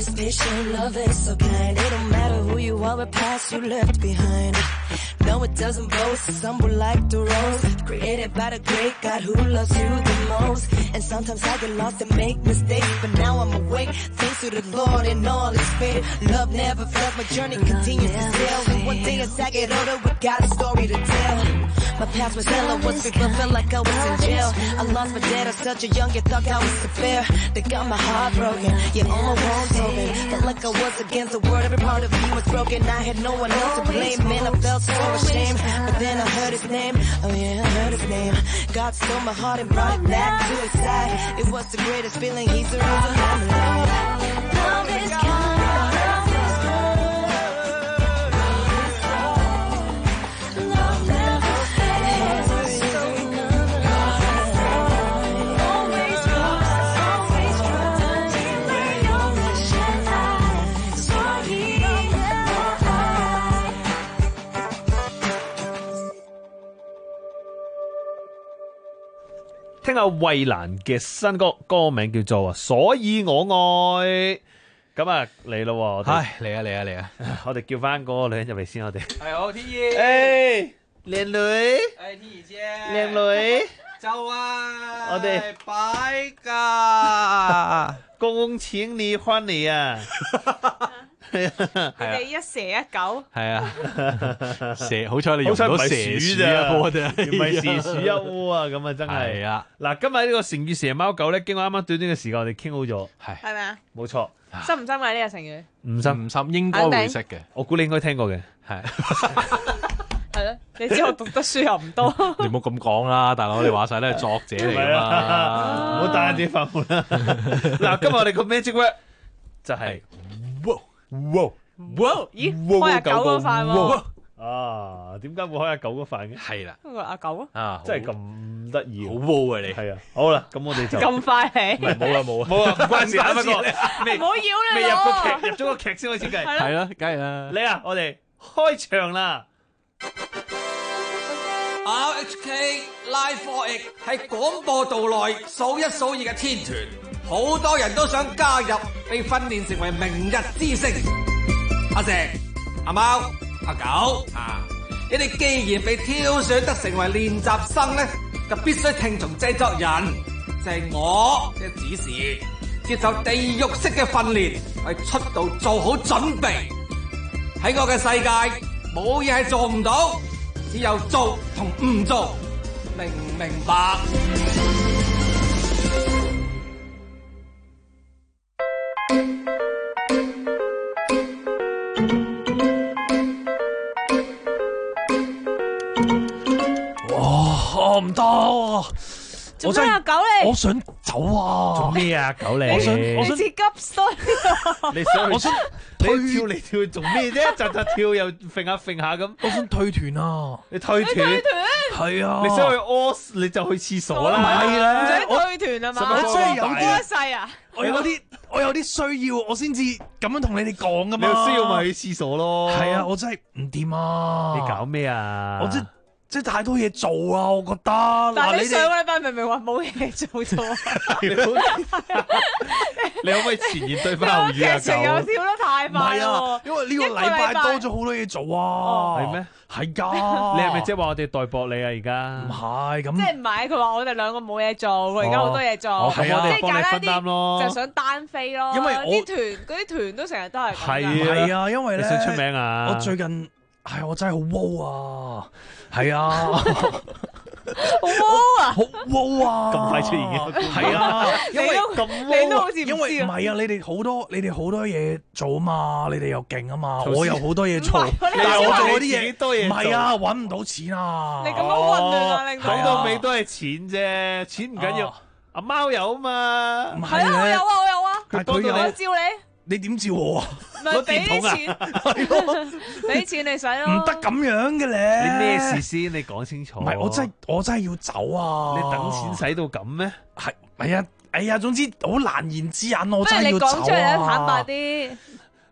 is patient, love is so kind. It don't matter who you are, what past you left behind. No, it doesn't boast, stumble like the rose. Created by the great God who loves you the most. And sometimes I get lost and make mistakes, but now I'm awake, thanks to the Lord and all His faith. Love never fails, my journey continues to sail. And one day as I get older, we got a story to tell. My past was hell, I was free, but felt like I was in jail. I lost my dad at such a young age, thought I was unfair. They got my heart broken, yeah, all my walls open. Felt like I was against the world, every part of me was broken. I had no one else to blame, man, I felt so ashamed. But then I heard His name, oh yeah, I heard His name. God stole my heart and brought it back to His side. It was the greatest feeling, He's the reason I'm alive. Love is kind. 聽下衛蘭嘅新歌，歌名叫做《所以我愛》。咁啊嚟咯， 唉嚟啊！ 我哋叫翻嗰個女人入嚟先，我哋係好天意， 靚女， 天意姐， 靚女， 走啊！ 我哋擺假， 恭請你翻嚟啊！ 你哋一蛇一狗， 係啊，蛇好彩你用唔到蛇鼠咋，我哋唔係蛇鼠一窩啊！咁啊真係係啊！ 嗱，今日呢個成語蛇貓狗咧，經過啱啱短短嘅時間，我哋傾好咗， 係咪啊？ 冇錯， 深唔深啊？呢個成語唔深， 應該會識嘅。 我估你應該聽過嘅，係係咯。你知我讀得書又唔多， 你唔好咁講啦，大佬，你話晒咧係作者嚟㗎嘛， 唔好打人哋飯碗啦。嗱，今日我哋個 magic word 就係。 咦，開阿狗嗰飯喎！ 啊，點解會開阿狗嗰飯嘅？ 係啦， 阿狗啊，真係咁得意， 好喎啊你！ 係啊，好啦，咁我哋就咁快嚟， 冇啊，唔關事啊，不過唔好擾你， 未入個劇，入咗個劇先開始計， 係啦，梗係啦， 嚟啊，我哋開場啦。 RHK Live 4X 係廣播道內數一數二嘅天團，好多人都想加入，被訓練成為明日之星。阿石、阿貓、阿狗啊，你哋既然被挑選得成為練習生咧，就必須聽從製作人，就係我嘅指示，接受地獄式嘅訓練，為出道做好準備。喺我嘅世界，冇嘢係做唔到。只有做同唔做，明唔明白？ 哇！唔得， 做咩啊，狗你？ 我想走啊！ 做咩啊，狗你？ 我想自己急衰。 你想你跳嚟跳去做咩啫？扎跳又揈下揈下咁。 我想退團啊！ 你退團？係啊！你想去屙你就去廁所啦。 唔係啦， 唔使退團啊嘛！ 我真係有啲一世啊！ 我有啲需要，我先至咁樣同你哋講噶嘛。 你需要咪去廁所咯？ 係啊！我真係唔掂啊！ 你搞咩啊？ 我即係太多嘢做啊！我覺得。 但係你上個禮拜明明話冇嘢做咗， 你可唔可以前言對翻後語啊？ 劇情又跳得太快啊！因為呢個禮拜多咗好多嘢做啊！ 係咩？ 係㗎！ 你係咪即係話我哋代薄你啊？而家唔係咁， 即係唔係？佢話我哋兩個冇嘢做，佢而家好多嘢做， 係啊，即係幫你分擔咯， 就想單飛咯。 因為啲團都成日都係係啊，因為咧你想出名啊！ 我最近係我真係好 wow 啊！係啊， 好 wow 啊！ 好 wow 啊！ 咁快出現嘅係啊，因為你都好似因為唔係啊，你哋好多嘢做啊嘛，你哋又勁啊嘛，我有好多嘢做，但係我做嗰啲嘢多嘢， 唔係啊，揾唔到錢啊！ 你咁樣混亂啊，令講到尾都係錢啫，錢唔緊要，阿貓有啊嘛， 唔係我有啊， 但係佢有我照你點照我啊？ 咪俾啲錢，俾錢你使咯。 唔得咁樣嘅咧。 你咩事先？你講清楚。 唔係，我真係要走啊！ 你等錢使到咁咩？ 係啊，哎呀，總之好難言之隱，我真係要走啊！ 不如你講出嚟，坦白啲。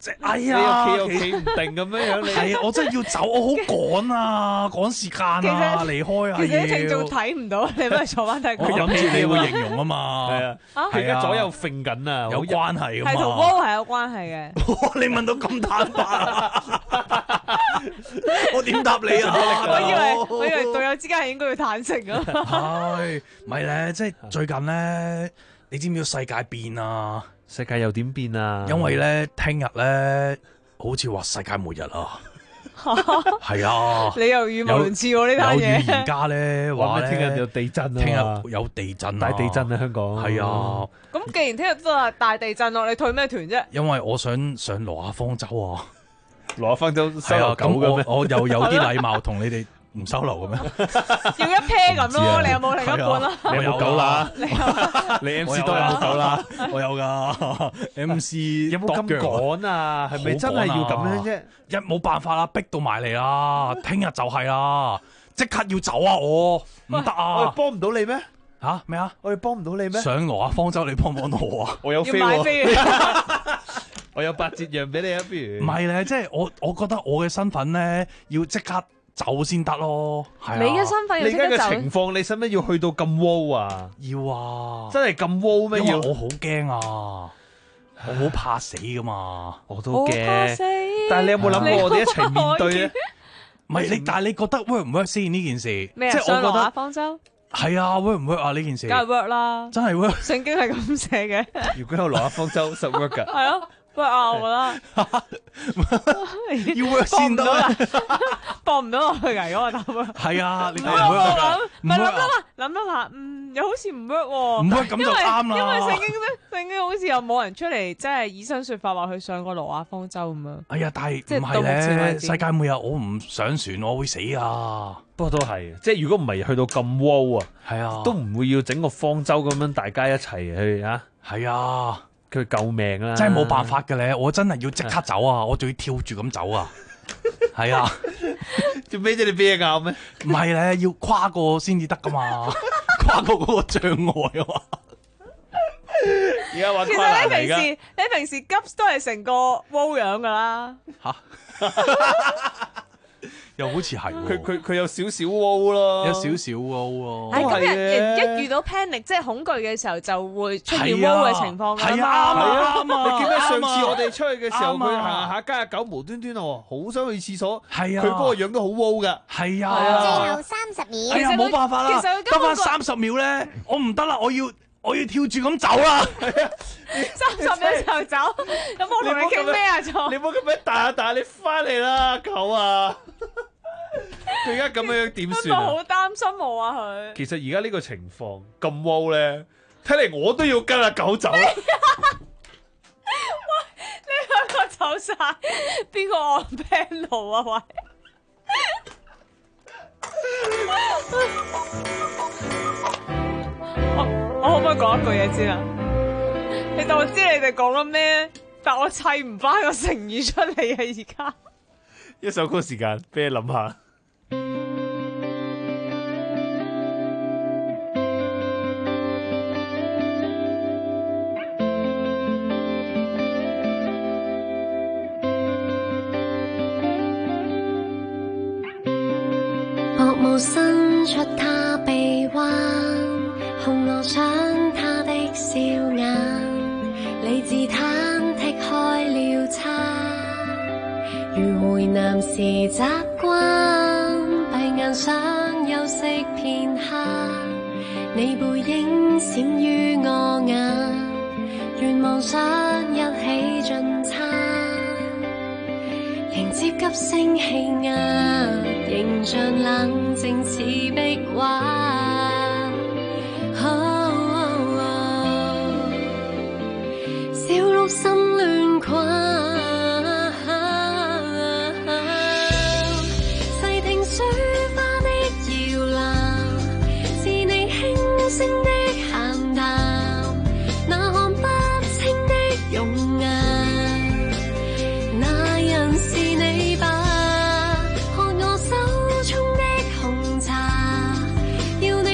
哎呀，你又企唔定咁樣，你係啊，我真係要走，我好趕啊，趕時間啊，離開啊， 其實啲聽眾睇唔到，你咪坐翻睇。 佢諗住你會形容啊嘛， 係啊，佢而家左右揈緊啊， 有關係㗎嘛， 係同窩係有關係嘅。 你問到咁坦白啊，我點答你啊？ 我以為隊友之間係應該要坦誠啊。 係，咪咧？即係最近咧，你知唔知世界變啊？ 世界又點變啊？ 因為咧，聽日咧，好似話世界末日啊！係啊！ 你又語無倫次喎呢單嘢。 有預言家咧話咧， 聽日有地震啊！ 聽日有地震， 大地震啊！香港係啊！ 咁既然聽日都係大地震咯，你退咩團啫？ 因為我想上挪亞方舟啊！ 挪亞方舟收留狗嘅咩？ 我又有啲禮貌同你哋。唔收留嘅咩？ 要一 pair 咁咯，你有冇另一半啦？ 你有冇狗啦？你 MC 都有冇狗啦？ 我有噶 MC 有冇咁趕啊？係咪真係要咁樣啫？ 一冇辦法啦，逼到埋嚟啦！聽日就係啦，即刻要走啊！我唔得啊！ 我哋幫唔到你咩？ 吓咩啊？ 我哋幫唔到你咩？ 上挪亞方舟，你幫唔幫我啊？ 我有飛喎，我有8折讓俾你啊！不如唔係咧，即係我覺得我嘅身份咧要即刻。走先得咯，係啊！ 你嘅身份要即刻走。 你而家嘅情況，你使唔使要去到咁 wow 啊？ 要啊！ 真係咁 wow 咩？ 因為我好驚啊！我好怕死噶嘛！ 我都驚。但係你有冇諗過我哋一齊面對咧？ 唔係你，但係你覺得 work 唔 work 先呢件事？ 咩啊？上挪亞方舟係啊 ，work 唔 work 啊？呢件事梗係 work 啦， 真係 work。 聖經係咁寫嘅。 如果有挪亞方舟，實 work 噶。 係咯。喂啊！我覺得要 work 先得， 放唔到落去㗎，如果我答啊。 係啊，你唔 work 唔係諗多下，又好似唔 work 喎。 唔 work 咁就啱啦。 因為聖經好似又冇人出嚟，即係以身説法話佢上過挪亞方舟咁樣。 哎呀，但係即係唔係咧？世界末日我唔上船，我會死啊！ 不過都係，即係如果唔係去到咁 wow 啊， 係啊， 都唔會要整個方舟咁樣大家一齊去啊。 係啊。 佢救命啦！ 真係冇辦法嘅咧，我真係要即刻走啊！我仲要跳住咁走啊！係啊， 做咩啫？你俾嘢咬咩？ 唔係咧，要跨過先至得噶嘛，跨過嗰個障礙啊嘛！ 而家話其實你平時急都係成個窩樣噶啦嚇。又好似係佢有少少 wow 咯， 有少少 wow 咯。 咁人一遇到 panic 即係恐懼嘅時候，就會出現 wow 嘅情況㗎嘛。 係啊，你記得上次我哋出去嘅時候，佢行下街，狗無端端好想去廁所。 係啊， 佢嗰個樣都好 wow 㗎。 係啊， 最後30秒。 哎呀，冇辦法啦，得翻30秒咧，我唔得啦，我要跳住咁走啦。 30秒就走，咁我同你傾咩啊？錯， 你唔好咁樣彈，你翻嚟啦，狗啊！佢而家咁樣點算啊？ 好擔心我啊！佢其實而家呢個情況咁 wow 咧，睇嚟我都要跟阿狗走啦。 喂，你兩個走晒，邊個按 plan 路啊？喂！我可唔可以講一句嘢先啊？其實我知你哋講緊咩，但我砌唔翻個成語出嚟啊！而家一首歌時間，俾你諗下。 薄霧伸出他臂彎，紅羅上他的笑顏，理智忐忑開了叉，如回南時習慣，閉眼想休息片刻，你背影閃於我眼，願望想一起進餐，迎接急升氣壓，形象冷靜似壁畫。小鹿心亂困，細聽水花的搖籃，是你輕聲的閒談，那看不清的容顏，那人是你吧？看我手中的紅茶，要你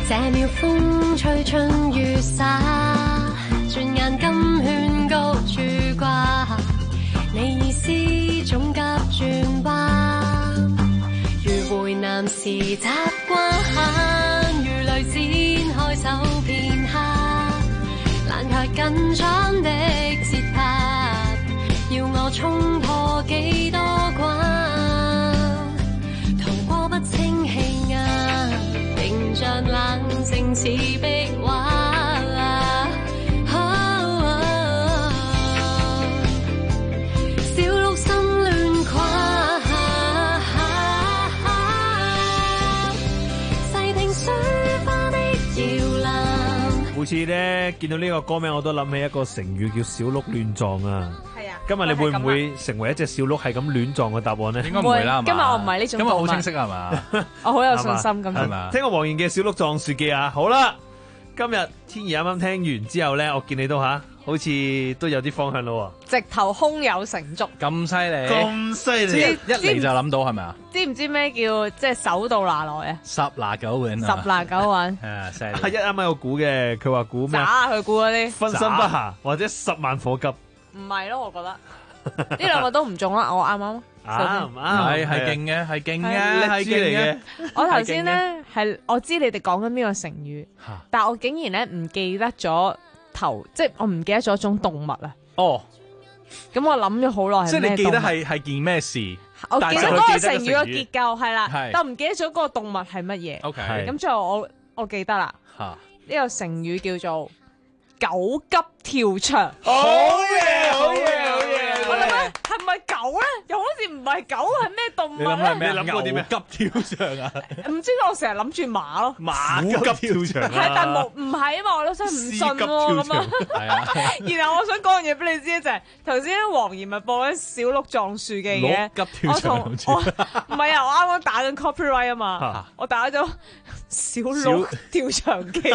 這秒風吹春雨灑，轉眼金圈高處掛，你意思總急轉彎，如回南時習慣，如淚展開手片刻，難卻緊張的節拍，要我衝破幾多關，逃過不清氣壓，形象冷靜似壁畫。小鹿心亂跨，細聽水花的搖籃。 每次咧見到呢個歌名，我都諗起一個成語叫小鹿亂撞啊！ 係啊， 今日你會唔會成為一隻小鹿係咁亂撞嘅答案呢？ 應該唔會啦， 今日我唔係呢種動物， 今日好清晰係嘛？ 我好有信心今日。 聽過黃妍嘅《小鹿撞樹記》啊！好啦，今日天怡啱啱聽完之後咧，我見你都好似都有啲方向咯喎， 直頭胸有成竹， 咁犀利， 咁犀利， 一嚟就諗到係咪啊？ 知唔知咩叫即係手到拿來啊？ 十拿九穩啊！ 十拿九穩， 係犀利。 阿一啱啱有估嘅，佢話估咩？ 渣佢估嗰啲分身不暇或者10萬火急。 唔係咯，我覺得呢兩個都唔中啦，我啱啱？ 啱， 係勁嘅，係勁嘅，係勁嘅。 我頭先咧係我知你哋講緊邊個成語，但我竟然咧唔記得咗頭，即係我唔記得咗種動物啊。 哦， 咁我諗咗好耐， 即係你記得係件咩事？ 我記得嗰個成語個結構係啦， 係但唔記得咗嗰個動物係乜嘢。 OK， 咁最後我記得啦，呢個成語叫做狗急跳牆。 好嘢，好嘢，好嘢！ 我諗下係唔係狗咧？又好似唔係狗，係咩動物咧？ 你諗過啲咩？ 急跳牆啊？ 唔知我成日諗住馬咯， 馬急跳牆係，但冇唔係啊嘛，我都真係唔信喎咁啊。 係啊。 然後我想講樣嘢俾你知就係頭先黃妍咪播緊小鹿撞樹記嘅， 急跳牆唔係啊，我啱啱打緊 copyright 啊嘛，我打咗小鹿跳牆記。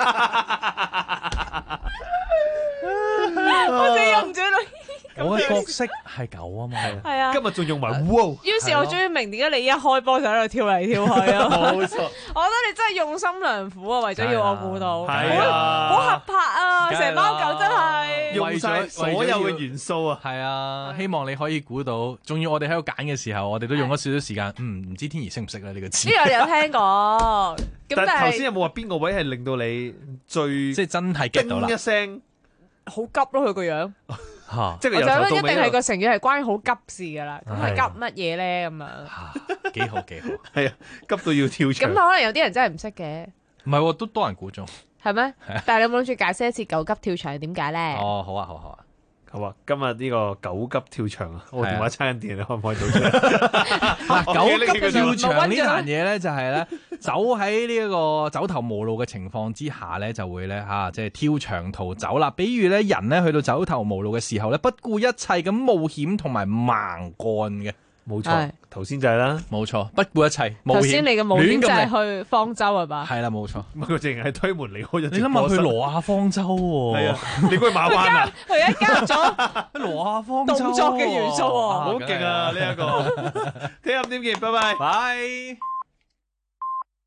我真係忍唔住咯。 我嘅角色係狗啊嘛， 係啊， 今日仲用埋哇！ 於是我終於明點解你一開波就喺度跳嚟跳去啊！ 冇錯， 我覺得你真係用心良苦啊，為咗要我估到， 係啊， 好合拍啊！成貓狗真係用晒所有嘅元素啊！ 係啊，希望你可以估到。仲要我哋喺度揀嘅時候，我哋都用咗少少時間。唔知天怡識唔識咧呢個字？ 呢個你有聽過？ 但係頭先有冇話邊個位係令到你最即係真係 get 到啦？ 一聲好急咯，佢個樣。 即係我就覺得一定係個成語係關於好急事噶啦，咁係急乜嘢咧咁樣？ 幾好幾好， 係啊，急到要跳牆。 咁可能有啲人真係唔識嘅， 唔係都多人估中， 係咩？但係你有冇諗住解釋一次狗急跳牆係點解咧？ 哦，好啊，好啊，好啊。 好啊！今日呢個狗急跳牆啊，我電話差緊電，你可唔可以做出嚟？ 狗急跳牆呢壇嘢咧，就係咧走喺呢一個走投無路嘅情況之下咧，就會咧即係跳牆逃走啦。比如咧人咧去到走投無路嘅時候咧，不顧一切咁冒險同埋蠻幹嘅。 冇錯，頭先就係啦， 冇錯，不顧一切冒險。 頭先你嘅冒險就係去方舟係嘛？ 係啦，冇錯。 佢淨係推門離開咗。 你諗下去羅亞方舟喎？ 係啊，你去馬灣啊？ 佢而家加入咗羅亞方舟動作嘅元素喎， 好勁啊！呢一個，聽日5點見，拜拜， 拜。